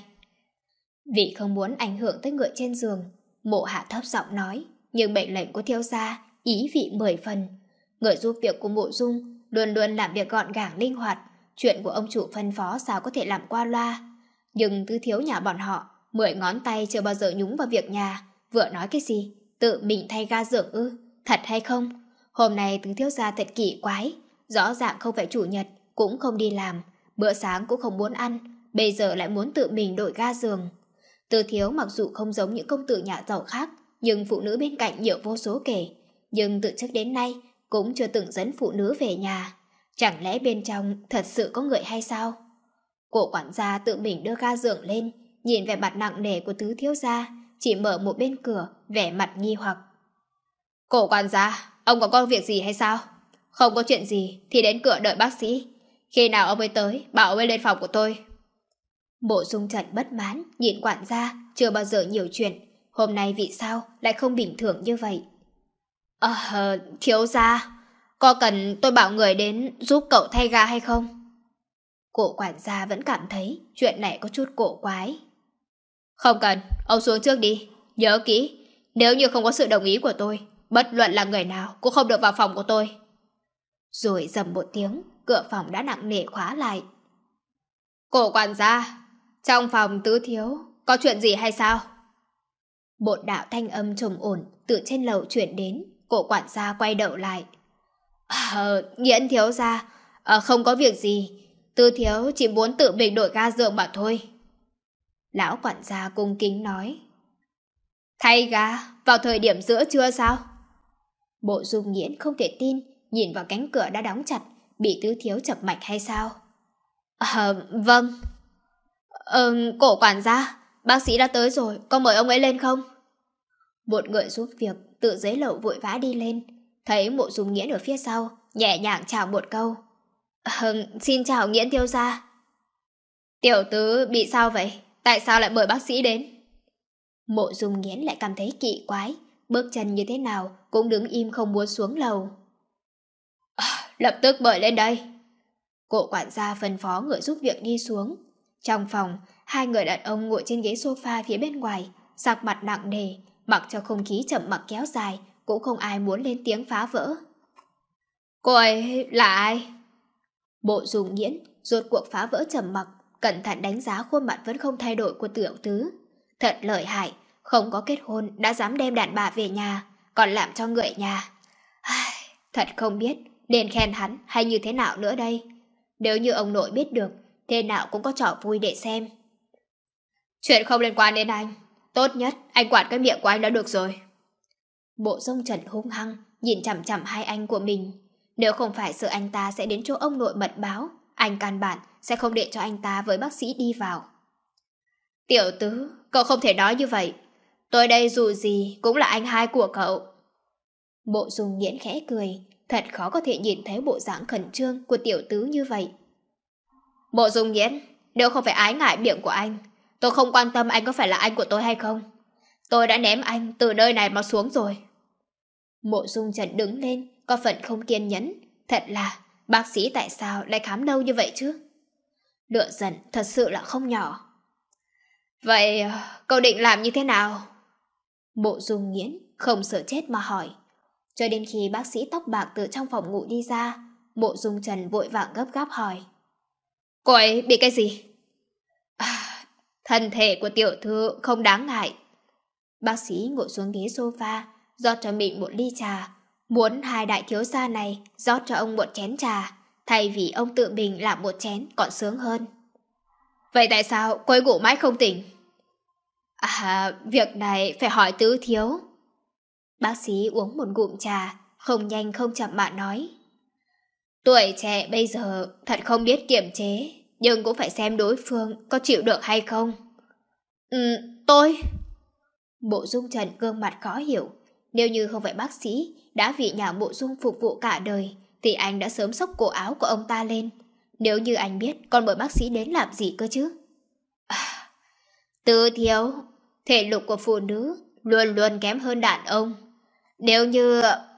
C: Vì không muốn ảnh hưởng tới người trên giường, Mộ Hạ thấp giọng nói, nhưng mệnh lệnh của thiếu gia ý vị mười phần. Người giúp việc của Mộ Dung luôn luôn làm việc gọn gàng linh hoạt, chuyện của ông chủ phân phó sao có thể làm qua loa. Nhưng Tứ thiếu nhà bọn họ, mười ngón tay chưa bao giờ nhúng vào việc nhà. Vừa nói cái gì? Tự mình thay ga giường ư? Thật hay không? Hôm nay Tứ thiếu gia thật kỳ quái. Rõ ràng không phải chủ nhật, cũng không đi làm, bữa sáng cũng không muốn ăn, bây giờ lại muốn tự mình đổi ga giường. Tứ thiếu mặc dù không giống những công tử nhà giàu khác, nhưng phụ nữ bên cạnh nhiều vô số kể. Nhưng từ trước đến nay cũng chưa từng dẫn phụ nữ về nhà. Chẳng lẽ bên trong thật sự có người hay sao? Cổ quản gia tự mình đưa ga giường lên, nhìn vẻ mặt nặng nề của Tứ thiếu gia, chỉ mở một bên cửa, vẻ mặt nghi hoặc. Cổ quản gia, ông có có việc gì hay sao? Không có chuyện gì thì đến cửa đợi bác sĩ. Khi nào ông ấy tới, bảo ông ấy lên phòng của tôi. Bộ Dung Trần bất mãn, nhìn quản gia, chưa bao giờ nhiều chuyện. Hôm nay vì sao lại không bình thường như vậy? Ờ, thiếu gia, có cần tôi bảo người đến giúp cậu thay ga hay không? Cổ quản gia vẫn cảm thấy chuyện này có chút cổ quái. Không cần, ông xuống trước đi. Nhớ kỹ, nếu như không có sự đồng ý của tôi, bất luận là người nào cũng không được vào phòng của tôi. Rồi dầm một tiếng, cửa phòng đã nặng nề khóa lại. Cổ quản gia, trong phòng Tứ thiếu, có chuyện gì hay sao? Một đạo thanh âm trầm ổn từ trên lầu chuyển đến. Cổ quản gia quay đầu lại. Ờ, Nghiễn thiếu gia, à, không có việc gì. Tứ thiếu chỉ muốn tự mình đổi ga giường mà thôi. Lão quản gia cung kính nói. Thay ga vào thời điểm giữa trưa sao? Bộ Dung Nghiễn không thể tin, nhìn vào cánh cửa đã đóng chặt, bị Tứ thiếu chập mạch hay sao? À, vâng. Ờ, cổ quản gia, bác sĩ đã tới rồi, có mời ông ấy lên không? Một người giúp việc từ dưới lầu vội vã đi lên, thấy Mộ Dung Nghiễn ở phía sau, nhẹ nhàng chào một câu. Ờ, xin chào Nghiễn thiếu gia. Tiểu tứ bị sao vậy? Tại sao lại mời bác sĩ đến? Mộ Dung Nghiễn lại cảm thấy kỳ quái, bước chân như thế nào cũng đứng im không muốn xuống lầu. À, lập tức mời lên đây. Cổ quản gia phân phó người giúp việc đi xuống. Trong phòng, hai người đàn ông ngồi trên ghế sofa phía bên ngoài, sắc mặt nặng nề, mặc cho không khí trầm mặc kéo dài, cũng không ai muốn lên tiếng phá vỡ. Cô ấy là ai? Mộ Dung Nghiễn rốt cuộc phá vỡ trầm mặc, cẩn thận đánh giá khuôn mặt vẫn không thay đổi của tiểu tứ. Thật lợi hại, không có kết hôn đã dám đem đàn bà về nhà, còn làm cho người nhà. Ai, thật không biết nên khen hắn hay như thế nào nữa đây. Nếu như ông nội biết được, thế nào cũng có trò vui để xem. Chuyện không liên quan đến anh, tốt nhất anh quản cái miệng của anh đã được rồi. Bộ Dung Trần hung hăng nhìn chằm chằm hai anh của mình. Nếu không phải sợ anh ta sẽ đến chỗ ông nội mật báo, anh căn bản sẽ không để cho anh ta với bác sĩ đi vào. Tiểu tứ, cậu không thể nói như vậy. Tôi đây dù gì cũng là anh hai của cậu. Bộ Dung Nghiễn khẽ cười, thật khó có thể nhìn thấy bộ dáng khẩn trương của tiểu tứ như vậy. Bộ Dung Nghiễn, nếu không phải ái ngại miệng của anh, tôi không quan tâm anh có phải là anh của tôi hay không. Tôi đã ném anh từ nơi này mà xuống rồi. Mộ Dung Trần đứng lên, có phần không kiên nhẫn. Thật là, bác sĩ tại sao lại khám lâu như vậy chứ? Lửa giận thật sự là không nhỏ. Vậy cậu định làm như thế nào? Mộ Dung Nghiễn không sợ chết mà hỏi. Cho đến khi bác sĩ tóc bạc từ trong phòng ngủ đi ra, Mộ Dung Trần vội vàng gấp gáp hỏi. Cô ấy bị cái gì? À, thân thể của tiểu thư không đáng ngại. Bác sĩ ngồi xuống ghế sofa, rót cho mình một ly trà, muốn hai đại thiếu gia này rót cho ông một chén trà, thay vì ông tự mình làm một chén còn sướng hơn. Vậy tại sao cô ấy ngủ mãi không tỉnh? À, việc này phải hỏi tứ thiếu. Bác sĩ uống một ngụm trà, không nhanh không chậm mà nói. Tuổi trẻ bây giờ thật không biết kiềm chế, nhưng cũng phải xem đối phương có chịu được hay không. Ừ, tôi... Mộ Dung Trần gương mặt khó hiểu. Nếu như không phải bác sĩ đã vì nhà Mộ Dung phục vụ cả đời, thì anh đã sớm xốc cổ áo của ông ta lên. Nếu như anh biết còn mời bác sĩ đến làm gì cơ chứ? À, Tứ thiếu, thể lực của phụ nữ luôn luôn kém hơn đàn ông. Nếu như...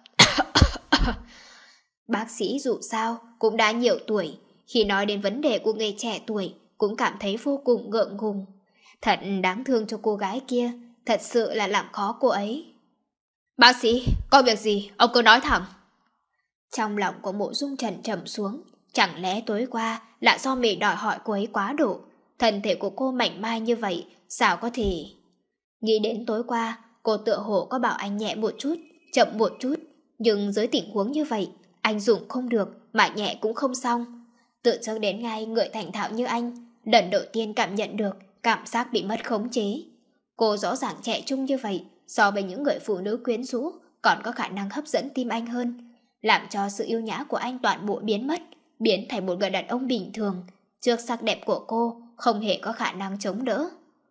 C: Bác sĩ dù sao cũng đã nhiều tuổi, khi nói đến vấn đề của người trẻ tuổi cũng cảm thấy vô cùng ngượng ngùng. Thật đáng thương cho cô gái kia, thật sự là làm khó cô ấy. Bác sĩ, có việc gì, ông cứ nói thẳng. Trong lòng của Mộ Dung Trần trầm xuống, chẳng lẽ tối qua là do mình đòi hỏi cô ấy quá độ. Thân thể của cô mảnh mai như vậy, sao có thể... Nghĩ đến tối qua, cô tựa hồ có bảo anh nhẹ một chút, chậm một chút, nhưng dưới tình huống như vậy, anh dùng không được mà nhẹ cũng không xong. Tự trước đến ngay người thành thạo như anh, lần đầu tiên cảm nhận được cảm giác bị mất khống chế. Cô rõ ràng trẻ trung như vậy, so với những người phụ nữ quyến rũ còn có khả năng hấp dẫn tim anh hơn, làm cho sự yêu nhã của anh toàn bộ biến mất, biến thành một người đàn ông bình thường. Trước sắc đẹp của cô không hề có khả năng chống đỡ.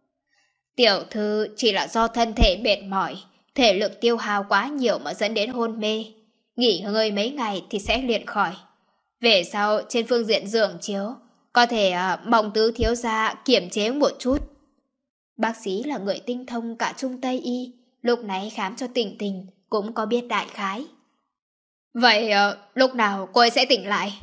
C: Tiểu thư chỉ là do thân thể mệt mỏi, thể lực tiêu hao quá nhiều mà dẫn đến hôn mê. Nghỉ ngơi mấy ngày thì sẽ liền khỏi. Về sau trên phương diện giường chiếu, có thể à, mong tứ thiếu gia kiểm chế một chút. Bác sĩ là người tinh thông cả Trung Tây Y, lúc này khám cho Tình Tình cũng có biết đại khái. Vậy à, lúc nào cô ấy sẽ tỉnh lại?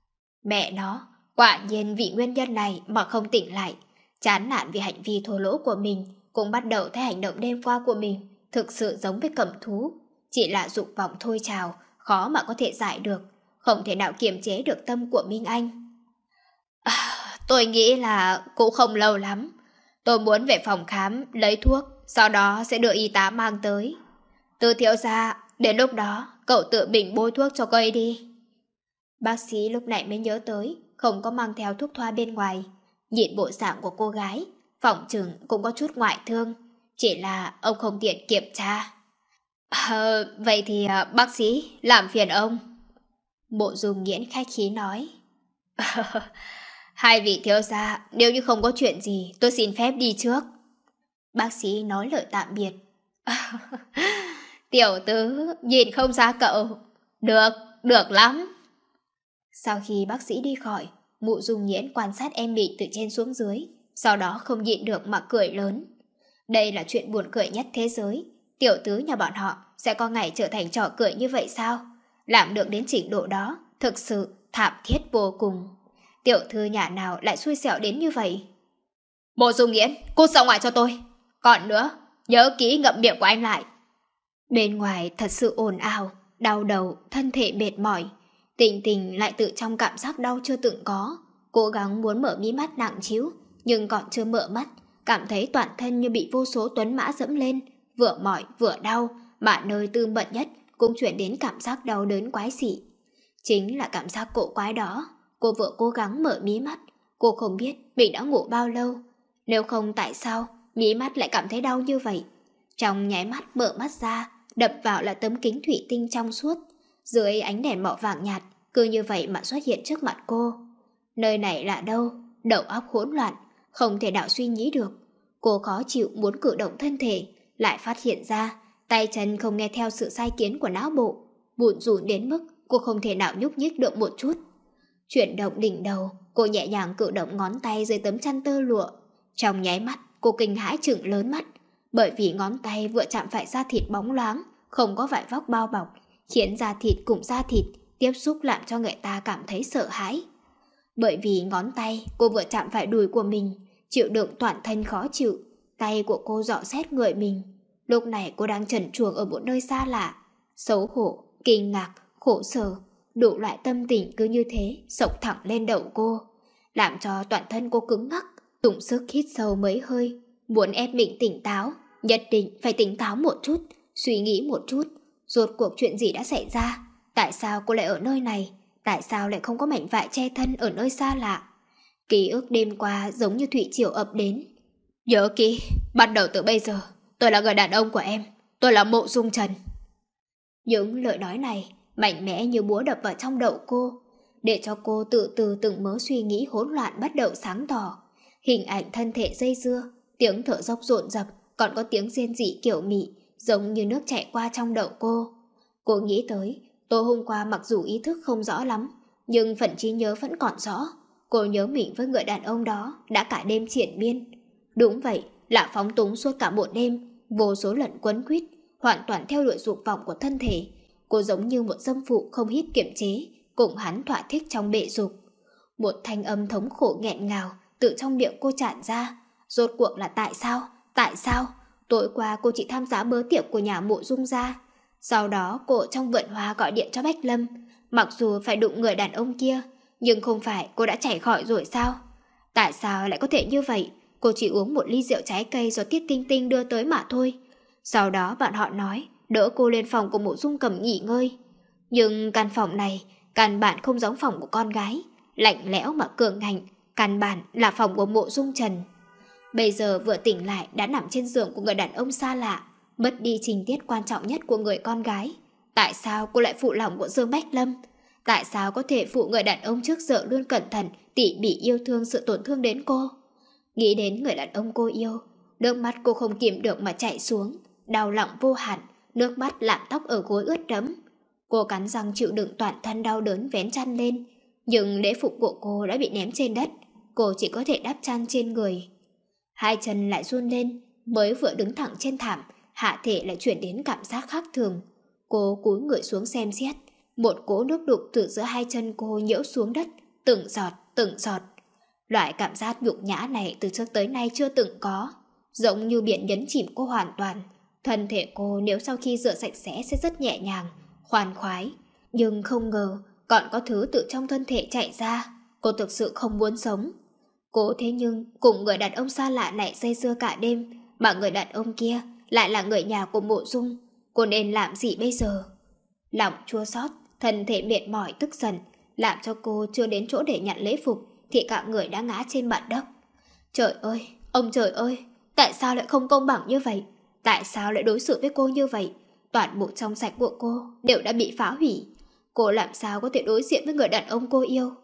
C: Mẹ nó, quả nhiên vì nguyên nhân này mà không tỉnh lại. Chán nản vì hành vi thô lỗ của mình, cũng bắt đầu thấy hành động đêm qua của mình thực sự giống với cầm thú. Chỉ là dục vọng thôi trào, khó mà có thể giải được, không thể nào kiềm chế được tâm của Minh Anh. À, tôi nghĩ là cũng không lâu lắm. Tôi muốn về phòng khám, lấy thuốc, sau đó sẽ đưa y tá mang tới. Từ thiếu gia, đến lúc đó, cậu tự mình bôi thuốc cho cô ấy đi. Bác sĩ lúc này mới nhớ tới, không có mang theo thuốc thoa bên ngoài. Nhìn bộ dạng của cô gái, phỏng chừng cũng có chút ngoại thương, chỉ là ông không tiện kiểm tra. À, vậy thì à, bác sĩ, làm phiền ông. Mộ Dung Nghiễn khách khí nói. Hai vị thiếu gia, nếu như không có chuyện gì, tôi xin phép đi trước. Bác sĩ nói lời tạm biệt. Tiểu tứ, nhìn không ra cậu. Được, được lắm. Sau khi bác sĩ đi khỏi, Mộ Dung Nhiễn quan sát em bị từ trên xuống dưới, sau đó không nhịn được mà cười lớn. Đây là chuyện buồn cười nhất thế giới. Tiểu tứ nhà bọn họ sẽ có ngày trở thành trò cười như vậy sao? Làm được đến trình độ đó, thực sự thảm thiết vô cùng. Tiểu thư nhà nào lại xui xẻo đến như vậy? Mộ Dung Nhiễn, cút ra ngoài cho tôi. Còn nữa, nhớ kỹ ngậm miệng của anh lại. Bên ngoài thật sự ồn ào, đau đầu, thân thể mệt mỏi. Tình Tình lại tự trong cảm giác đau chưa từng có, cố gắng muốn mở mí mắt nặng trĩu, nhưng còn chưa mở mắt, cảm thấy toàn thân như bị vô số tuấn mã dẫm lên, vừa mỏi vừa đau, mà nơi tư mật nhất cũng chuyển đến cảm giác đau đớn quái dị. Chính là cảm giác cổ quái đó, cô vừa cố gắng mở mí mắt, cô không biết mình đã ngủ bao lâu. Nếu không tại sao mí mắt lại cảm thấy đau như vậy? Trong nháy mắt mở mắt ra, đập vào là tấm kính thủy tinh trong suốt, dưới ánh đèn màu vàng nhạt, cứ như vậy mà xuất hiện trước mặt cô. Nơi này là đâu? Đầu óc hỗn loạn, không thể nào suy nghĩ được. Cô khó chịu muốn cử động thân thể, lại phát hiện ra tay chân không nghe theo sự sai kiến của não bộ, bủn rủn đến mức cô không thể nào nhúc nhích được một chút. Chuyển động đỉnh đầu, cô nhẹ nhàng cử động ngón tay dưới tấm chăn tơ lụa. Trong nháy mắt, cô kinh hãi trừng lớn mắt, bởi vì ngón tay vừa chạm phải da thịt bóng loáng, không có vải vóc bao bọc, khiến da thịt cùng da thịt tiếp xúc làm cho người ta cảm thấy sợ hãi. Bởi vì ngón tay cô vừa chạm phải đùi của mình, chịu đựng toàn thân khó chịu, tay của cô dọ xét người mình. Lúc này cô đang trần truồng ở một nơi xa lạ, xấu hổ, kinh ngạc, khổ sở, đủ loại tâm tình cứ như thế xộc thẳng lên đầu cô, làm cho toàn thân cô cứng ngắc, dùng sức hít sâu mấy hơi, muốn ép mình tỉnh táo, nhất định phải tỉnh táo một chút, suy nghĩ một chút, rốt cuộc chuyện gì đã xảy ra, tại sao cô lại ở nơi này, tại sao lại không có mảnh vải che thân ở nơi xa lạ. Ký ức đêm qua giống như thủy triều ập đến. Nhớ kỹ, bắt đầu từ bây giờ, tôi là người đàn ông của em, tôi là Mộ Dung Trần. Những lời nói này mạnh mẽ như búa đập vào trong đầu cô, để cho cô từ từ từng mớ suy nghĩ hỗn loạn bắt đầu sáng tỏ. Hình ảnh thân thể dây dưa, tiếng thở dốc rộn rập, còn có tiếng rên rỉ kiểu mị, giống như nước chảy qua trong đầu cô. Cô nghĩ tới, tối hôm qua mặc dù ý thức không rõ lắm, nhưng phần trí nhớ vẫn còn rõ. Cô nhớ mình với người đàn ông đó đã cả đêm triển miên. Đúng vậy, là phóng túng suốt cả một đêm, vô số lần quấn quýt, hoàn toàn theo đuổi dục vọng của thân thể. Cô giống như một dâm phụ không hít kiềm chế, cùng hắn thỏa thích trong bệ dục. Một thanh âm thống khổ nghẹn ngào từ trong miệng cô tràn ra. Rốt cuộc là tại sao? Tại sao? Tối qua cô chỉ tham gia bữa tiệc của nhà Mộ Dung gia. Sau đó cô trong vườn hoa gọi điện cho Bách Lâm. Mặc dù phải đụng người đàn ông kia, nhưng không phải cô đã chảy khỏi rồi sao? Tại sao lại có thể như vậy? Cô chỉ uống một ly rượu trái cây do Tiết Tinh Tinh đưa tới mà thôi. Sau đó bạn họ nói đỡ cô lên phòng của Mộ Dung Cẩm nghỉ ngơi. Nhưng căn phòng này căn bản không giống phòng của con gái, lạnh lẽo mà cường ngạnh, căn bản là phòng của Mộ Dung Trần. Bây giờ vừa tỉnh lại đã nằm trên giường của người đàn ông xa lạ, mất đi情tiết quan trọng nhất của người con gái. Tại sao cô lại phụ lòng của Dương Bách Lâm? Tại sao có thể phụ người đàn ông trước giờ luôn cẩn thận, tỉ mỉ yêu thương sự tổn thương đến cô? Nghĩ đến người đàn ông cô yêu, nước mắt cô không kiềm được mà chảy xuống, đau lòng vô hạn, nước mắt làm tóc ở gối ướt đẫm. Cô cắn răng chịu đựng toàn thân đau đớn vén chăn lên, nhưng lễ phục của cô đã bị ném trên đất, cô chỉ có thể đắp chăn trên người. Hai chân lại run lên, mới vừa đứng thẳng trên thảm, hạ thể lại chuyển đến cảm giác khác thường. Cô cúi người xuống xem xét, một cỗ nước đục từ giữa hai chân cô nhiễu xuống đất, từng giọt, từng giọt. Loại cảm giác nhục nhã này từ trước tới nay chưa từng có, giống như biển nhấn chìm cô hoàn toàn. Thân thể cô nếu sau khi rửa sạch sẽ sẽ rất nhẹ nhàng, khoan khoái. Nhưng không ngờ còn có thứ từ trong thân thể chạy ra. Cô thực sự không muốn sống. Cô thế nhưng cùng người đàn ông xa lạ này dây dưa cả đêm, mà người đàn ông kia lại là người nhà của Mộ Dung. Cô nên làm gì bây giờ? Lòng chua xót, thân thể mệt mỏi tức giận, làm cho cô chưa đến chỗ để nhận lễ phục thì cả người đã ngã trên mặt đất. Trời ơi, ông trời ơi, tại sao lại không công bằng như vậy? Tại sao lại đối xử với cô như vậy? Toàn bộ trong sạch của cô đều đã bị phá hủy. Cô làm sao có thể đối diện với người đàn ông cô yêu?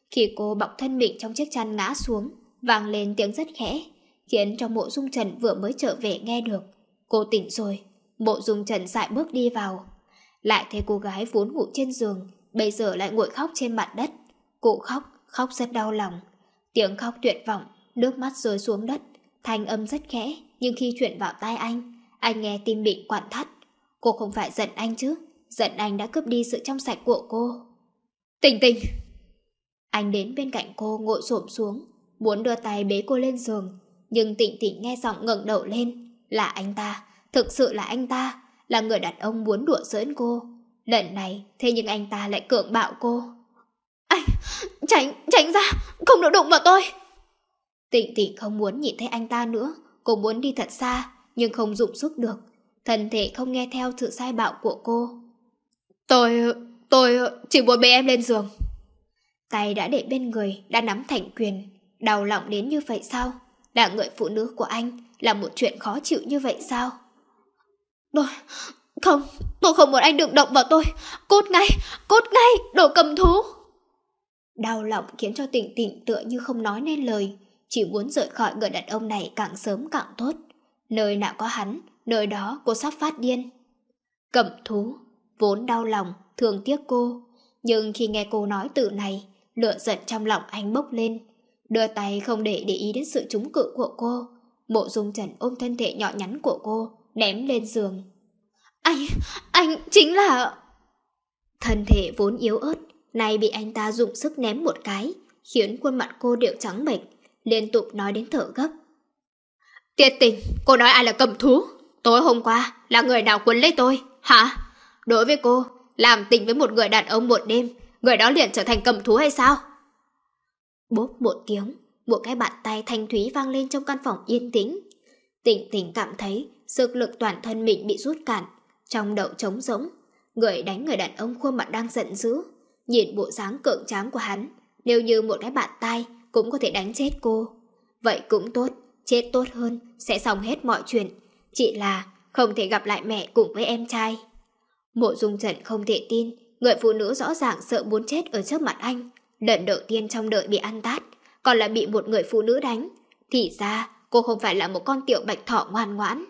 C: Khi cô bọc thân mình trong chiếc chăn ngã xuống, vang lên tiếng rất khẽ, khiến cho Mộ Dung Trần vừa mới trở về nghe được. Cô tỉnh rồi. Mộ Dung Trần sải bước đi vào. Lại thấy cô gái vốn ngủ trên giường, bây giờ lại ngồi khóc trên mặt đất. Cô khóc, khóc rất đau lòng. Tiếng khóc tuyệt vọng, nước mắt rơi xuống đất. Thanh âm rất khẽ, nhưng khi chuyển vào tai anh, anh nghe tim bị quặn thắt. Cô không phải giận anh chứ? Giận anh đã cướp đi sự trong sạch của cô.
B: Tình Tình!
C: Anh đến bên cạnh cô ngồi xổm xuống, muốn đưa tay bế cô lên giường. Nhưng Tịnh Tịnh nghe giọng ngẩng đầu lên. Là anh ta, thực sự là anh ta, là người đàn ông muốn đùa giỡn cô. Lần này, thế nhưng anh ta lại cưỡng bạo cô. Anh, tránh, tránh ra, không được đụng vào tôi. Tịnh Tịnh không muốn nhìn thấy anh ta nữa. Cô muốn đi thật xa, nhưng không dụng sức được. Thân thể không nghe theo sự sai bảo của cô.
B: Tôi, tôi chỉ muốn bế em lên giường.
C: Tay đã để bên người, đã nắm thành quyền. Đau lòng đến như vậy sao? Là người phụ nữ của anh, là một chuyện khó chịu như vậy sao? Tôi, không, tôi không muốn anh đừng động vào tôi. Cút ngay, cút ngay, đồ cầm thú. Đau lòng khiến cho Tịnh Tịnh tựa như không nói nên lời. Chỉ muốn rời khỏi người đàn ông này càng sớm càng tốt. Nơi nào có hắn, nơi đó cô sắp phát điên. Cầm thú, vốn đau lòng, thương tiếc cô. Nhưng khi nghe cô nói từ này, lửa giận trong lòng anh bốc lên. Đưa tay không để để ý đến sự trúng cự của cô. Mộ Dung Trần ôm thân thể nhỏ nhắn của cô, ném lên giường. Anh, anh chính là... Thân thể vốn yếu ớt, nay bị anh ta dùng sức ném một cái, khiến khuôn mặt cô đều trắng bệch, liên tục nói đến thở gấp.
B: Tiệt Tình, cô nói ai là cầm thú? Tối hôm qua là người nào quấn lấy tôi, hả? Đối với cô, làm tình với một người đàn ông một đêm, người đó liền trở thành cầm thú hay sao?
C: Bốp một tiếng, một cái bàn tay thanh thúy vang lên trong căn phòng yên tĩnh. Tịnh Tịnh cảm thấy sức lực toàn thân mình bị rút cạn, trong đầu trống rỗng. Người đánh người đàn ông khuôn mặt đang giận dữ, nhìn bộ dáng cường tráng của hắn, nếu như một cái bàn tay cũng có thể đánh chết cô. Vậy cũng tốt, chết tốt hơn, sẽ xong hết mọi chuyện. Chỉ là không thể gặp lại mẹ cùng với em trai. Mộ Dung Trần không thể tin, người phụ nữ rõ ràng sợ muốn chết ở trước mặt anh. Lần đầu tiên trong đời bị ăn tát, còn là bị một người phụ nữ đánh. Thì ra cô không phải là một con tiểu bạch thỏ ngoan ngoãn.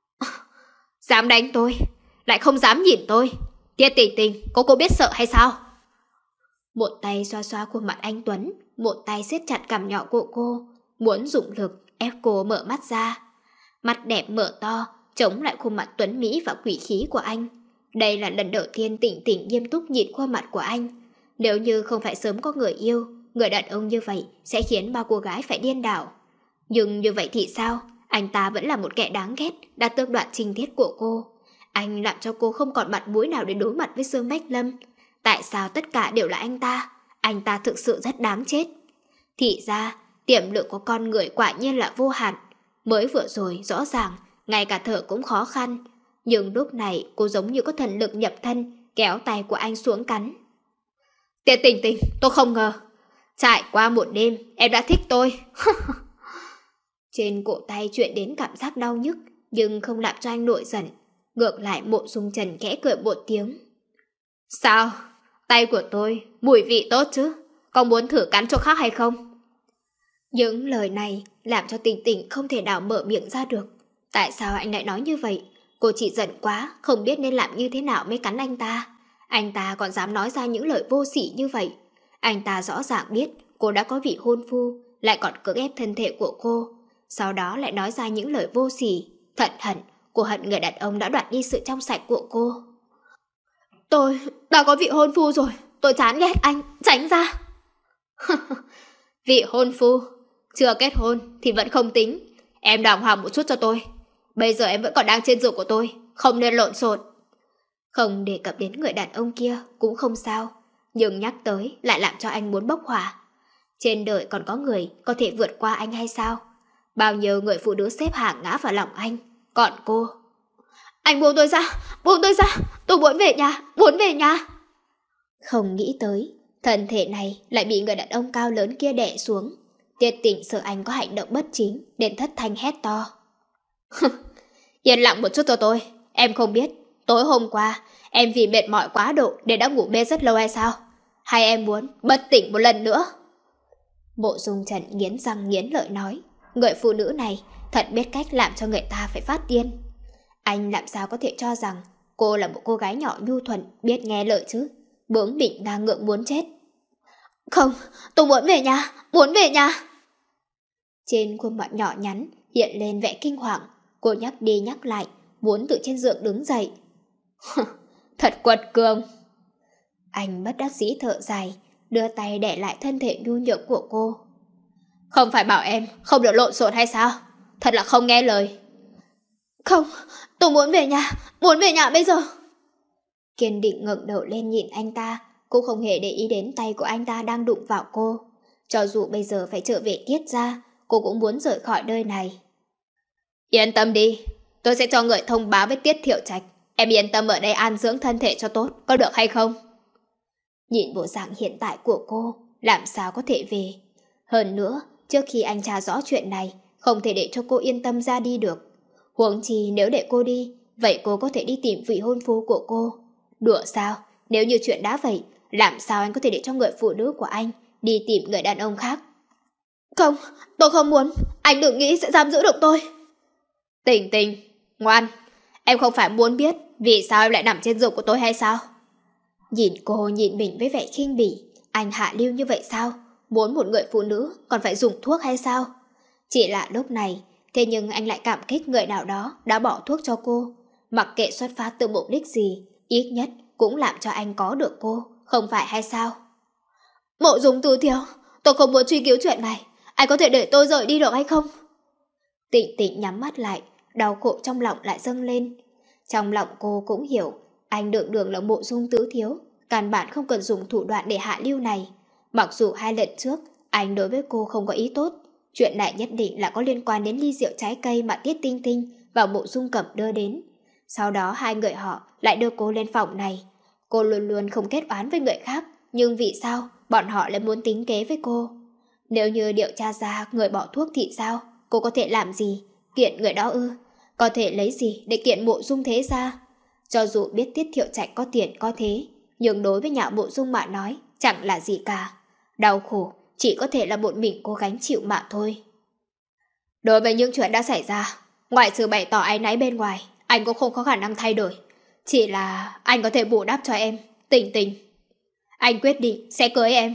B: Dám đánh tôi, lại không dám nhìn tôi. Tiết Tình Tình, cô cô biết sợ hay sao?
C: Một tay xoa xoa khuôn mặt anh Tuấn, một tay siết chặt cằm nhỏ của cô, muốn dùng lực ép cô mở mắt ra. Mắt đẹp mở to, chống lại khuôn mặt tuấn mỹ và quỷ khí của anh. Đây là lần đầu tiên Tịnh Tịnh nghiêm túc nhìn khuôn mặt của anh. Nếu như không phải sớm có người yêu, người đàn ông như vậy sẽ khiến bao cô gái phải điên đảo. Nhưng như vậy thì sao? Anh ta vẫn là một kẻ đáng ghét, đã tước đoạt trinh tiết của cô. Anh làm cho cô không còn mặt mũi nào để đối mặt với Dương Bách Lâm. Tại sao tất cả đều là anh ta? Anh ta thực sự rất đáng chết. Thì ra, tiềm lực của con người quả nhiên là vô hạn. Mới vừa rồi rõ ràng, ngay cả thở cũng khó khăn. Nhưng lúc này cô giống như có thần lực nhập thân, kéo tay của anh xuống cắn.
B: Tiết Tình Tình, tôi không ngờ. Trải qua một đêm, em đã thích tôi.
C: Trên cổ tay chuyện đến cảm giác đau nhức, nhưng không làm cho anh nổi giận. Ngược lại Mộ Dung Trần khẽ cười một tiếng.
B: Sao? Tay của tôi, mùi vị tốt chứ? Con muốn thử cắn chỗ khác hay không?
C: Những lời này làm cho Tình Tình không thể nào mở miệng ra được. Tại sao anh lại nói như vậy? Cô chỉ giận quá, không biết nên làm như thế nào mới cắn anh ta. Anh ta còn dám nói ra những lời vô sỉ như vậy. Anh ta rõ ràng biết cô đã có vị hôn phu, lại còn cưỡng ép thân thể của cô. Sau đó lại nói ra những lời vô sỉ. Thận hận, cô hận người đàn ông đã đoạt đi sự trong sạch của cô.
B: Tôi đã có vị hôn phu rồi, tôi chán ghét anh, tránh ra. Vị hôn phu, chưa kết hôn thì vẫn không tính. Em đàng hoàng một chút cho tôi. Bây giờ em vẫn còn đang trên giường của tôi, không nên lộn xộn.
C: Không đề cập đến người đàn ông kia cũng không sao, nhưng nhắc tới lại làm cho anh muốn bốc hỏa. Trên đời còn có người có thể vượt qua anh hay sao? Bao nhiêu người phụ nữ xếp hàng ngã vào lòng anh, còn cô...
B: Anh buông tôi ra, buông tôi ra, tôi muốn về nhà, muốn về nhà.
C: Không nghĩ tới, thân thể này lại bị người đàn ông cao lớn kia đè xuống. Tiết Tình sợ anh có hành động bất chính, nên thất thanh hét to.
B: Yên lặng một chút cho tôi, em không biết, tối hôm qua em vì mệt mỏi quá độ để đã ngủ mê rất lâu hay sao? Hay em muốn bất tỉnh một lần nữa?
C: Mộ Dung Trần nghiến răng nghiến lợi nói, người phụ nữ này thật biết cách làm cho người ta phải phát điên. Anh làm sao có thể cho rằng cô là một cô gái nhỏ nhu thuận, biết nghe lời chứ? Bướng bỉnh ngang ngượng muốn chết. Không, tôi muốn về nhà, muốn về nhà. Trên khuôn mặt nhỏ nhắn hiện lên vẻ kinh hoàng. Cô nhắc đi nhắc lại, muốn từ trên giường đứng dậy. Thật quật cường. Anh bất đắc dĩ thở dài, đưa tay đè lại thân thể nhu nhược của cô. Không phải bảo em không được lộn xộn hay sao? Thật là không nghe lời. Không, tôi muốn về nhà, muốn về nhà bây giờ. Kiên định ngẩng đầu lên nhìn anh ta. Cô không hề để ý đến tay của anh ta đang đụng vào cô. Cho dù bây giờ phải trở về Tiết gia, cô cũng muốn rời khỏi nơi này. Yên tâm đi, tôi sẽ cho người thông báo với Tiết Thiệu Trạch. Em yên tâm ở đây an dưỡng thân thể cho tốt, có được hay không? Nhìn bộ dạng hiện tại của cô, làm sao có thể về? Hơn nữa, trước khi anh tra rõ chuyện này, không thể để cho cô yên tâm ra đi được. Huống chi nếu để cô đi, vậy cô có thể đi tìm vị hôn phu của cô. Đùa sao? Nếu như chuyện đã vậy, làm sao anh có thể để cho người phụ nữ của anh đi tìm người đàn ông khác? Không, tôi không muốn. Anh đừng nghĩ sẽ giam giữ được tôi. Tình Tình, ngoan. Em không phải muốn biết vì sao em lại nằm trên giường của tôi hay sao? Nhìn cô nhìn mình với vẻ khinh bỉ. Anh hạ lưu như vậy sao? Muốn một người phụ nữ còn phải dùng thuốc hay sao? Chỉ là lúc này, thế nhưng anh lại cảm kích người nào đó đã bỏ thuốc cho cô. Mặc kệ xuất phát từ mục đích gì, ít nhất cũng làm cho anh có được cô, không phải hay sao? Mộ Dung Từ Thiếu, tôi không muốn truy cứu chuyện này. Anh có thể để tôi rời đi được hay không? Tịnh Tịnh nhắm mắt lại, đau khổ trong lòng lại dâng lên. Trong lòng cô cũng hiểu, anh đường đường là Mộ Dung Tứ Thiếu, căn bản không cần dùng thủ đoạn để hạ lưu này. Mặc dù hai lần trước, anh đối với cô không có ý tốt, chuyện này nhất định là có liên quan đến ly rượu trái cây mà Tiết Tinh Tinh và Mộ Dung Cẩm đưa đến. Sau đó hai người họ lại đưa cô lên phòng này. Cô luôn luôn không kết oán với người khác, nhưng vì sao bọn họ lại muốn tính kế với cô? Nếu như điều tra ra người bỏ thuốc thì sao? Cô có thể làm gì? Kiện người đó ư? Có thể lấy gì để kiện Mộ Dung thế ra? Cho dù biết Tiết Thiệu Trạch có tiền có thế, nhưng đối với nhà Mộ Dung mà nói chẳng là gì cả. Đau khổ chỉ có thể là một mình cô gánh chịu mà thôi. Đối với những chuyện đã xảy ra, ngoại trừ bày tỏ áy náy bên ngoài, anh cũng không có khả năng thay đổi. Chỉ là anh có thể bù đắp cho em, Tình Tình. Anh quyết định sẽ cưới em.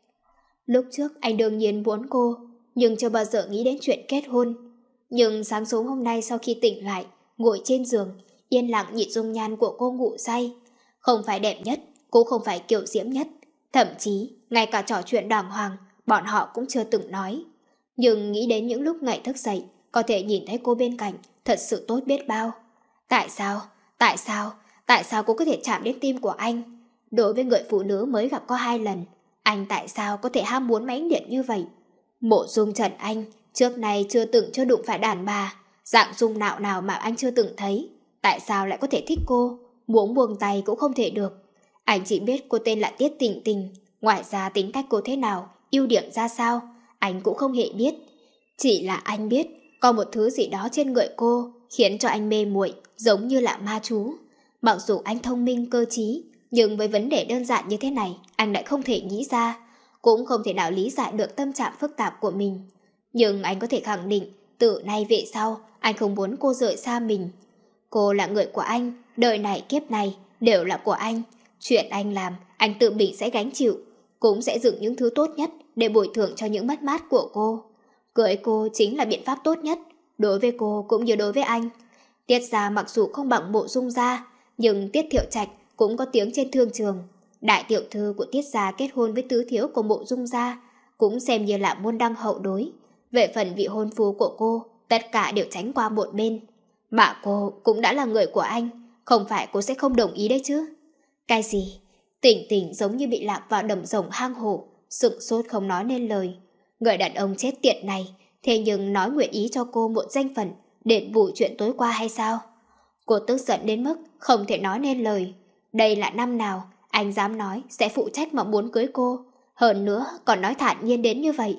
C: Lúc trước anh đương nhiên muốn cô, nhưng chưa bao giờ nghĩ đến chuyện kết hôn. Nhưng sáng sớm hôm nay sau khi tỉnh lại, ngồi trên giường, yên lặng nhìn dung nhan của cô ngủ say. Không phải đẹp nhất, cũng không phải kiều diễm nhất. Thậm chí, ngay cả trò chuyện đàng hoàng, bọn họ cũng chưa từng nói. Nhưng nghĩ đến những lúc ngày thức dậy, có thể nhìn thấy cô bên cạnh, thật sự tốt biết bao. Tại sao? Tại sao? Tại sao cô có thể chạm đến tim của anh? Đối với người phụ nữ mới gặp có hai lần, anh tại sao có thể ham muốn mãnh liệt như vậy? Mộ Dung Trần Anh trước nay chưa từng chưa đụng phải đàn bà, dạng dung nào nào mà anh chưa từng thấy. Tại sao lại có thể thích cô? Muốn buông tay cũng không thể được. Anh chỉ biết cô tên là Tiết Tình Tình, ngoài ra tính cách cô thế nào, ưu điểm ra sao, anh cũng không hề biết. Chỉ là anh biết có một thứ gì đó trên người cô khiến cho anh mê muội, giống như là ma chú. Mặc dù anh thông minh cơ trí, nhưng với vấn đề đơn giản như thế này, anh lại không thể nghĩ ra, cũng không thể nào lý giải được tâm trạng phức tạp của mình. Nhưng anh có thể khẳng định, từ nay về sau, anh không muốn cô rời xa mình. Cô là người của anh, đời này kiếp này đều là của anh. Chuyện anh làm, anh tự mình sẽ gánh chịu, cũng sẽ dựng những thứ tốt nhất để bồi thường cho những mất mát của cô. Cưới cô chính là biện pháp tốt nhất, đối với cô cũng như đối với anh. Tiết gia mặc dù không bằng Mộ Dung gia, nhưng Tiết Thiệu Trạch cũng có tiếng trên thương trường. Đại tiểu thư của Tiết gia kết hôn với tứ thiếu của Mộ Dung gia, cũng xem như là môn đăng hậu đối. Về phần vị hôn phu của cô, tất cả đều tránh qua một bên. Mà cô cũng đã là người của anh, không phải cô sẽ không đồng ý đấy chứ. Cái gì? Tỉnh Tỉnh giống như bị lạc vào đầm rồng hang hổ, sững sốt không nói nên lời. Người đàn ông chết tiệt này, thế nhưng nói nguyện ý cho cô một danh phận đền bù chuyện tối qua hay sao? Cô tức giận đến mức không thể nói nên lời. Đây là năm nào anh dám nói sẽ phụ trách mà muốn cưới cô, hơn nữa còn nói thản nhiên đến như vậy.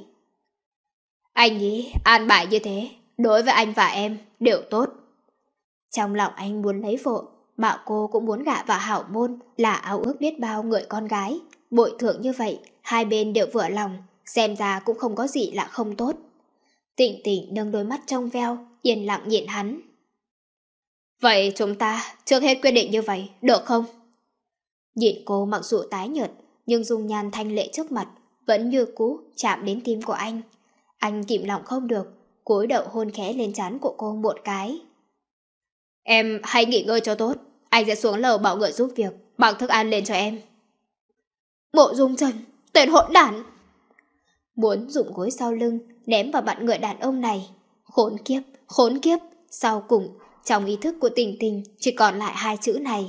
C: Anh nghĩ an bài như thế, đối với anh và em đều tốt. Trong lòng anh muốn lấy vợ, mà cô cũng muốn gả vào hảo môn, là ao ước biết bao người con gái. Bội thưởng như vậy, hai bên đều vừa lòng, xem ra cũng không có gì là không tốt. Tịnh Tịnh nâng đôi mắt trong veo, yên lặng nhìn hắn. Vậy chúng ta trước hết quyết định như vậy, được không? Nhìn cô mặc dù tái nhợt, nhưng dung nhan thanh lệ trước mặt vẫn như cũ chạm đến tim của anh. Anh kìm lòng không được, cúi đầu hôn khẽ lên trán của cô một cái. Em hãy nghỉ ngơi cho tốt, anh sẽ xuống lầu bảo người giúp việc, bằng thức ăn lên cho em. Mộ Dung Trần, tên hỗn đản! Muốn dùng gối sau lưng ném vào mặt người đàn ông này. Khốn kiếp, khốn kiếp! Sau cùng, trong ý thức của Tình Tình chỉ còn lại hai chữ này.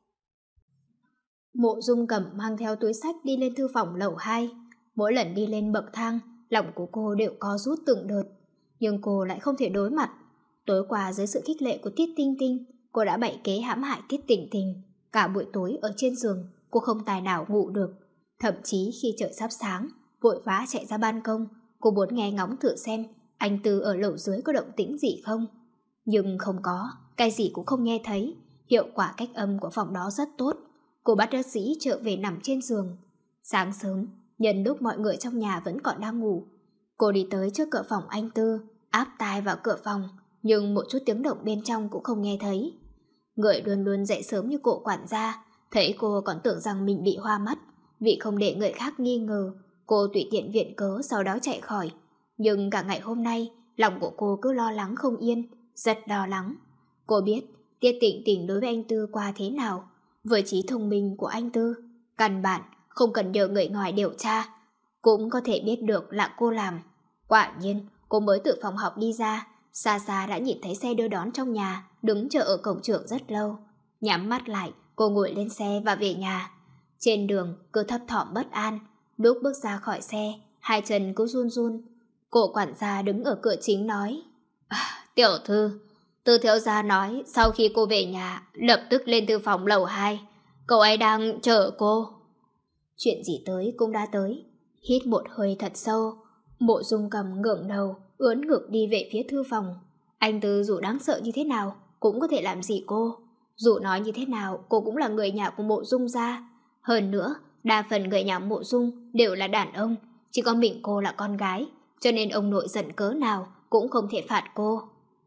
C: Mộ Dung Cẩm mang theo túi sách đi lên thư phòng lầu hai. Mỗi lần đi lên bậc thang, lòng của cô đều co rút từng đợt. Nhưng cô lại không thể đối mặt. Tối qua dưới sự khích lệ của Tiết Tinh Tinh, cô đã bày kế hãm hại Tiết Tình Tình. Cả buổi tối ở trên giường, cô không tài nào ngủ được. Thậm chí khi trời sắp sáng, vội vã chạy ra ban công, cô muốn nghe ngóng thử xem anh Tư ở lầu dưới có động tĩnh gì không. Nhưng không có, cái gì cũng không nghe thấy. Hiệu quả cách âm của phòng đó rất tốt. Cô bắt đắc dĩ trở về nằm trên giường. Sáng sớm, nhân lúc mọi người trong nhà vẫn còn đang ngủ, cô đi tới trước cửa phòng anh Tư, áp tai vào cửa phòng, nhưng một chút tiếng động bên trong cũng không nghe thấy. Người luôn luôn dậy sớm như cụ quản gia, thấy cô còn tưởng rằng mình bị hoa mắt. Vì không để người khác nghi ngờ, cô tùy tiện viện cớ sau đó chạy khỏi. Nhưng cả ngày hôm nay, lòng của cô cứ lo lắng không yên, rất lo lắng. Cô biết Tiết Tịnh Tịnh đối với anh Tư qua thế nào. Với trí thông minh của anh Tư, căn bản không cần nhờ người ngoài điều tra, cũng có thể biết được là cô làm. Quả nhiên, cô mới từ phòng học đi ra, xa xa đã nhìn thấy xe đưa đón trong nhà, đứng chờ ở cổng trường rất lâu. Nhắm mắt lại, cô ngồi lên xe và về nhà. Trên đường cứ thấp thỏm bất an, lúc bước ra khỏi xe, hai chân cứ run run. Cô quản gia đứng ở cửa chính nói: à, Tiểu thư, Tư thiếu gia nói sau khi cô về nhà lập tức lên thư phòng lầu hai, cậu ấy đang chờ cô. Chuyện gì tới cũng đã tới. Hít một hơi thật sâu, Mộ Dung Cầm ngẩng đầu, ướn ngực đi về phía thư phòng. Anh Tư dù đáng sợ như thế nào cũng có thể làm gì cô. Dù nói như thế nào, cô cũng là người nhà của Mộ Dung gia. Hơn nữa, đa phần người nhà Mộ Dung đều là đàn ông, chỉ có mình cô là con gái, cho nên ông nội giận cớ nào cũng không thể phạt cô.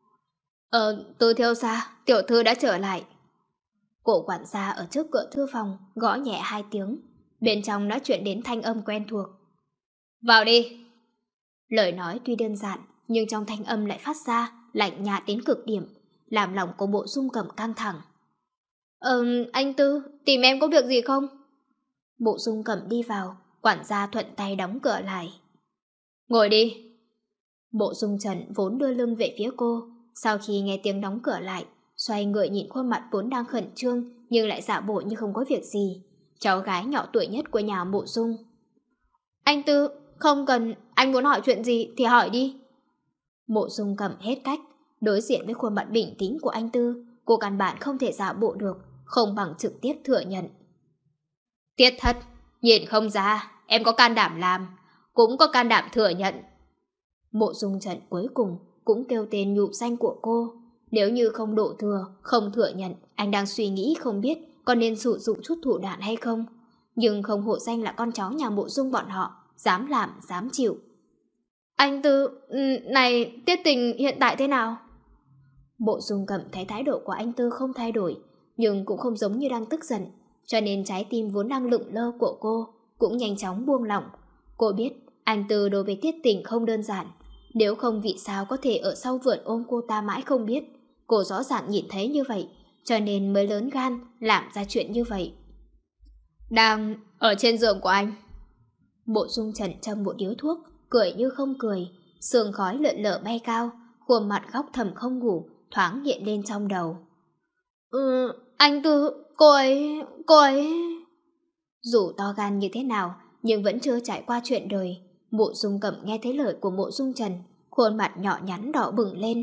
C: Ờ, Tư thiếu gia, tiểu thư đã trở lại. Cổ quản gia ở trước cửa thư phòng gõ nhẹ hai tiếng, bên trong đã chuyển đến thanh âm quen thuộc. Vào đi. Lời nói tuy đơn giản, nhưng trong thanh âm lại phát ra lạnh nhạt đến cực điểm, làm lòng của Mộ Dung Cẩm căng thẳng. Ờ, anh Tư, tìm em có việc gì không? Mộ Dung Cẩm đi vào, quản gia thuận tay đóng cửa lại. Ngồi đi. Mộ Dung Trần vốn đưa lưng về phía cô, sau khi nghe tiếng đóng cửa lại, xoay người nhìn khuôn mặt vốn đang khẩn trương nhưng lại giả bộ như không có việc gì, cháu gái nhỏ tuổi nhất của nhà Mộ Dung. Anh Tư, không cần, anh muốn hỏi chuyện gì thì hỏi đi. Mộ Dung Cẩm hết cách, đối diện với khuôn mặt bình tĩnh của anh Tư, cô căn bản không thể giả bộ được, không bằng trực tiếp thừa nhận. Tiết thất, nhìn không ra, em có can đảm làm, cũng có can đảm thừa nhận. Mộ Dung Trần cuối cùng cũng kêu tên nhụ danh của cô. Nếu như không đổ thừa, không thừa nhận, anh đang suy nghĩ không biết có nên sử dụng chút thủ đoạn hay không. Nhưng không hổ danh là con cháu nhà Mộ Dung bọn họ, dám làm, dám chịu. Anh Tư, này, Tiết Tình hiện tại thế nào? Mộ Dung Cẩm thấy thái độ của anh Tư không thay đổi, nhưng cũng không giống như đang tức giận, cho nên trái tim vốn đang lững lơ của cô cũng nhanh chóng buông lỏng. Cô biết anh Tư đối với Tiết Tình không đơn giản, nếu không vì sao có thể ở sau vườn ôm cô ta mãi không biết. Cô rõ ràng nhìn thấy như vậy, cho nên mới lớn gan làm ra chuyện như vậy. Đang ở trên giường của anh. Mộ Dung Trần châm một điếu thuốc, cười như không cười, sương khói lượn lờ bay cao, khuôn mặt góc thầm không ngủ thoáng hiện lên trong đầu. Ừ, anh Tư, cô ấy, cô ấy... Dù to gan như thế nào, nhưng vẫn chưa trải qua chuyện đời. Mộ Dung Cẩm nghe thấy lời của Mộ Dung Trần, khuôn mặt nhỏ nhắn đỏ bừng lên.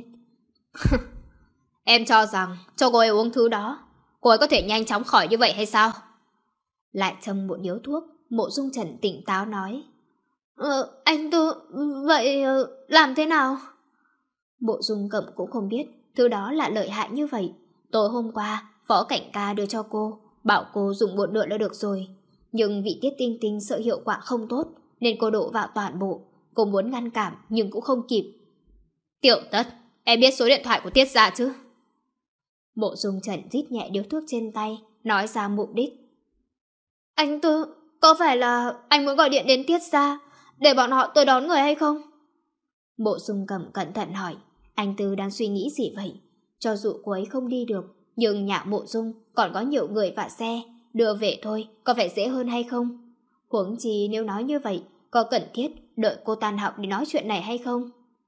C: Em cho rằng cho cô ấy uống thứ đó, cô ấy có thể nhanh chóng khỏi như vậy hay sao? Lại châm một điếu thuốc, Mộ Dung Trần tỉnh táo nói. Ờ, anh Tư, vậy làm thế nào? Mộ Dung Cẩm cũng không biết thứ đó là lợi hại như vậy. Tối hôm qua, Phó Cảnh Ca đưa cho cô, bảo cô dùng một nửa là được rồi. Nhưng vị Tiết Tinh Tinh sợ hiệu quả không tốt, nên cô đổ vào toàn bộ. Cô muốn ngăn cản nhưng cũng không kịp. Tiểu Tất, em biết số điện thoại của Tiết gia chứ? Mộ Dung Trần rít nhẹ điếu thuốc trên tay, nói ra mục đích. Anh Tư, có phải là anh muốn gọi điện đến Tiết gia để bọn họ tới đón người hay không? Mộ Dung Cẩm cẩn thận hỏi. Anh Tư đang suy nghĩ gì vậy? Cho dù cô ấy không đi được, nhưng nhà Mộ Dung còn có nhiều người và xe, đưa về thôi có phải dễ hơn hay không? Huống chi nếu nói như vậy, có cần thiết đợi cô tan học để nói chuyện này hay không?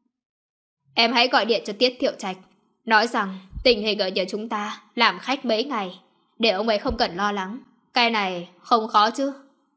C: Em hãy gọi điện cho Tiết Thiệu Trạch, nói rằng tình hình ở nhà chúng ta làm khách mấy ngày, để ông ấy không cần lo lắng. Cái này không khó chứ?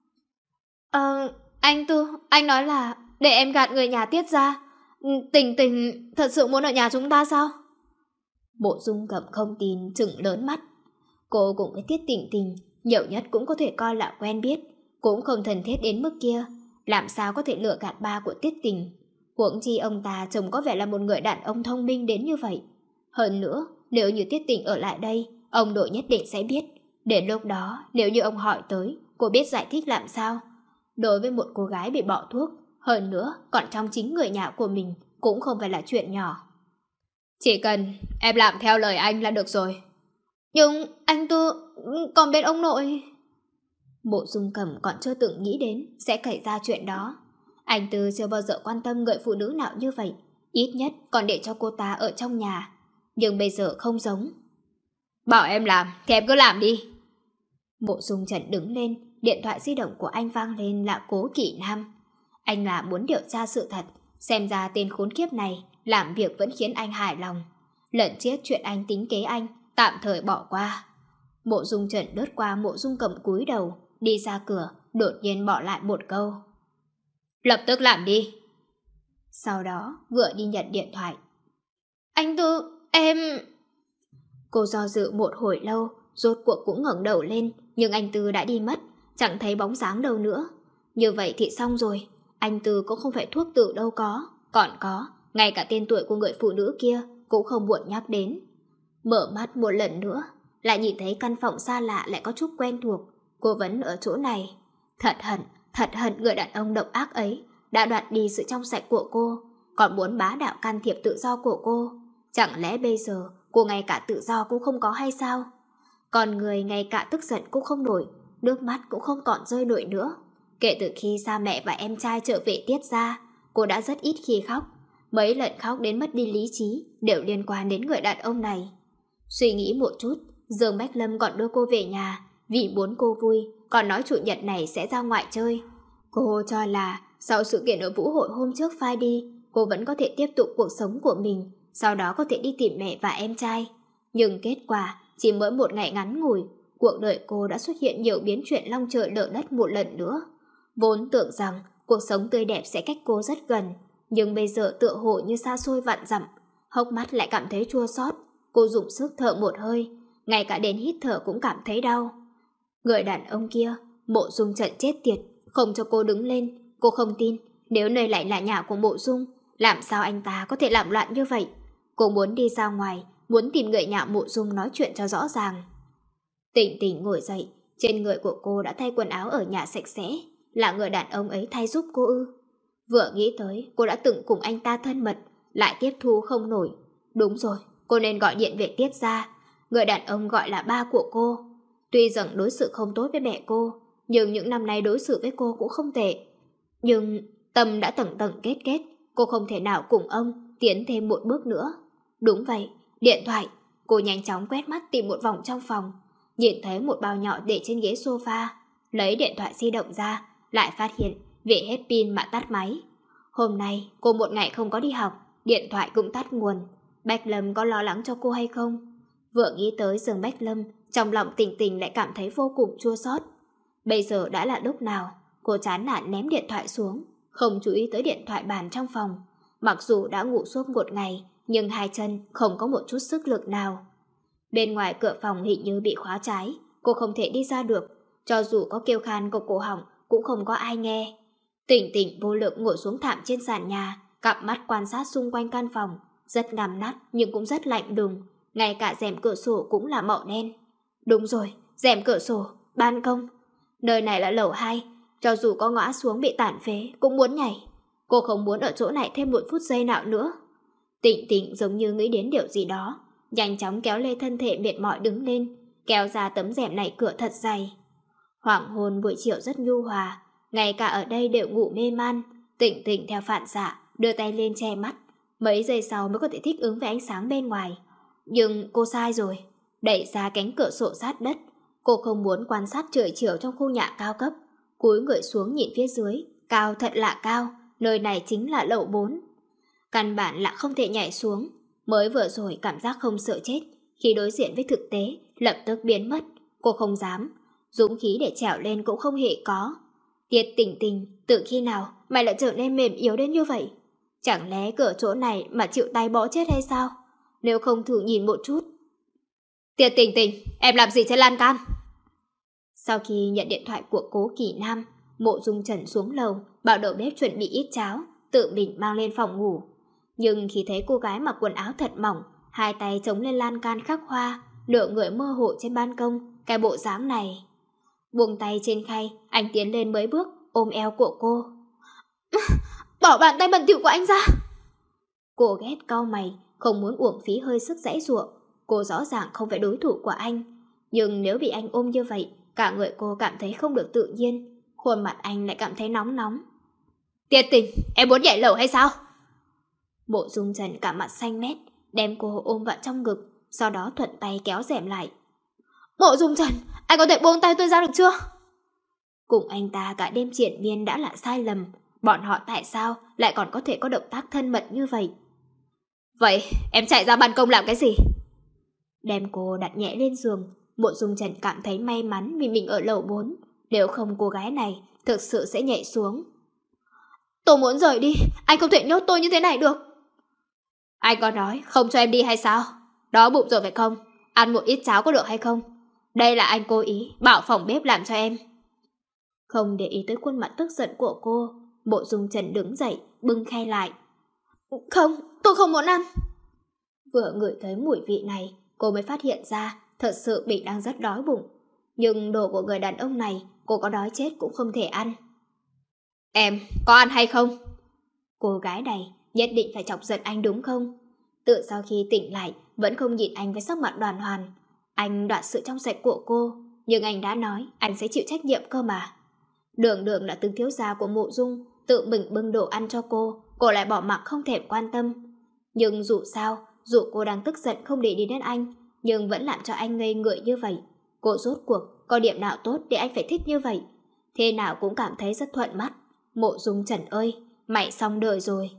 C: Ờ, anh Tư, anh nói là để em gạt người nhà Tiết ra. Tình Tình thật sự muốn ở nhà chúng ta sao? Mộ Dung Cẩm không tin, trừng lớn mắt. Cô cùng với Tiết Tình Tình nhiều nhất cũng có thể coi là quen biết, cũng không thân thiết đến mức kia. Làm sao có thể lừa gạt ba của Tiết Tình? Huống chi ông ta trông có vẻ là một người đàn ông thông minh đến như vậy. Hơn nữa, nếu như Tiết Tình ở lại đây, ông nội nhất định sẽ biết. Đến lúc đó, nếu như ông hỏi tới, cô biết giải thích làm sao? Đối với một cô gái bị bỏ thuốc, hơn nữa còn trong chính người nhà của mình, cũng không phải là chuyện nhỏ. Chỉ cần em làm theo lời anh là được rồi. Nhưng anh Tư, còn bên ông nội... Mộ Dung Cẩm còn chưa từng nghĩ đến sẽ xảy ra chuyện đó. Anh Tư chưa bao giờ quan tâm người phụ nữ nào như vậy, ít nhất còn để cho cô ta ở trong nhà. Nhưng bây giờ không giống. Bảo em làm thì em cứ làm đi. Mộ Dung Trần đứng lên, điện thoại di động của anh vang lên là Cố Kỷ Nam. Anh là muốn điều tra sự thật, xem ra tên khốn kiếp này làm việc vẫn khiến anh hài lòng. Lẫn chết chuyện anh tính kế anh, tạm thời bỏ qua. Mộ Dung Trần lướt qua Mộ Dung Cẩm cúi đầu, đi ra cửa, đột nhiên bỏ lại một câu. Lập tức làm đi. Sau đó vừa đi nhận điện thoại. Anh Tư, em... Cô do dự một hồi lâu, rốt cuộc cũng ngẩng đầu lên, nhưng anh Tư đã đi mất, chẳng thấy bóng dáng đâu nữa. Như vậy thì xong rồi, anh Tư cũng không phải thuốc tự đâu có, còn có, ngay cả tên tuổi của người phụ nữ kia cũng không buồn nhắc đến. Mở mắt một lần nữa, lại nhìn thấy căn phòng xa lạ lại có chút quen thuộc. Cô vẫn ở chỗ này. Thật hận, thật hận người đàn ông độc ác ấy đã đoạt đi sự trong sạch của cô, còn muốn bá đạo can thiệp tự do của cô. Chẳng lẽ bây giờ cô ngay cả tự do cũng không có hay sao? Còn người ngay cả tức giận cũng không nổi, nước mắt cũng không còn rơi nổi nữa. Kể từ khi xa mẹ và em trai trở về Tiết gia, cô đã rất ít khi khóc. Mấy lần khóc đến mất đi lý trí đều liên quan đến người đàn ông này. Suy nghĩ một chút, Dương Bách Lâm còn đưa cô về nhà, vì muốn cô vui, còn nói chủ nhật này sẽ ra ngoại chơi. Cô cho là sau sự kiện ở vũ hội hôm trước phai đi, cô vẫn có thể tiếp tục cuộc sống của mình, sau đó có thể đi tìm mẹ và em trai. Nhưng kết quả, chỉ mới một ngày ngắn ngủi, cuộc đời cô đã xuất hiện nhiều biến chuyển long trời lở đất một lần nữa. Vốn tưởng rằng cuộc sống tươi đẹp sẽ cách cô rất gần, nhưng bây giờ tựa hồ như xa xôi vạn dặm, hốc mắt lại cảm thấy chua xót. Cô dùng sức thở một hơi, ngay cả đến hít thở cũng cảm thấy đau. Người đàn ông kia, Mộ Dung Trần chết tiệt, không cho cô đứng lên. Cô không tin, nếu nơi lại là nhà của Mộ Dung, làm sao anh ta có thể làm loạn như vậy? Cô muốn đi ra ngoài, muốn tìm người nhà Mộ Dung nói chuyện cho rõ ràng. Tỉnh Tỉnh ngồi dậy, trên người của cô đã thay quần áo ở nhà sạch sẽ. Là người đàn ông ấy thay giúp cô ư? Vừa nghĩ tới cô đã từng cùng anh ta thân mật, lại tiếp thu không nổi. Đúng rồi, cô nên gọi điện về Tiết gia. Người đàn ông gọi là ba của cô. Tuy rằng đối xử không tốt với mẹ cô, nhưng những năm nay đối xử với cô cũng không tệ. Nhưng tâm đã tầng tầng kết kết, cô không thể nào cùng ông tiến thêm một bước nữa. Đúng vậy, điện thoại. Cô nhanh chóng quét mắt tìm một vòng trong phòng, nhìn thấy một bao nhỏ để trên ghế sofa. Lấy điện thoại di động ra, lại phát hiện vì hết pin mà tắt máy. Hôm nay cô một ngày không có đi học, điện thoại cũng tắt nguồn. Bách Lâm có lo lắng cho cô hay không? Vừa nghĩ tới Dương Bách Lâm, trong lòng Tình Tình lại cảm thấy vô cùng chua xót. Bây giờ đã là lúc nào? Cô chán nản ném điện thoại xuống, không chú ý tới điện thoại bàn trong phòng. Mặc dù đã ngủ suốt một ngày, nhưng hai chân không có một chút sức lực nào. Bên ngoài cửa phòng hình như bị khóa trái, cô không thể đi ra được. Cho dù có kêu khan của cổ họng cũng không có ai nghe. Tình Tình vô lực ngồi xuống thảm trên sàn nhà, cặp mắt quan sát xung quanh căn phòng. Rất ngằm nát nhưng cũng rất lạnh đùng. Ngay cả rèm cửa sổ cũng là màu đen. Đúng rồi, rèm cửa sổ, ban công. Nơi này là lầu hai, cho dù có ngã xuống bị tàn phế cũng muốn nhảy. Cô không muốn ở chỗ này thêm một phút giây nào nữa. Tịnh Tịnh giống như nghĩ đến điều gì đó, nhanh chóng kéo lê thân thể mệt mỏi đứng lên, kéo ra tấm rèm này cửa thật dày. Hoàng hôn buổi chiều rất nhu hòa, ngay cả ở đây đều ngủ mê man. Tịnh Tịnh theo phản xạ đưa tay lên che mắt, mấy giây sau mới có thể thích ứng với ánh sáng bên ngoài. Nhưng cô sai rồi, đẩy ra cánh cửa sổ sát đất. Cô không muốn quan sát trời chiều trong khu nhà cao cấp, cúi người xuống nhìn phía dưới, cao thật là cao, nơi này chính là lầu bốn. Căn bản là không thể nhảy xuống. Mới vừa rồi cảm giác không sợ chết, khi đối diện với thực tế lập tức biến mất. Cô không dám, dũng khí để trèo lên cũng không hề có. Tiết Tình Tình, từ khi nào mày lại trở nên mềm yếu đến như vậy? Chẳng lẽ cửa chỗ này mà chịu tay bỏ chết hay sao? Nếu không thử nhìn một chút.
B: Tiết Tình Tình, em làm gì trên lan can?
C: Sau khi nhận điện thoại của Cố Kỳ Nam, Mộ Dung Trần xuống lầu bảo đầu bếp chuẩn bị ít cháo, tự mình mang lên phòng ngủ. Nhưng khi thấy cô gái mặc quần áo thật mỏng, hai tay chống lên lan can khắc hoa, nửa người mơ hồ trên ban công, cái bộ dáng này. Buông tay trên khay, anh tiến lên mấy bước, ôm eo của cô. Bỏ bàn tay bẩn thỉu của anh ra! Cô ghét cau mày, không muốn uổng phí hơi sức giãy giụa. Cô rõ ràng không phải đối thủ của anh, nhưng nếu bị anh ôm như vậy, cả người cô cảm thấy không được tự nhiên, khuôn mặt anh lại cảm thấy nóng nóng.
B: Tiết Tình, em muốn nhảy lầu hay sao?
C: Mộ Dung Trần cả mặt xanh mét, đem cô ôm vào trong ngực, sau đó thuận tay kéo rèm lại. Mộ Dung Trần, anh có thể buông tay tôi ra được chưa? Cùng anh ta cả đêm triển miên đã là sai lầm, bọn họ tại sao lại còn có thể có động tác thân mật như vậy?
B: Vậy em chạy ra ban công làm cái gì?
C: Đem cô đặt nhẹ lên giường, Mộ Dung Trần cảm thấy may mắn vì mình ở lầu bốn, nếu không cô gái này thực sự sẽ nhảy xuống. Tôi muốn rời đi, anh không thể nhốt tôi như thế này được.
B: Anh có nói không cho em đi hay sao? Đói bụng rồi phải không? Ăn một ít cháo có được hay không? Đây là anh cố ý bảo phòng bếp làm cho em.
C: Không để ý tới khuôn mặt tức giận của cô, Mộ Dung Trần đứng dậy, bưng khay lại. Không, tôi không muốn ăn. Vừa ngửi thấy mùi vị này, cô mới phát hiện ra thật sự mình đang rất đói bụng. Nhưng đồ của người đàn ông này, cô có đói chết cũng không thể ăn.
B: Em có ăn hay không?
C: Cô gái này nhất định phải chọc giận anh đúng không? Tự sau khi tỉnh lại vẫn không nhìn anh với sắc mặt đoàn hoàn. Anh đoạt sự trong sạch của cô, nhưng anh đã nói anh sẽ chịu trách nhiệm cơ mà. Đường đường là từng thiếu gia của Mộ Dung, tự mình bưng đồ ăn cho cô, cô lại bỏ mặc không thèm quan tâm. Nhưng dù sao, dù cô đang tức giận không để ý đến anh, nhưng vẫn làm cho anh ngây người như vậy. Cô rốt cuộc có điểm nào tốt để anh phải thích như vậy? Thế nào cũng cảm thấy rất thuận mắt. Mộ Dung Trần ơi, mày xong đời rồi.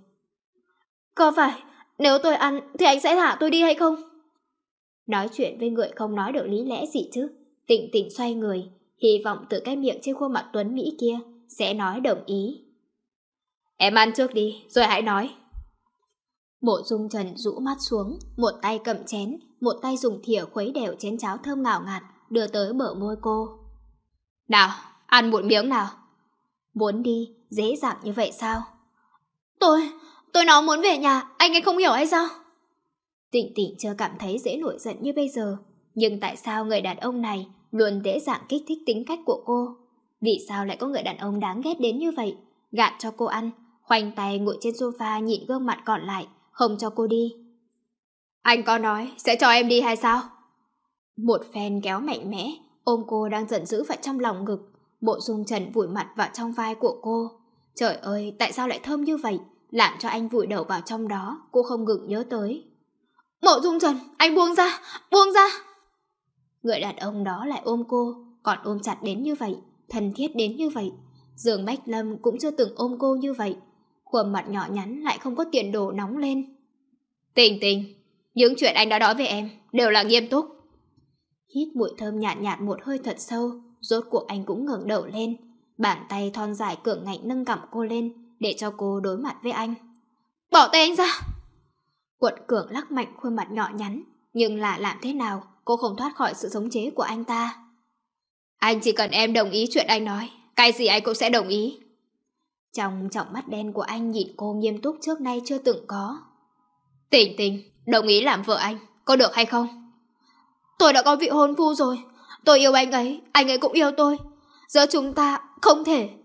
C: Có phải nếu tôi ăn thì anh sẽ thả tôi đi hay không? Nói chuyện với người không nói được lý lẽ gì chứ. Tịnh Tịnh xoay người, hy vọng từ cái miệng trên khuôn mặt tuấn Mỹ kia sẽ nói đồng ý.
B: Em ăn trước đi, rồi hãy nói.
C: Mộ Dung Trần rũ mắt xuống, một tay cầm chén, một tay dùng thìa khuấy đều chén cháo thơm ngào ngạt, đưa tới bờ môi cô.
B: Nào, ăn một miếng nào.
C: Muốn đi, dễ dàng như vậy sao? Tôi, tôi nói muốn về nhà, anh ấy không hiểu hay sao? Tịnh Tịnh chưa cảm thấy dễ nổi giận như bây giờ, nhưng tại sao người đàn ông này luôn dễ dàng kích thích tính cách của cô? Vì sao lại có người đàn ông đáng ghét đến như vậy? Gạn cho cô ăn, khoanh tay ngồi trên sofa nhịn gương mặt còn lại, không cho cô đi.
B: Anh có nói sẽ cho em đi hay sao?
C: Một phen kéo mạnh mẽ, ôm cô đang giận dữ vào trong lòng ngực. Mộ Dung Trần vùi mặt vào trong vai của cô. Trời ơi, tại sao lại thơm như vậy? Làm cho anh vùi đầu vào trong đó, cô không ngừng nhớ tới. Mộ Dung Trần, anh buông ra, buông ra. Người đàn ông đó lại ôm cô, còn ôm chặt đến như vậy, thân thiết đến như vậy. Dương Bách Lâm cũng chưa từng ôm cô như vậy. Khuôn mặt nhỏ nhắn lại không có tiền đồ nóng lên.
B: Tình Tình, những chuyện anh đã nói với em đều là nghiêm túc.
C: Hít mùi thơm nhạt nhạt một hơi thật sâu, rốt cuộc anh cũng ngẩng đầu lên. Bàn tay thon dài cường ngạnh nâng cằm cô lên để cho cô đối mặt với anh. Bỏ tay anh ra! Quận Cường lắc mạnh khuôn mặt nhỏ nhắn, nhưng là làm thế nào cô không thoát khỏi sự khống chế của anh ta.
B: Anh chỉ cần em đồng ý chuyện anh nói, cái gì anh cũng sẽ đồng ý.
C: Trong tròng mắt đen của anh nhìn cô nghiêm túc trước nay chưa từng có.
B: Tình Tình, đồng ý làm vợ anh, có được hay không?
C: Tôi đã có vị hôn phu rồi, tôi yêu anh ấy, anh ấy cũng yêu tôi. Giờ chúng ta không thể.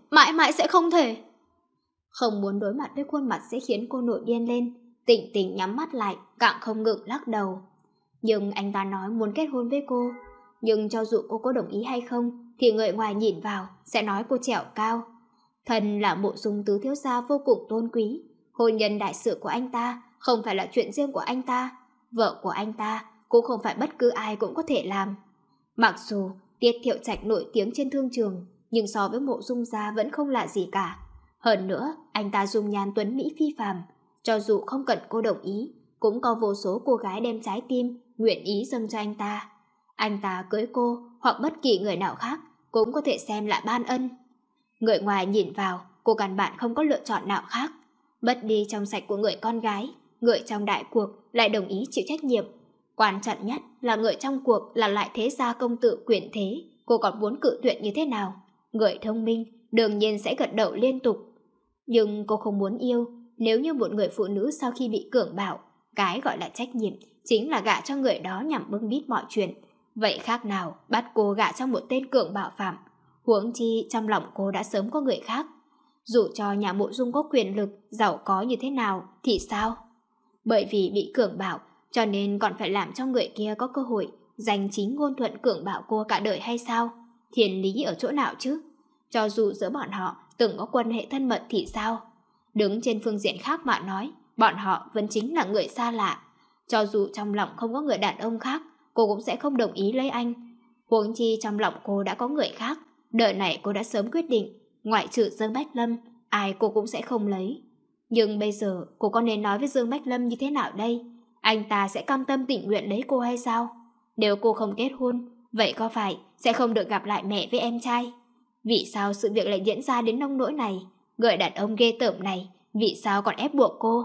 C: mãi mãi sẽ không thể. Không muốn đối mặt với khuôn mặt sẽ khiến cô nổi điên lên, Tịnh Tịnh nhắm mắt lại, càng không ngừng lắc đầu. Nhưng anh ta nói muốn kết hôn với cô, nhưng cho dù cô có đồng ý hay không, thì người ngoài nhìn vào sẽ nói cô trèo cao. Thân là Mộ Dung tứ thiếu gia vô cùng tôn quý, hôn nhân đại sự của anh ta không phải là chuyện riêng của anh ta, vợ của anh ta cũng không phải bất cứ ai cũng có thể làm. Mặc dù Tiết Thiệu Trạch nổi tiếng trên thương trường, nhưng so với Mộ Dung gia vẫn không là gì cả. Hơn nữa, anh ta dung nhan tuấn mỹ phi phàm, cho dù không cần cô đồng ý, cũng có vô số cô gái đem trái tim nguyện ý dâng cho anh ta. Anh ta cưới cô hoặc bất kỳ người nào khác cũng có thể xem là ban ân. Người ngoài nhìn vào, cô căn bản không có lựa chọn nào khác. Bất đi trong sạch của người con gái, người trong đại cuộc lại đồng ý chịu trách nhiệm. Quan trọng nhất là người trong cuộc là lại thế gia công tử quyền thế, cô còn muốn cự tuyệt như thế nào? Người thông minh đương nhiên sẽ gật đầu liên tục. Nhưng cô không muốn yêu. Nếu như một người phụ nữ sau khi bị cưỡng bạo, cái gọi là trách nhiệm chính là gả cho người đó nhằm bưng bít mọi chuyện, vậy khác nào bắt cô gả cho một tên cưỡng bạo phạm. Huống chi trong lòng cô đã sớm có người khác. Dù cho nhà Mộ Dung có quyền lực, giàu có như thế nào thì sao? Bởi vì bị cưỡng bạo cho nên còn phải làm cho người kia có cơ hội giành chính ngôn thuận cưỡng bạo cô cả đời hay sao? Thiên lý ở chỗ nào chứ? Cho dù giữa bọn họ từng có quan hệ thân mật thì sao? Đứng trên phương diện khác mà nói, bọn họ vẫn chính là người xa lạ. Cho dù trong lòng không có người đàn ông khác, cô cũng sẽ không đồng ý lấy anh. Huống chi trong lòng cô đã có người khác, đời này cô đã sớm quyết định, ngoại trừ Dương Bách Lâm, ai cô cũng sẽ không lấy. Nhưng bây giờ cô có nên nói với Dương Bách Lâm như thế nào đây? Anh ta sẽ cam tâm tình nguyện lấy cô hay sao? Nếu cô không kết hôn, vậy có phải sẽ không được gặp lại mẹ với em trai? Vì sao sự việc lại diễn ra đến nông nỗi này? Người đàn ông ghê tởm này, vì sao còn ép buộc cô?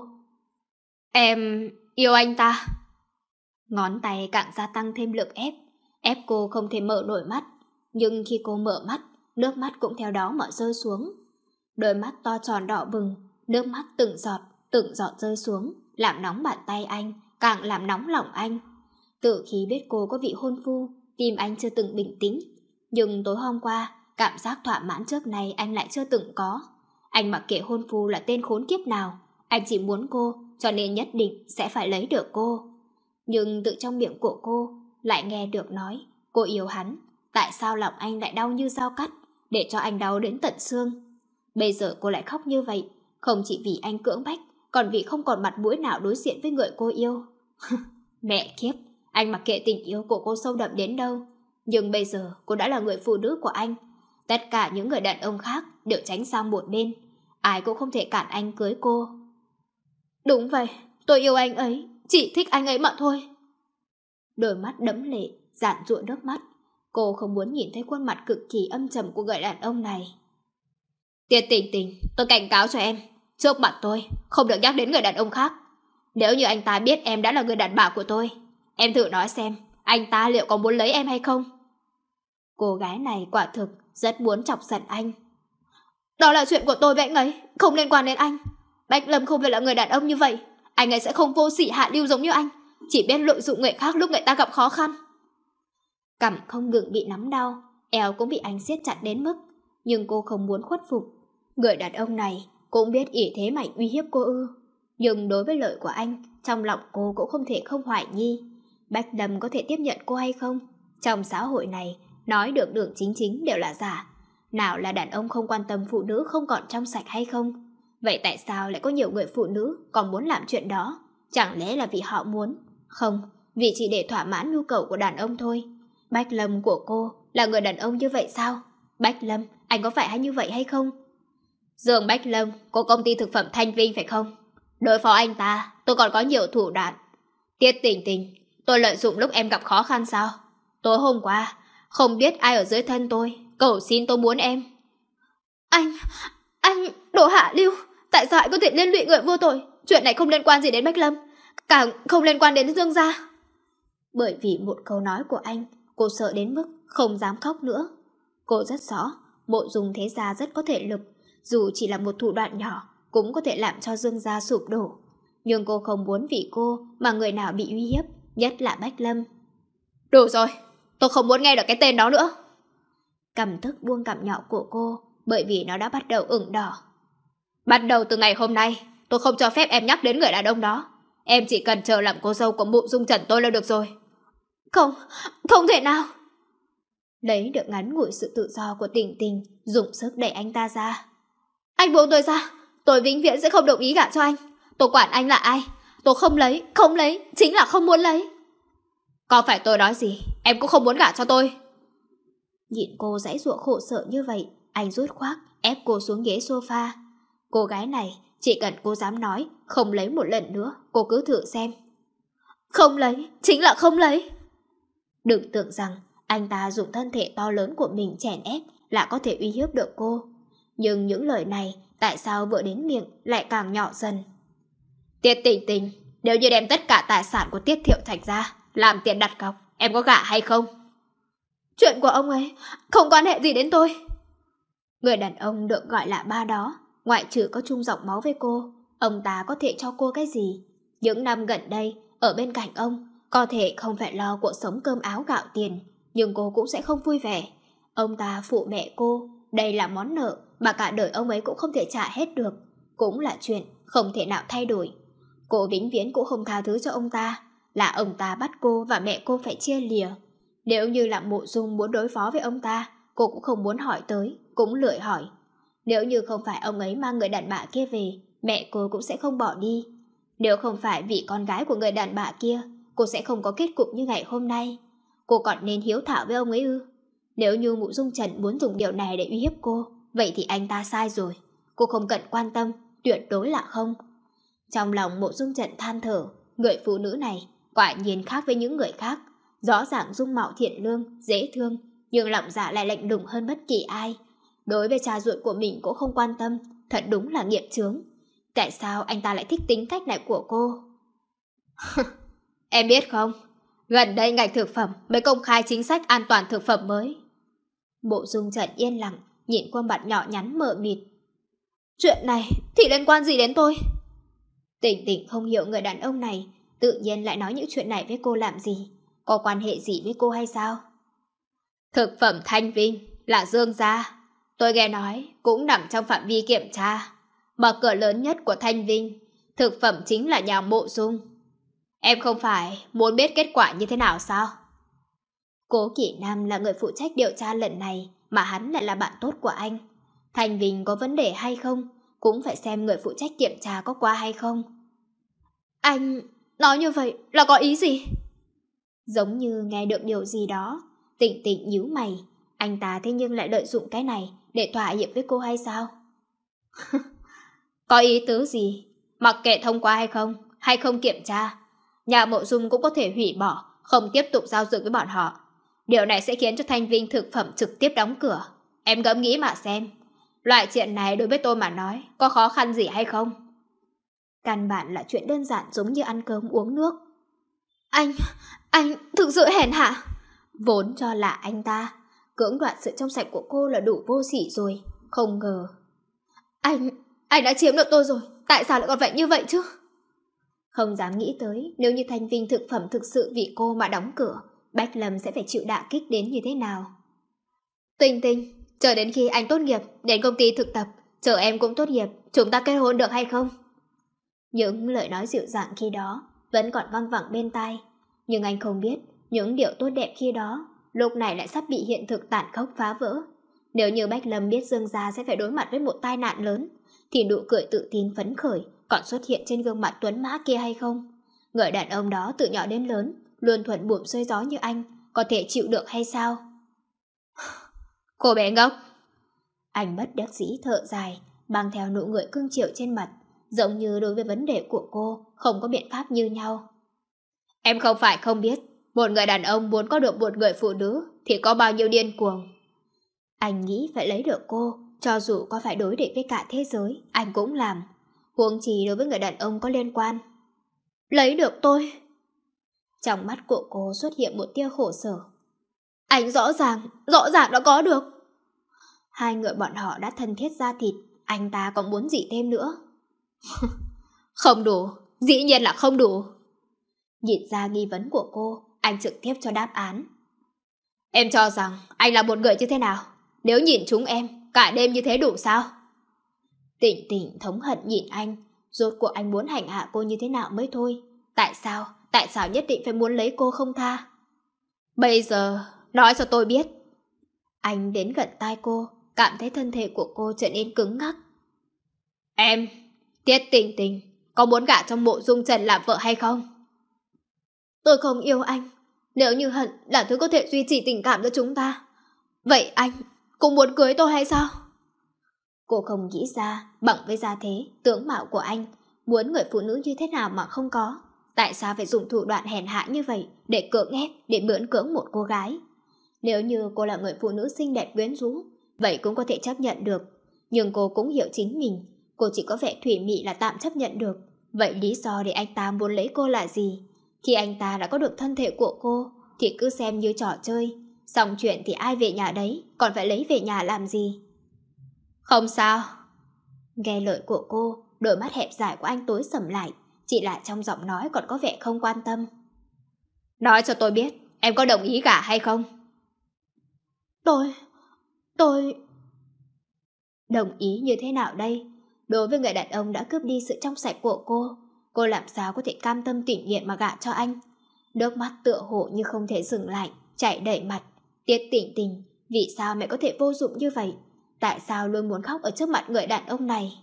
C: Em yêu anh ta. Ngón tay càng gia tăng thêm lực ép, ép cô không thể mở nổi mắt. Nhưng khi cô mở mắt, nước mắt cũng theo đó mà rơi xuống. Đôi mắt to tròn đỏ bừng, nước mắt từng giọt, từng giọt rơi xuống, làm nóng bàn tay anh, càng làm nóng lòng anh. Từ khi biết cô có vị hôn phu, tim anh chưa từng bình tĩnh. Nhưng tối hôm qua, cảm giác thỏa mãn trước này anh lại chưa từng có. Anh mặc kệ hôn phu là tên khốn kiếp nào, anh chỉ muốn cô, cho nên nhất định sẽ phải lấy được cô. Nhưng tự trong miệng của cô lại nghe được nói cô yêu hắn. Tại sao lòng anh lại đau như dao cắt, để cho anh đau đến tận xương? Bây giờ cô lại khóc như vậy, không chỉ vì anh cưỡng bách, còn vì không còn mặt mũi nào đối diện với người cô yêu. Mẹ kiếp, anh mặc kệ tình yêu của cô sâu đậm đến đâu, nhưng bây giờ cô đã là người phụ nữ của anh. Tất cả những người đàn ông khác đều tránh sang một bên, ai cũng không thể cản anh cưới cô. Đúng vậy, tôi yêu anh ấy, chỉ thích anh ấy mà thôi. Đôi mắt đẫm lệ, giản giụa nước mắt. Cô không muốn nhìn thấy khuôn mặt cực kỳ âm trầm của người đàn ông này. Tiết Tình Tình, tôi cảnh cáo cho em, trước mặt tôi không được nhắc đến người đàn ông khác. Nếu như anh ta biết em đã là người đàn bà của tôi, em thử nói xem, anh ta liệu có muốn lấy em hay không? Cô gái này quả thực rất muốn chọc giận anh. Đó là chuyện của tôi với anh ấy, không liên quan đến anh. Bách Lâm không phải là người đàn ông như vậy. Anh ấy sẽ không vô sỉ hạ lưu giống như anh, chỉ biết lợi dụng người khác lúc người ta gặp khó khăn. Cằm không ngừng bị nắm đau, eo cũng bị anh siết chặt đến mức, nhưng cô không muốn khuất phục. Người đàn ông này cũng biết ỷ thế mạnh uy hiếp cô ư. Nhưng đối với lời của anh, trong lòng cô cũng không thể không hoài nghi. Bách Lâm có thể tiếp nhận cô hay không? Trong xã hội này, nói được đường chính chính đều là giả. Nào là đàn ông không quan tâm phụ nữ không còn trong sạch hay không? Vậy tại sao lại có nhiều người phụ nữ còn muốn làm chuyện đó? Chẳng lẽ là vì họ muốn? Không, vì chỉ để thỏa mãn nhu cầu của đàn ông thôi. Bách Lâm của cô là người đàn ông như vậy sao? Bách Lâm, anh có phải hay như vậy hay không? Dương Bách Lâm của công ty thực phẩm Thanh Vinh phải không? Đối phó anh ta, tôi còn có nhiều thủ đoạn. Tiết Tình Tình, tôi lợi dụng lúc em gặp khó khăn sao? Tối hôm qua, không biết ai ở dưới thân tôi, cầu xin tôi muốn em. Anh, anh, đồ hạ lưu, tại sao anh có thể liên lụy người vô tội? Chuyện này không liên quan gì đến Bách Lâm, càng không liên quan đến Dương gia. Bởi vì một câu nói của anh, cô sợ đến mức không dám khóc nữa. Cô rất rõ, Mộ Dung thế gia rất có thể lực, dù chỉ là một thủ đoạn nhỏ, cũng có thể làm cho Dương gia sụp đổ. Nhưng cô không muốn vì cô mà người nào bị uy hiếp, nhất là Bách Lâm. Đủ rồi, tôi không muốn nghe được cái tên đó nữa. Cầm thức buông cằm nhỏ của cô, bởi vì nó đã bắt đầu ửng đỏ.
B: Bắt đầu từ ngày hôm nay, tôi không cho phép em nhắc đến người đàn ông đó. Em chỉ cần chờ làm cô dâu của Mộ Dung Trần tôi là được rồi.
C: Không, không thể nào. Lấy được ngắn ngủi sự tự do của Tình Tình, dùng sức đẩy anh ta ra. Anh buông tôi ra, tôi vĩnh viễn sẽ không đồng ý gả cho anh. Tôi quản anh là ai? Tôi không lấy, không lấy, chính là không muốn lấy.
B: Có phải tôi nói gì, em cũng không muốn gả cho tôi.
C: Nhìn cô giãy giụa khổ sở như vậy, anh rút khoác, ép cô xuống ghế sofa. Cô gái này, chỉ cần cô dám nói, không lấy một lần nữa, cô cứ thử xem. Không lấy, chính là không lấy. Đừng tưởng rằng anh ta dùng thân thể to lớn của mình chèn ép là có thể uy hiếp được cô. Nhưng những lời này, tại sao vừa đến miệng lại càng nhỏ dần?
B: Tiết Tình Tình, nếu như đem tất cả tài sản của Tiết Thiệu Trạch ra làm tiền đặt cọc, em có gả hay không?
C: Chuyện của ông ấy không quan hệ gì đến tôi. Người đàn ông được gọi là ba đó, ngoại trừ có chung dòng máu với cô, ông ta có thể cho cô cái gì? Những năm gần đây, ở bên cạnh ông, có thể không phải lo cuộc sống cơm áo gạo tiền, nhưng cô cũng sẽ không vui vẻ. Ông ta phụ mẹ cô, đây là món nợ mà cả đời ông ấy cũng không thể trả hết được, cũng là chuyện không thể nào thay đổi. Cô vĩnh viễn cũng không tha thứ cho ông ta, là ông ta bắt cô và mẹ cô phải chia lìa. Nếu như là Mộ Dung muốn đối phó với ông ta, cô cũng không muốn hỏi tới, cũng lười hỏi. Nếu như không phải ông ấy mang người đàn bà kia về, mẹ cô cũng sẽ không bỏ đi. Nếu không phải vì con gái của người đàn bà kia, cô sẽ không có kết cục như ngày hôm nay. Cô còn nên hiếu thảo với ông ấy ư? Nếu như Mộ Dung Trần muốn dùng điều này để uy hiếp cô, vậy thì anh ta sai rồi. Cô không cần quan tâm, tuyệt đối là không. Trong lòng Mộ Dung Trần than thở, người phụ nữ này quả nhiên khác với những người khác. Rõ ràng dung mạo thiện lương, dễ thương, nhưng lòng dạ lại lạnh lùng hơn bất kỳ ai. Đối với cha ruột của mình cũng không quan tâm, thật đúng là nghiệp chướng. Tại sao anh ta lại thích tính cách này của cô?
B: Em biết không, gần đây ngành thực phẩm mới công khai chính sách an toàn thực phẩm mới.
C: Mộ Dung Trần yên lặng, nhìn khuôn mặt nhỏ nhắn mờ mịt. Chuyện này thì liên quan gì đến tôi? Tình Tình không hiểu người đàn ông này tự nhiên lại nói những chuyện này với cô làm gì. Có quan hệ gì với cô hay sao?
B: Thực phẩm Thanh Vinh là Dương gia, tôi nghe nói cũng nằm trong phạm vi kiểm tra. Mở cửa lớn nhất của Thanh Vinh, thực phẩm chính là nhà Mộ Dung. Em không phải muốn biết kết quả như thế nào sao?
C: Cố Kỷ Nam là người phụ trách điều tra lần này, mà hắn lại là bạn tốt của anh. Thanh Vinh có vấn đề hay không, cũng phải xem người phụ trách kiểm tra có qua hay không. Anh nói như vậy là có ý gì? Giống như nghe được điều gì đó, Tình Tình nhíu mày. Anh ta thế nhưng lại lợi dụng cái này để thỏa hiệp với cô hay sao?
B: Có ý tứ gì? Mặc kệ thông qua hay không, hay không kiểm tra, nhà Mộ Dung cũng có thể hủy bỏ, không tiếp tục giao dịch với bọn họ. Điều này sẽ khiến cho Thanh Vinh thực phẩm trực tiếp đóng cửa. Em ngẫm nghĩ mà xem, loại chuyện này đối với tôi mà nói có khó khăn gì hay không?
C: Căn bản là chuyện đơn giản giống như ăn cơm uống nước. Anh, anh thực sự hèn hạ. Vốn cho là anh ta cưỡng đoạt sự trong sạch của cô là đủ vô sỉ rồi, không ngờ. Anh, anh đã chiếm được tôi rồi, tại sao lại còn phải như vậy chứ? Không dám nghĩ tới nếu như Thanh Vinh thực phẩm thực sự vì cô mà đóng cửa, Bách Lâm sẽ phải chịu đả kích đến như thế nào. Tình Tình, chờ đến khi anh tốt nghiệp, đến công ty thực tập, chờ em cũng tốt nghiệp, chúng ta kết hôn được hay không? Những lời nói dịu dàng khi đó vẫn còn văng vẳng bên tai, nhưng anh không biết những điều tốt đẹp khi đó lúc này lại sắp bị hiện thực tàn khốc phá vỡ. Nếu như Bách Lâm biết Dương gia sẽ phải đối mặt với một tai nạn lớn, thì nụ cười tự tin phấn khởi còn xuất hiện trên gương mặt tuấn mã kia hay không? Người đàn ông đó từ nhỏ đến lớn luôn thuận buồm xuôi gió như anh, có thể chịu được hay sao?
B: Cô bé ngốc.
C: Anh bất đắc dĩ thở dài, mang theo nụ cười cưng chiều trên mặt, giống như đối với vấn đề của cô không có biện pháp như nhau.
B: Em không phải không biết, một người đàn ông muốn có được một người phụ nữ thì có bao nhiêu điên cuồng.
C: Anh nghĩ phải lấy được cô, cho dù có phải đối địch với cả thế giới, anh cũng làm. Huống chi đối với người đàn ông có liên quan. Lấy được tôi. Trong mắt của cô xuất hiện một tia khổ sở. Anh rõ ràng, rõ ràng đã có được. Hai người bọn họ đã thân thiết da thịt, anh ta còn muốn gì thêm nữa?
B: Không đủ, dĩ nhiên là không đủ.
C: Nhìn ra nghi vấn của cô, anh trực tiếp cho đáp án.
B: Em cho rằng anh là một người như thế nào? Nếu nhìn chúng em,
C: cả đêm như thế đủ sao? Tỉnh tỉnh thống hận nhìn anh, rốt cuộc anh muốn hành hạ cô như thế nào mới thôi. Tại sao, tại sao nhất định phải muốn lấy cô không tha? Bây giờ, nói cho tôi biết. Anh đến gần tai cô, cảm thấy thân thể của cô trở nên cứng ngắc. Em, Tiết Tình Tình, có muốn gả cho Mộ Dung Trần làm vợ hay không? Tôi không yêu anh. Nếu như hận là thứ có thể duy trì tình cảm giữa chúng ta, vậy anh cũng muốn cưới tôi hay sao? Cô không nghĩ ra bằng với gia thế, tướng mạo của anh, muốn người phụ nữ như thế nào mà không có. Tại sao phải dùng thủ đoạn hèn hạ như vậy để cưỡng ép, để miễn cưỡng một cô gái? Nếu như cô là người phụ nữ xinh đẹp quyến rũ, vậy cũng có thể chấp nhận được. Nhưng cô cũng hiểu chính mình, cô chỉ có vẻ thủy mị là tạm chấp nhận được. Vậy lý do để anh ta muốn lấy cô là gì? Khi anh ta đã có được thân thể của cô thì cứ xem như trò chơi. Xong chuyện thì ai về nhà đấy, còn phải lấy về nhà làm gì? Không sao. Nghe lời của cô, đôi mắt hẹp dài của anh tối sầm lại, chỉ là trong giọng nói còn có vẻ không quan tâm. Nói cho tôi biết, em có đồng ý gả hay không? Tôi... tôi... Đồng ý như thế nào đây? Đối với người đàn ông đã cướp đi sự trong sạch của cô, cô làm sao có thể cam tâm tình nguyện mà gả cho anh? Nước mắt tựa hồ như không thể dừng lại, chảy đầy mặt. Tiết Tình Tình, vì sao mẹ có thể vô dụng như vậy? Tại sao luôn muốn khóc ở trước mặt người đàn ông này?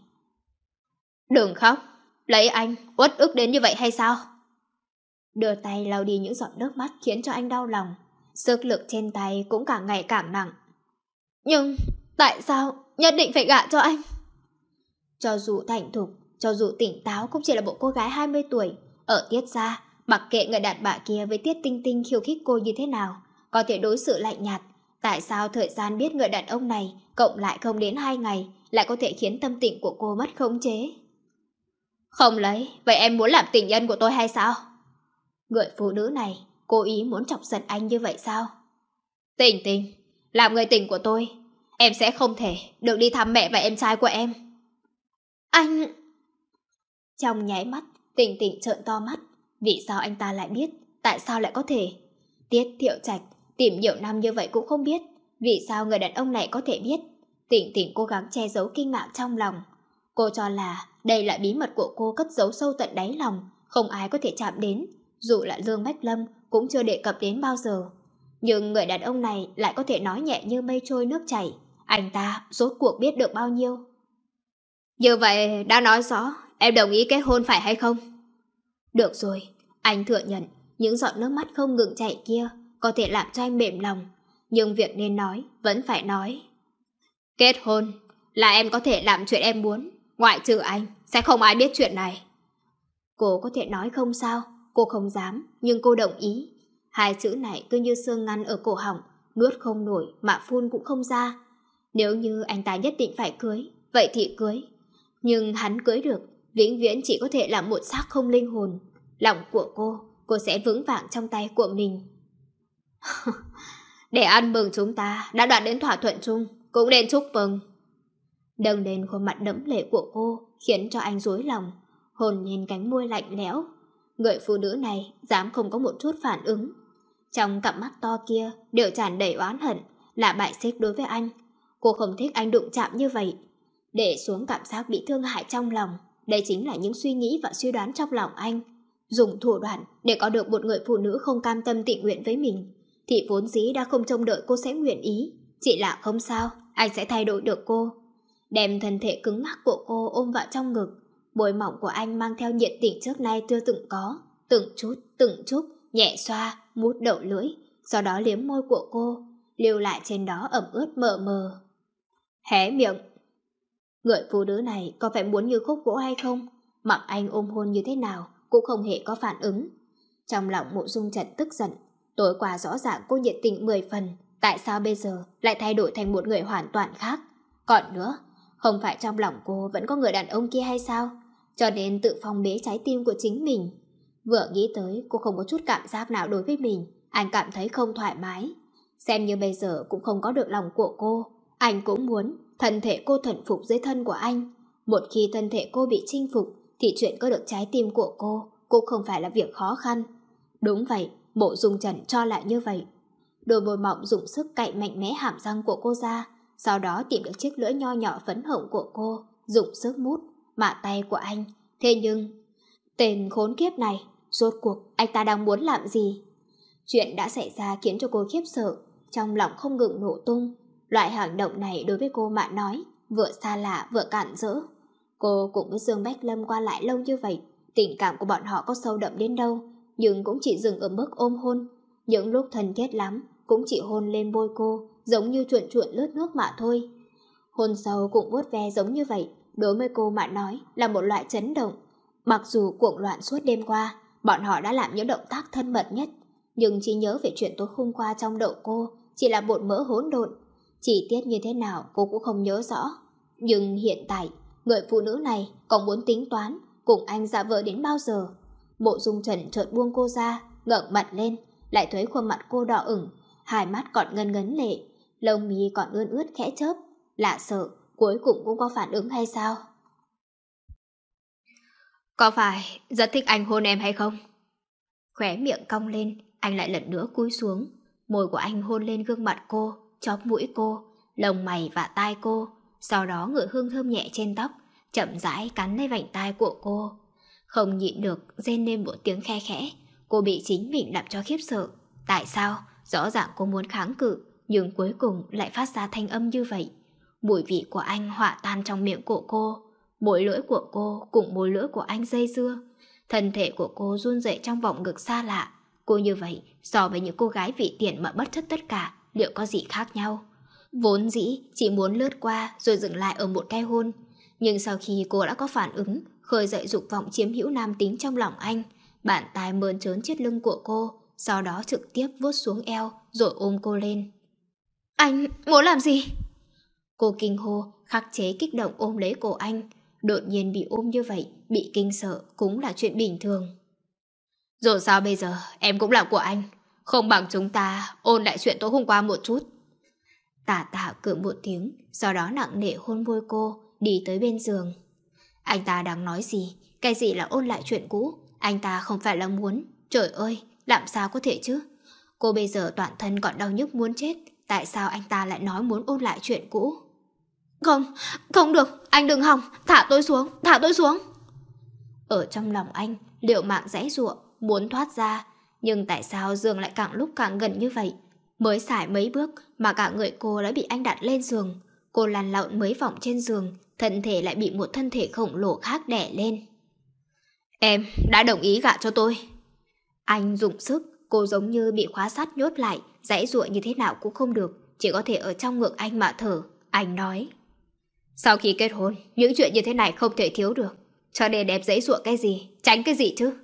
C: Đừng khóc, lấy anh, uất ức đến như vậy hay sao? Đưa tay lau đi những giọt nước mắt khiến cho anh đau lòng. Sức lực trên tay cũng càng ngày càng nặng. Nhưng tại sao nhất định phải gả cho anh? Cho dù thành thục, cho dù tỉnh táo cũng chỉ là một cô gái hai mươi tuổi. Ở Tiết gia, mặc kệ người đàn bà kia với Tiết Tinh Tinh khiêu khích cô như thế nào, có thể đối xử lạnh nhạt. Tại sao thời gian biết người đàn ông này cộng lại không đến hai ngày lại có thể khiến tâm tình của cô mất khống chế? Không lấy, vậy em muốn làm tình nhân của tôi hay sao? Người phụ nữ này cố ý muốn chọc giận anh như vậy sao? Tình Tình, làm người tình của tôi, em sẽ không thể được đi thăm mẹ và em trai của em. Anh... Trong nháy mắt, Tình Tình trợn to mắt. Vì sao anh ta lại biết? Tại sao lại có thể? Tiết Thiệu Trạch tìm nhiều năm như vậy cũng không biết. Vì sao người đàn ông này có thể biết? Tình Tình cố gắng che giấu kinh ngạc trong lòng. Cô cho là đây là bí mật của cô cất giấu sâu tận đáy lòng, không ai có thể chạm đến. Dù là Lương Bách Lâm cũng chưa đề cập đến bao giờ. Nhưng người đàn ông này lại có thể nói nhẹ như mây trôi nước chảy. Anh ta rốt cuộc biết được bao nhiêu? Như vậy đã nói rõ em đồng ý kết hôn phải hay không? Được rồi, anh thừa nhận những giọt nước mắt không ngừng chảy kia có thể làm cho anh mềm lòng. Nhưng việc nên nói vẫn phải nói. Kết hôn là em có thể làm chuyện em muốn, ngoại trừ anh sẽ không ai biết chuyện này. Cô có thể nói không sao, cô không dám, nhưng cô đồng ý. Hai chữ này cứ như xương ngăn ở cổ họng, nuốt không nổi mà phun cũng không ra. Nếu như anh ta nhất định phải cưới, vậy thì cưới. Nhưng hắn cưới được, vĩnh viễn chỉ có thể là một xác không linh hồn. Lòng của cô, cô sẽ vững vàng trong tay của mình. Để ăn mừng chúng ta đã đạt đến thỏa thuận chung, cũng nên chúc mừng. Đâng lên khuôn mặt đẫm lệ của cô khiến cho anh rối lòng, hồn nhiên cánh môi lạnh lẽo. Người phụ nữ này dám không có một chút phản ứng. Trong cặp mắt to kia đều tràn đầy oán hận, là bại xích đối với anh. Cô không thích anh đụng chạm như vậy. Để xuống cảm giác bị thương hại trong lòng. Đây chính là những suy nghĩ và suy đoán trong lòng anh. Dùng thủ đoạn để có được một người phụ nữ không cam tâm tình nguyện với mình, thì vốn dĩ đã không trông đợi cô sẽ nguyện ý. Chỉ là không sao, anh sẽ thay đổi được cô. Đem thân thể cứng ngắc của cô ôm vào trong ngực. Môi mỏng của anh mang theo nhiệt tình trước nay chưa từng có. Từng chút, từng chút, nhẹ xoa, mút đầu lưỡi, sau đó liếm môi của cô, lưu lại trên đó ẩm ướt mờ mờ. Hé miệng. Người phụ nữ này có phải muốn như khúc gỗ hay không? Mặc anh ôm hôn như thế nào cũng không hề có phản ứng. Trong lòng Mộ Dung Trần tức giận. Tối qua rõ ràng cô nhiệt tình mười phần, tại sao bây giờ lại thay đổi thành một người hoàn toàn khác? Còn nữa, không phải trong lòng cô vẫn có người đàn ông kia hay sao? Cho nên tự phong bế trái tim của chính mình. Vừa nghĩ tới cô không có chút cảm giác nào đối với mình, anh cảm thấy không thoải mái. Xem như bây giờ cũng không có được lòng của cô, anh cũng muốn thân thể cô thuần phục dưới thân của anh. Một khi thân thể cô bị chinh phục thì chuyện có được trái tim của cô cũng không phải là việc khó khăn. Đúng vậy, Mộ Dung Trần cho lại như vậy. Đôi môi mọng dùng sức cạy mạnh mẽ hàm răng của cô ra, sau đó tìm được chiếc lưỡi nho nhỏ phấn hồng của cô, dùng sức mút mạ tay của anh. Thế nhưng, tên khốn kiếp này, rốt cuộc anh ta đang muốn làm gì? Chuyện đã xảy ra khiến cho cô khiếp sợ, trong lòng không ngừng nổ tung. Loại hành động này đối với cô mà nói, vừa xa lạ vừa cản rỡ. Cô cùng với Dương Bách Lâm qua lại lâu như vậy, tình cảm của bọn họ có sâu đậm đến đâu, nhưng cũng chỉ dừng ở mức ôm hôn. Những lúc thân thiết lắm, cũng chỉ hôn lên môi cô, giống như chuộn chuộn lướt nước mà thôi. Hôn sâu cũng vuốt ve giống như vậy, đối với cô mà nói là một loại chấn động. Mặc dù cuồng loạn suốt đêm qua, bọn họ đã làm những động tác thân mật nhất, nhưng chỉ nhớ về chuyện tối hôm qua trong đầu cô chỉ là bột mỡ hỗn độn. Chi tiết như thế nào cô cũng không nhớ rõ. Nhưng hiện tại, người phụ nữ này còn muốn tính toán cùng anh giả vờ đến bao giờ. Mộ Dung Trần chợt buông cô ra, ngẩng mặt lên, lại thấy khuôn mặt cô đỏ ửng, hai mắt còn ngấn ngấn lệ, lông mi còn ươn ướt khẽ chớp. Lạ sợ, cuối cùng cũng có phản ứng hay sao?
B: Có phải rất thích anh hôn em hay không?
C: Khóe miệng cong lên, anh lại lần nữa cúi xuống. Môi của anh hôn lên gương mặt cô, chóp mũi cô, lông mày và tai cô, sau đó ngửi hương thơm nhẹ trên tóc, chậm rãi cắn lấy vành tai của cô. Không nhịn được rên lên một tiếng khe khẽ. Cô bị chính mình làm cho khiếp sợ. Tại sao? Rõ ràng cô muốn kháng cự, nhưng cuối cùng lại phát ra thanh âm như vậy. Mùi vị của anh hòa tan trong miệng của cô, môi lưỡi của cô cùng môi lưỡi của anh dây dưa. Thân thể của cô run rẩy trong vòng ngực xa lạ. Cô như vậy so với những cô gái vị tiện mà bất chấp tất cả, liệu có gì khác nhau? Vốn dĩ chỉ muốn lướt qua rồi dừng lại ở một cái hôn, nhưng sau khi cô đã có phản ứng, khơi dậy dục vọng chiếm hữu nam tính trong lòng anh, bàn tay mơn trớn chiếc lưng của cô, sau đó trực tiếp vuốt xuống eo rồi ôm cô lên. Anh muốn làm gì? Cô kinh hô, khắc chế kích động ôm lấy cổ anh. Đột nhiên bị ôm như vậy, bị kinh sợ cũng là chuyện bình thường.
B: Rồi sao bây giờ, em cũng là của anh, không bằng chúng ta ôn lại chuyện tối hôm qua một chút.
C: Tả Tả cười một tiếng, sau đó nặng nề hôn môi cô, đi tới bên giường. Anh ta đang nói gì? Cái gì là ôn lại chuyện cũ? Anh ta không phải là muốn. Trời ơi, làm sao có thể chứ? Cô bây giờ toàn thân còn đau nhức muốn chết, tại sao anh ta lại nói muốn ôn lại chuyện cũ? Không, không được, anh đừng hòng, thả tôi xuống, thả tôi xuống. Ở trong lòng anh, liệu mạng giãy giụa, muốn thoát ra, nhưng tại sao giường lại càng lúc càng gần như vậy? Mới xài mấy bước mà cả người cô đã bị anh đặt lên giường. Cô lăn lộn mấy vòng trên giường, thân thể lại bị một thân thể khổng lồ khác đè lên.
B: Em đã đồng ý gả cho tôi.
C: Anh dùng sức, cô giống như bị khóa sắt nhốt lại, giãy giụa như thế nào cũng không được, chỉ có thể ở trong ngực anh mà thở. Anh nói,
B: sau khi kết hôn, những chuyện như thế này không thể thiếu được, cho nên đẹp giãy giụa cái gì, tránh cái gì chứ?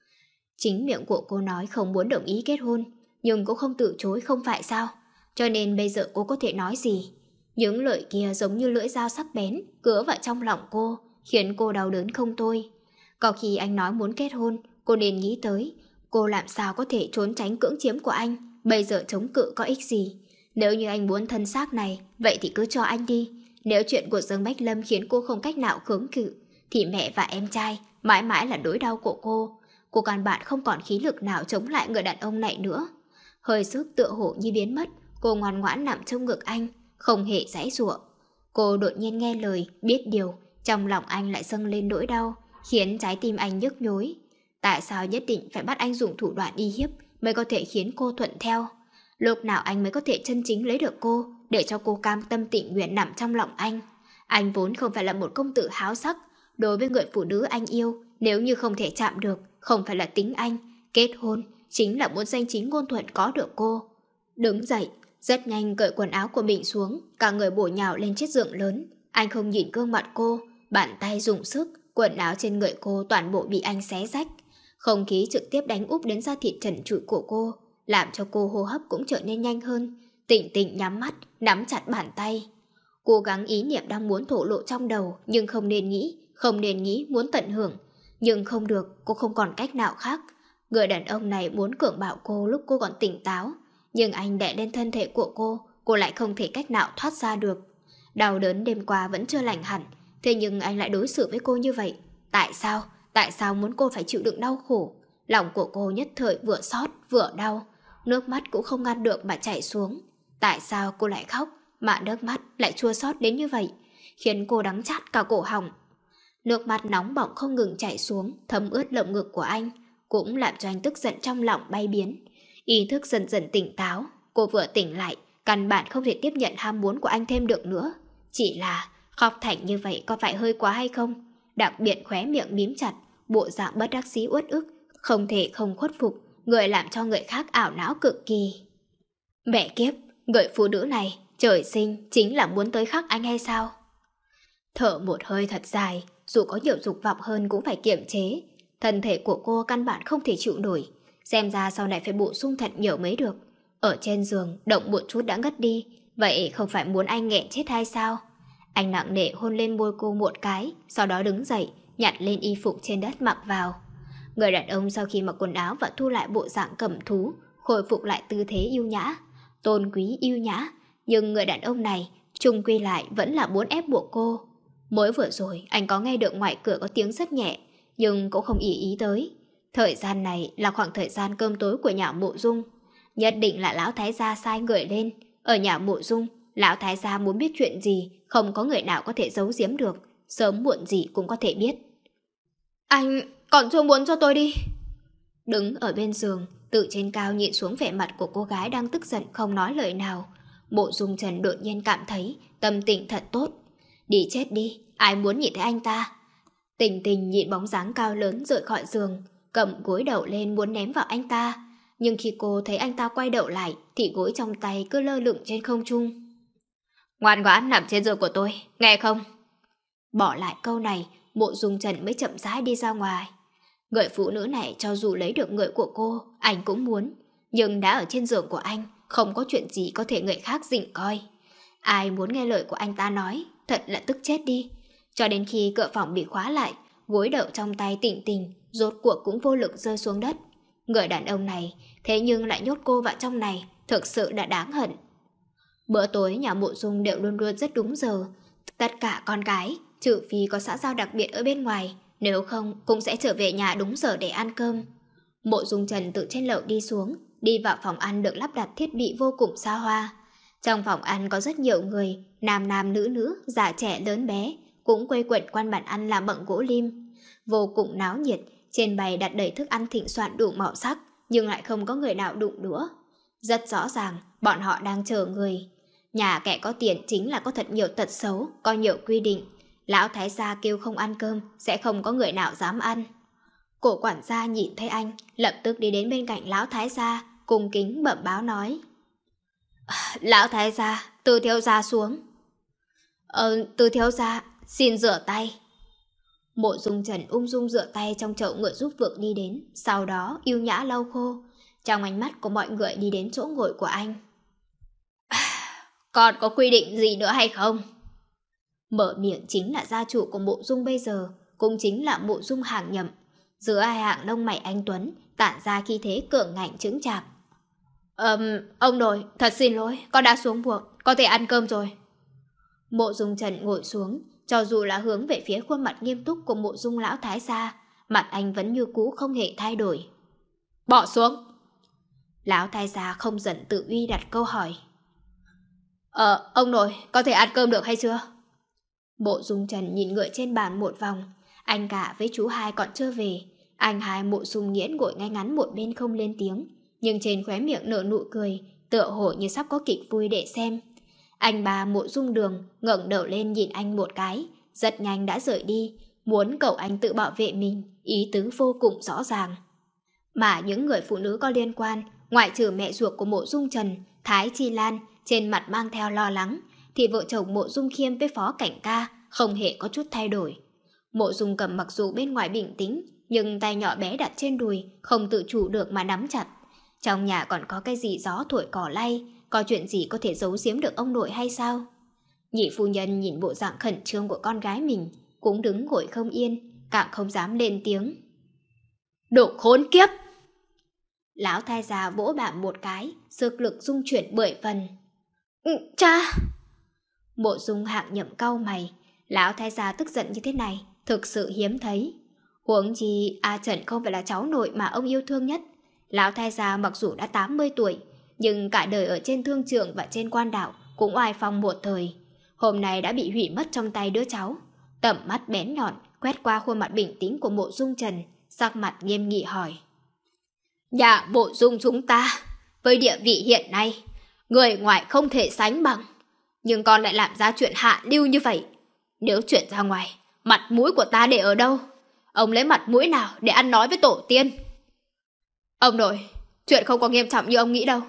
C: Chính miệng của cô nói không muốn đồng ý kết hôn, nhưng cũng không từ chối không phải sao? Cho nên bây giờ cô có thể nói gì? Những lời kia giống như lưỡi dao sắc bén cứa vào trong lòng cô, khiến cô đau đớn không thôi. Có khi anh nói muốn kết hôn, cô nên nghĩ tới cô làm sao có thể trốn tránh cưỡng chiếm của anh. Bây giờ chống cự có ích gì? Nếu như anh muốn thân xác này, vậy thì cứ cho anh đi. Nếu chuyện của Dương Bách Lâm khiến cô không cách nào kháng cự, thì mẹ và em trai mãi mãi là nỗi đau của cô. Cô căn bản không còn khí lực nào chống lại người đàn ông này nữa. Hơi sức tựa hồ như biến mất, cô ngoan ngoãn nằm trong ngực anh, không hề giãy giụa. Cô đột nhiên nghe lời, biết điều, trong lòng anh lại dâng lên nỗi đau, khiến trái tim anh nhức nhối. Tại sao nhất định phải bắt anh dùng thủ đoạn uy hiếp mới có thể khiến cô thuận theo? Lúc nào anh mới có thể chân chính lấy được cô, để cho cô cam tâm tình nguyện nằm trong lòng anh? Anh vốn không phải là một công tử háo sắc. Đối với người phụ nữ anh yêu, nếu như không thể chạm được, không phải là tính anh. Kết hôn chính là muốn danh chính ngôn thuận có được cô. Đứng dậy, rất nhanh cởi quần áo của mình xuống, cả người bổ nhào lên chiếc giường lớn. Anh không nhìn gương mặt cô, bàn tay dùng sức, quần áo trên người cô toàn bộ bị anh xé rách. Không khí trực tiếp đánh úp đến da thịt trần trụi của cô, làm cho cô hô hấp cũng trở nên nhanh hơn. Tỉnh tỉnh nhắm mắt, nắm chặt bàn tay. Cố gắng ý niệm đang muốn thổ lộ trong đầu, nhưng không nên nghĩ, không nên nghĩ muốn tận hưởng. Nhưng không được, cô không còn cách nào khác. Người đàn ông này muốn cưỡng bạo cô lúc cô còn tỉnh táo, nhưng anh đè lên thân thể của cô, cô lại không thể cách nào thoát ra được. Đau đớn đêm qua vẫn chưa lành hẳn, thế nhưng anh lại đối xử với cô như vậy. Tại sao? Tại sao muốn cô phải chịu đựng đau khổ? Lòng của cô nhất thời vừa xót vừa đau, nước mắt cũng không ngăn được mà chảy xuống. Tại sao cô lại khóc? mà nước mắt lại chua xót đến như vậy, khiến cô đắng chát cả cổ họng. Nước mắt nóng bỏng không ngừng chảy xuống, thấm ướt lồng ngực của anh, cũng làm cho anh tức giận trong lòng bay biến. Ý thức dần dần tỉnh táo, cô vừa tỉnh lại, căn bản không thể tiếp nhận ham muốn của anh thêm được nữa. Chỉ là khóc thành như vậy có phải hơi quá hay không? Đặc biệt khóe miệng mím chặt, bộ dạng bất đắc dĩ uất ức, không thể không khuất phục, người làm cho người khác ảo não cực kỳ. Mẹ kiếp, người phụ nữ này trời sinh chính là muốn tới khắc anh hay sao? Thở một hơi thật dài, dù có nhiều dục vọng hơn cũng phải kiềm chế. Thân thể của cô căn bản không thể chịu nổi, xem ra sau này phải bổ sung thật nhiều mới được. Ở trên giường động một chút đã ngất đi, vậy không phải muốn anh nghẹn chết hay sao? Anh nặng nề hôn lên môi cô một cái, sau đó đứng dậy, nhặt lên y phục trên đất mặc vào. Người đàn ông sau khi mặc quần áo và thu lại bộ dạng cẩm thú, khôi phục lại tư thế yêu nhã, tôn quý yêu nhã. Nhưng người đàn ông này chung quy lại vẫn là muốn ép buộc cô. Mới vừa rồi anh có nghe được ngoài cửa có tiếng rất nhẹ, nhưng cũng không ý ý tới. Thời gian này là khoảng thời gian cơm tối của nhà Mộ Dung. Nhất định là lão thái gia sai người lên. Ở nhà Mộ Dung, lão thái gia muốn biết chuyện gì, không có người nào có thể giấu giếm được, sớm muộn gì cũng có thể biết. Anh còn chưa muốn cho tôi đi. Đứng ở bên giường, từ trên cao nhìn xuống vẻ mặt của cô gái đang tức giận không nói lời nào, Mộ Dung Trần đột nhiên cảm thấy tâm tình thật tốt. Đi chết đi, ai muốn nhìn thấy anh ta? Tình Tình nhìn bóng dáng cao lớn rời khỏi giường, cầm gối đầu lên muốn ném vào anh ta. Nhưng khi cô thấy anh ta quay đầu lại thì gối trong tay cứ lơ lửng trên không trung. Ngoan ngoãn nằm trên giường của tôi, nghe không? Bỏ lại câu này, Mộ Dung Trần mới chậm rãi đi ra ngoài. Người phụ nữ này cho dù lấy được người của cô, anh cũng muốn. Nhưng đã ở trên giường của anh, không có chuyện gì có thể người khác dình coi. Ai muốn nghe lời của anh ta nói, thật là tức chết đi. Cho đến khi cửa phòng bị khóa lại, gối đậu trong tay Tình Tình rốt cuộc cũng vô lực rơi xuống đất. Người đàn ông này thế nhưng lại nhốt cô vào trong này, thực sự đã đáng hận. Bữa tối nhà Mộ Dung đều luôn luôn rất đúng giờ. Tất cả con gái, trừ phi có xã giao đặc biệt ở bên ngoài, nếu không cũng sẽ trở về nhà đúng giờ để ăn cơm. Mộ Dung Trần từ trên lầu đi xuống, đi vào phòng ăn được lắp đặt thiết bị vô cùng xa hoa. Trong phòng ăn có rất nhiều người, nam nam nữ nữ, già trẻ lớn bé, cũng quây quần quanh bàn ăn làm bằng gỗ lim. Vô cùng náo nhiệt, trên bày đặt đầy thức ăn thịnh soạn đủ màu sắc, nhưng lại không có người nào đụng đũa. Rất rõ ràng, bọn họ đang chờ người. Nhà kẻ có tiền chính là có thật nhiều tật xấu, có nhiều quy định. Lão thái gia kêu không ăn cơm, sẽ không có người nào dám ăn. Cổ quản gia nhìn thấy anh, lập tức đi đến bên cạnh lão thái gia, cung kính bẩm báo nói: Lão thái gia, Từ thiếu gia xuống. Ờ, Từ thiếu gia, xin rửa tay. Mộ Dung Trần ung dung rửa tay trong chậu ngựa giúp việc đi đến, sau đó yêu nhã lau khô. Trong ánh mắt của mọi người đi đến chỗ ngồi của anh. Còn có quy định gì nữa hay không? Mở miệng chính là gia chủ của Mộ Dung bây giờ, cũng chính là Mộ Dung Hàng Nhậm. Giữa hai hạng lông mày anh tuấn tản ra khí thế cường ngạnh chững chạc. Ừm, um, ông nội, thật xin lỗi, con đã xuống buộc, có thể ăn cơm rồi. Mộ Dung Trần ngồi xuống, cho dù là hướng về phía khuôn mặt nghiêm túc của Mộ Dung lão thái gia, mặt anh vẫn như cũ không hề thay đổi. Bỏ xuống. Lão thái gia không giận tự uy đặt câu hỏi. Ờ, ông nội, có thể ăn cơm được hay chưa? Mộ Dung Trần nhìn người trên bàn một vòng. Anh cả với chú hai còn chưa về. Anh hai Mộ Dung Nghiễn ngồi ngay ngắn một bên không lên tiếng, nhưng trên khóe miệng nở nụ cười, tựa hồ như sắp có kịch vui để xem. Anh ba Mộ Dung Đường ngẩng đầu lên nhìn anh một cái, rất nhanh đã rời đi, muốn cậu anh tự bảo vệ mình, ý tứ vô cùng rõ ràng. Mà những người phụ nữ có liên quan, ngoại trừ mẹ ruột của Mộ Dung Trần, Thái Chi Lan, trên mặt mang theo lo lắng, thì vợ chồng Mộ Dung Khiêm với Phó Cảnh Ca không hề có chút thay đổi. Mộ Dung Cầm mặc dù bên ngoài bình tĩnh, nhưng tay nhỏ bé đặt trên đùi không tự chủ được mà nắm chặt. Trong nhà còn có cái gì gió thổi cỏ lay, có chuyện gì có thể giấu giếm được ông nội hay sao? Nhị phu nhân nhìn bộ dạng khẩn trương của con gái mình, cũng đứng ngồi không yên, càng không dám lên tiếng. Đồ khốn kiếp! Lão thái gia vỗ bạm một cái, sức lực dung chuyển bưởi phần. Ừ, cha! Mộ Dung Hạng Nhậm cau mày, lão thái gia tức giận như thế này thực sự hiếm thấy. Huống chi A Trần không phải là cháu nội mà ông yêu thương nhất. Lão thái gia mặc dù đã tám mươi tuổi, nhưng cả đời ở trên thương trường và trên quan đạo cũng oai phong một thời, hôm nay đã bị hủy mất trong tay đứa cháu. Tầm mắt bén nhọn quét qua khuôn mặt bình tĩnh của Mộ Dung Trần, sắc mặt nghiêm nghị hỏi: Nhà Mộ Dung chúng ta, với địa vị hiện nay, người ngoài không thể sánh bằng, nhưng con lại làm ra chuyện hạ lưu như vậy. Nếu chuyện ra ngoài, mặt mũi của ta để ở đâu? Ông lấy mặt mũi nào để ăn nói với tổ tiên? Ông nội, chuyện không có nghiêm trọng như ông nghĩ đâu.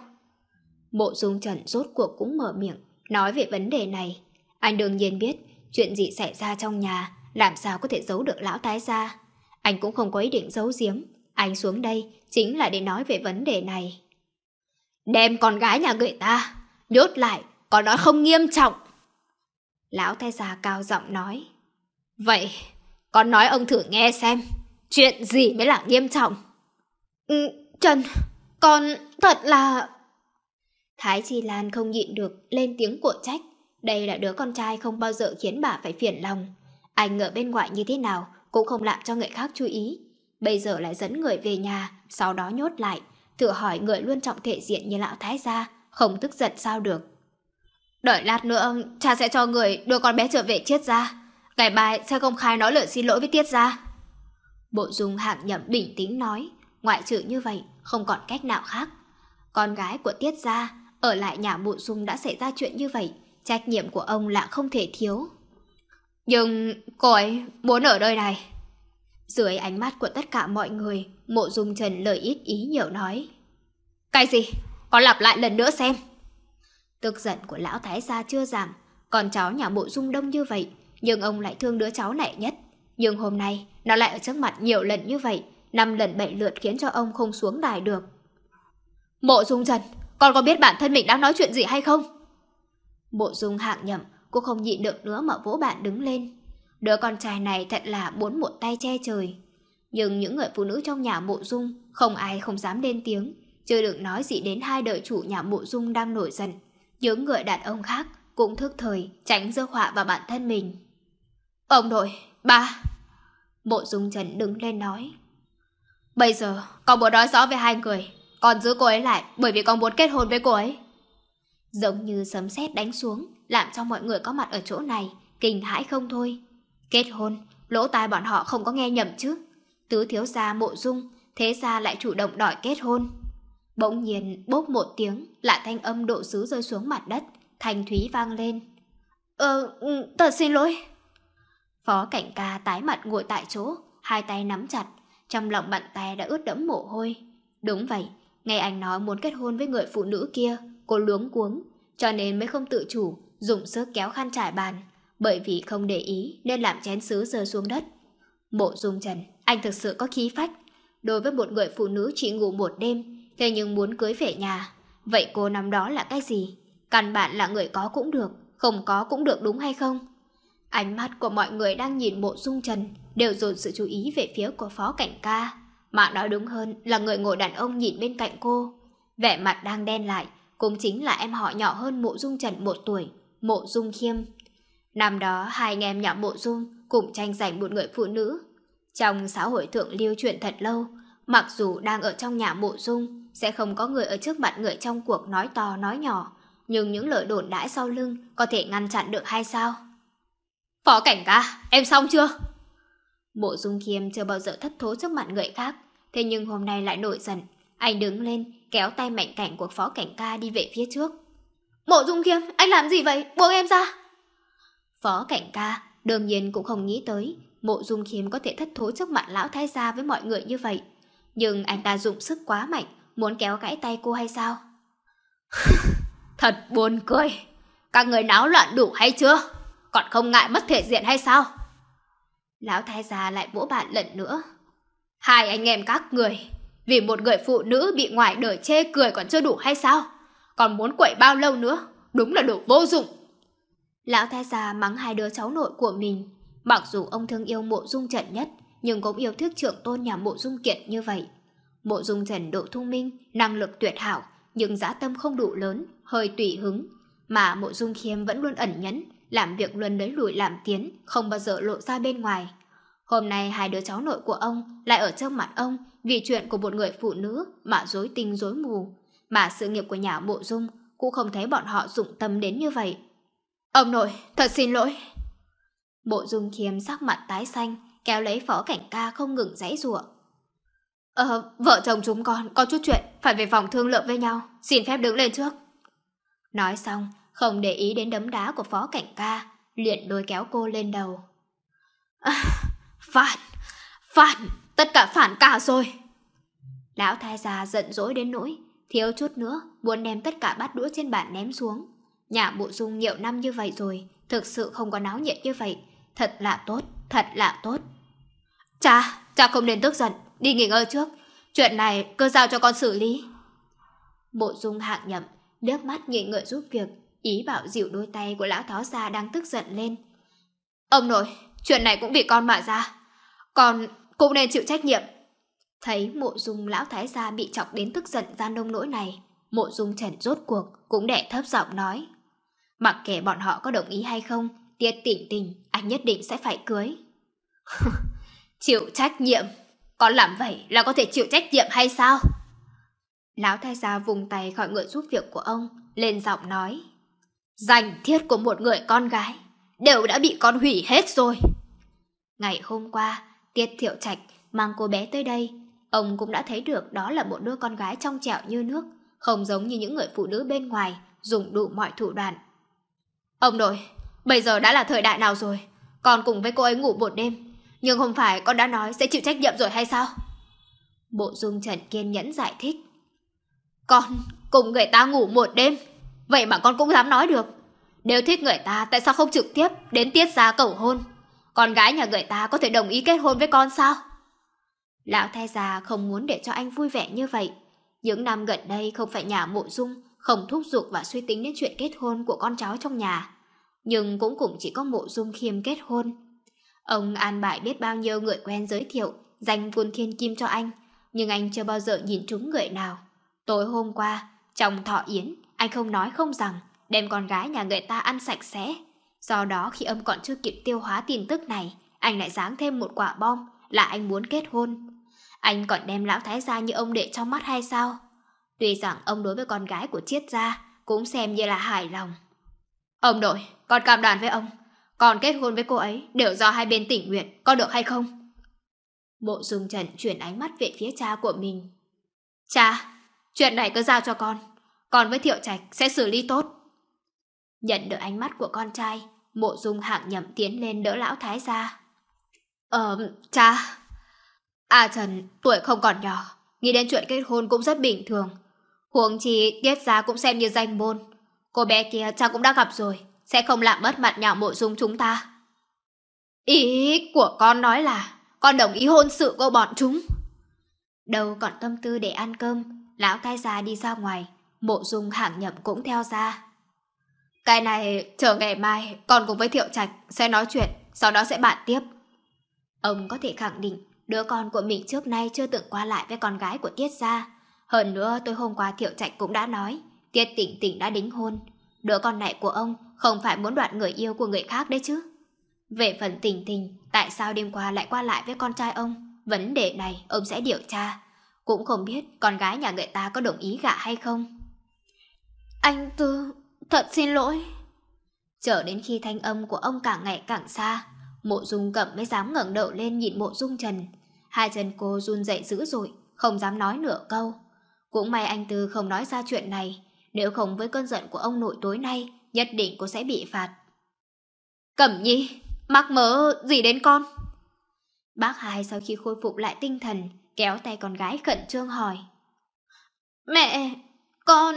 C: Mộ Dung Trần rốt cuộc cũng mở miệng nói về vấn đề này. Anh đương nhiên biết chuyện gì xảy ra trong nhà, làm sao có thể giấu được lão thái gia. Anh cũng không có ý định giấu giếm. Anh xuống đây chính là để nói về vấn đề này. Đem con gái nhà người ta nhốt lại, còn nói không nghiêm trọng. Lão thái gia cao giọng nói. Vậy con nói ông thử nghe xem, chuyện gì mới là nghiêm trọng? Ừ, Trần, con thật là... Thái Chi Lan không nhịn được lên tiếng của trách. Đây là đứa con trai không bao giờ khiến bà phải phiền lòng. Anh ở bên ngoài như thế nào cũng không làm cho người khác chú ý. Bây giờ lại dẫn người về nhà, sau đó nhốt lại. Thử hỏi người luôn trọng thể diện như lão thái gia, không tức giận sao được. Đợi lát nữa cha sẽ cho người đưa con bé trở về Triết gia. Ngày mai sẽ công khai nói lời xin lỗi với Tiết gia. Bộ Dung Hạng Nhậm bình tĩnh nói. Ngoại trừ như vậy không còn cách nào khác. Con gái của Tiết gia ở lại nhà Mộ Dung đã xảy ra chuyện như vậy, trách nhiệm của ông là không thể thiếu. Nhưng cô ấy muốn ở nơi này. Dưới ánh mắt của tất cả mọi người, Mộ Dung Trần lời ít ý nhiều nói. Cái gì? Con lặp lại lần nữa xem. Tức giận của lão thái gia chưa giảm. Con cháu nhà Mộ Dung đông như vậy, nhưng ông lại thương đứa cháu này nhất. Nhưng hôm nay nó lại ở trước mặt nhiều lần như vậy, năm lần bảy lượt khiến cho ông không xuống đài được. Mộ Dung Trần, con có biết bản thân mình đang nói chuyện gì hay không? Mộ Dung Hạng Nhậm cũng không nhịn được nữa mà vỗ bạn đứng lên. Đứa con trai này thật là muốn một tay che trời. Nhưng những người phụ nữ trong nhà Mộ Dung không ai không dám lên tiếng, chưa đừng nói gì đến hai đời chủ nhà Mộ Dung đang nổi giận. Những người đàn ông khác cũng thức thời tránh rước họa vào bản thân mình. Ông nội, ba. Mộ Dung Trần đứng lên nói. Bây giờ con muốn nói rõ với hai người, con giữ cô ấy lại bởi vì con muốn kết hôn với cô ấy. Giống như sấm sét đánh xuống, làm cho mọi người có mặt ở chỗ này kinh hãi không thôi. Kết hôn, lỗ tai bọn họ không có nghe nhầm chứ? Tứ thiếu gia Mộ Dung thế ra lại chủ động đòi kết hôn. Bỗng nhiên bốp một tiếng, lại thanh âm độ sứ rơi xuống mặt đất, thanh thúy vang lên. Ờ, thật xin lỗi. Phó Cảnh Ca tái mặt ngồi tại chỗ, hai tay nắm chặt, trong lòng bàn tay đã ướt đẫm mồ hôi. Đúng vậy, nghe anh nói muốn kết hôn với người phụ nữ kia, cô luống cuống, cho nên mới không tự chủ dùng sức kéo khăn trải bàn, bởi vì không để ý nên làm chén sứ rơi xuống đất. Mộ Dung Trần, anh thực sự có khí phách. Đối với một người phụ nữ chỉ ngủ một đêm, thế nhưng muốn cưới về nhà, vậy cô năm đó là cái gì? Căn bản là người có cũng được, không có cũng được, đúng hay không? Ánh mắt của mọi người đang nhìn Mộ Dung Trần đều dồn sự chú ý về phía của Phó Cảnh Ca, mà nói đúng hơn là người ngồi đàn ông nhìn bên cạnh cô. Vẻ mặt đang đen lại, cũng chính là em họ nhỏ hơn Mộ Dung Trần một tuổi, Mộ Dung Khiêm. Năm đó hai anh em nhà Mộ Dung cùng tranh giành một người phụ nữ. Trong xã hội thượng lưu truyền thật lâu, mặc dù đang ở trong nhà Mộ Dung sẽ không có người ở trước mặt người trong cuộc nói to nói nhỏ, nhưng những lời đồn đãi sau lưng có thể ngăn chặn được hay sao? Phó Cảnh Ca, em xong chưa? Mộ Dung Khiêm chưa bao giờ thất thố trước mặt người khác, thế nhưng hôm nay lại nổi giận. Anh đứng lên kéo tay Mạnh Cảnh của Phó Cảnh Ca đi về phía trước. Mộ Dung Khiêm, anh làm gì vậy? Buông em ra. Phó Cảnh Ca đương nhiên cũng không nghĩ tới Mộ Dung Khiêm có thể thất thố trước mặt lão thái gia với mọi người như vậy, nhưng anh ta dùng sức quá mạnh, muốn kéo gãy tay cô hay sao? Thật buồn cười. Các người náo loạn đủ hay chưa? Còn không ngại mất thể diện hay sao? Lão thái gia lại vỗ bạn lần nữa. Hai anh em các người vì một người phụ nữ bị ngoài đời chê cười còn chưa đủ hay sao? Còn muốn quậy bao lâu nữa? Đúng là đồ vô dụng. Lão thái gia mắng hai đứa cháu nội của mình. Mặc dù ông thương yêu Mộ Dung Trần nhất, nhưng cũng yêu thích trưởng tôn nhà Mộ Dung Kiệt như vậy. Mộ Dung Trần độ thông minh, năng lực tuyệt hảo, nhưng dã tâm không đủ lớn, hơi tùy hứng. Mà Mộ Dung Khiêm vẫn luôn ẩn nhẫn, làm việc luôn lấy lùi làm tiến, không bao giờ lộ ra bên ngoài. Hôm nay hai đứa cháu nội của ông lại ở trước mặt ông vì chuyện của một người phụ nữ mà rối tinh rối mù. Mà sự nghiệp của nhà Mộ Dung cũng không thấy bọn họ dụng tâm đến như vậy. Ông nội, thật xin lỗi. Mộ Dung Khiêm sắc mặt tái xanh, kéo lấy Phó Cảnh Ca không ngừng giãy giụa. Ờ, vợ chồng chúng con có chút chuyện phải về phòng thương lượng với nhau, xin phép đứng lên trước. Nói xong, không để ý đến đấm đá của Phó Cảnh Ca, liền lôi kéo cô lên đầu. À, phản, phản, tất cả phản cả rồi. Lão thái gia giận dỗi đến nỗi thiếu chút nữa muốn ném tất cả bát đũa trên bàn ném xuống. Nhà Mộ Dung nhiều năm như vậy rồi, thực sự không có náo nhiệt như vậy. Thật là tốt, thật là tốt. Cha, cha không nên tức giận, đi nghỉ ngơi trước. Chuyện này cứ giao cho con xử lý. Mộ Dung Hạng Nhậm nước mắt nghĩ ngợi giúp việc, ý bảo dịu đôi tay của lão thái gia đang tức giận lên. Ông nội, chuyện này cũng vì con mà ra, con cũng nên chịu trách nhiệm. Thấy Mộ Dung lão thái gia bị chọc đến tức giận ra nông nỗi này, Mộ Dung Trần rốt cuộc cũng đè thấp giọng nói. Mặc kệ bọn họ có đồng ý hay không, Tiết Tỉnh Tỉnh anh nhất định sẽ phải cưới. Chịu trách nhiệm? Con làm vậy là có thể chịu trách nhiệm hay sao? Lão thái gia vùng tay khỏi người giúp việc của ông, lên giọng nói. Danh thiết của một người con gái đều đã bị con hủy hết rồi. Ngày hôm qua, Tiết Thiệu Trạch mang cô bé tới đây, ông cũng đã thấy được đó là một đứa con gái trong trẻo như nước, không giống như những người phụ nữ bên ngoài dùng đủ mọi thủ đoạn. Ông nội, bây giờ đã là thời đại nào rồi? Con cùng với cô ấy ngủ một đêm, nhưng không phải con đã nói sẽ chịu trách nhiệm rồi hay sao? Mộ Dung Trần kiên nhẫn giải thích. Con cùng người ta ngủ một đêm, vậy mà con cũng dám nói được. Nếu thích người ta, tại sao không trực tiếp đến Tiết gia cầu hôn? Con gái nhà người ta có thể đồng ý kết hôn với con sao? Lão thái gia không muốn để cho anh vui vẻ như vậy. Những năm gần đây không phải nhà Mộ Dung không thúc giục và suy tính đến chuyện kết hôn của con cháu trong nhà, nhưng cũng cũng chỉ có Mộ Dung Khiêm kết hôn. Ông an bài biết bao nhiêu người quen giới thiệu dành quân thiên kim cho anh, nhưng anh chưa bao giờ nhìn trúng người nào. Tối hôm qua, trong thọ yến, anh không nói không rằng đem con gái nhà người ta ăn sạch sẽ. Do đó khi ông còn chưa kịp tiêu hóa tin tức này, anh lại giáng thêm một quả bom là anh muốn kết hôn. Anh còn đem lão thái gia như ông để trong mắt hay sao? Tuy rằng ông đối với con gái của Triết gia cũng xem như là hài lòng. Ông nội, con cam đoan với ông, còn kết hôn với cô ấy đều do hai bên tình nguyện, có được hay không? Mộ Dung Trần chuyển ánh mắt về phía cha của mình. Cha, chuyện này cứ giao cho con, con với Thiệu Trạch sẽ xử lý tốt. Nhận được ánh mắt của con trai, Mộ Dung Hạng Nhậm tiến lên đỡ lão thái gia. Ờ, cha. A Trần tuổi không còn nhỏ, nghĩ đến chuyện kết hôn cũng rất bình thường. Huống chi Tiết gia cũng xem như danh môn. Cô bé kia cha cũng đã gặp rồi, sẽ không làm mất mặt nhà Mộ Dung chúng ta. Ý của con nói là con đồng ý hôn sự của bọn chúng. Đâu còn tâm tư để ăn cơm, lão thái gia đi ra ngoài, Mộ Dung Hạng Nhậm cũng theo ra. Cái này chờ ngày mai con cùng với Thiệu Trạch sẽ nói chuyện, sau đó sẽ bàn tiếp. Ông có thể khẳng định đứa con của mình trước nay chưa từng qua lại với con gái của Tiết gia. Hơn nữa tối hôm qua Thiệu Trạch cũng đã nói Tiết Tỉnh Tỉnh đã đính hôn. Đứa con này của ông không phải muốn đoạt người yêu của người khác đấy chứ. Về phần Tỉnh Tỉnh, tại sao đêm qua lại qua lại với con trai ông, vấn đề này ông sẽ điều tra. Cũng không biết con gái nhà người ta có đồng ý gả hay không. Anh Tư, thật xin lỗi. Chờ đến khi thanh âm của ông càng ngày càng xa, Mộ Dung Cẩm mới dám ngẩng đầu lên nhìn Mộ Dung Trần. Hai chân cô run rẩy dữ dội, không dám nói nửa câu. Cũng may anh Tư không nói ra chuyện này, nếu không với cơn giận của ông nội tối nay, nhất định cô sẽ bị phạt. Cẩm Nhi, mắc mớ gì đến con? Bác hai sau khi khôi phục lại tinh thần, kéo tay con gái khẩn trương hỏi. Mẹ, con...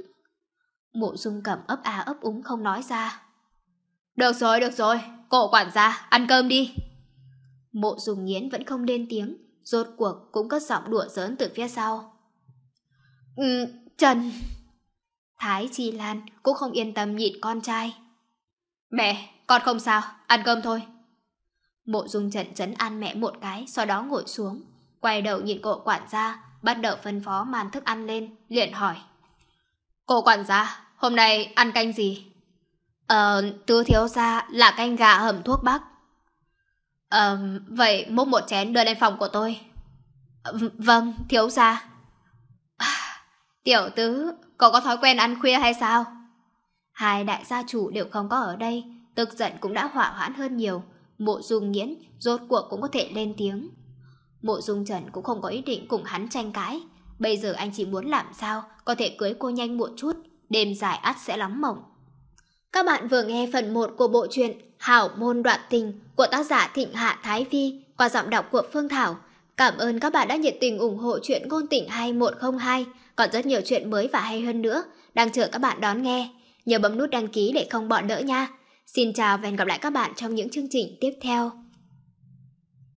C: Mộ Dung Cẩm ấp à ấp úng không nói ra. Được rồi, được rồi, cô quản gia, ăn cơm đi. Mộ Dung Nghiến vẫn không lên tiếng, rốt cuộc cũng cất giọng đùa giỡn từ phía sau. Ừ, Trần... Thái Chi Lan cũng không yên tâm nhìn con trai. Mẹ, con không sao, ăn cơm thôi. Mộ Dung Trần trấn an mẹ một cái, sau đó ngồi xuống, quay đầu nhìn cô quản gia, bắt đầu phân phó màn thức ăn lên, liền hỏi. Cô quản gia, hôm nay ăn canh gì? Ờ, tứ thiếu gia là canh gà hầm thuốc bắc. Ờ, vậy múc một chén đưa lên phòng của tôi. V vâng, thiếu gia.
B: Tiểu tứ, cậu có thói quen ăn khuya hay sao?
C: Hai đại gia chủ đều không có ở đây, tức giận cũng đã hỏa hoãn hơn nhiều. Mộ Dung Nghiễn rốt cuộc cũng có thể lên tiếng. Mộ Dung Trần cũng không có ý định cùng hắn tranh cãi. Bây giờ anh chỉ muốn làm sao có thể cưới cô nhanh một chút, đêm dài ắt sẽ lắm mộng. Các bạn vừa nghe phần một của bộ truyện Hảo Môn Đoạn Tình của tác giả Thịnh Hạ Thái Vi qua giọng đọc của Phương Thảo. Cảm ơn các bạn đã nhiệt tình ủng hộ truyện Ngôn Tình hai một không hai. Còn rất nhiều chuyện mới và hay hơn nữa đang chờ các bạn đón nghe. Nhớ bấm nút đăng ký để không bỏ lỡ nha. Xin chào và hẹn gặp lại các bạn trong những chương trình tiếp theo.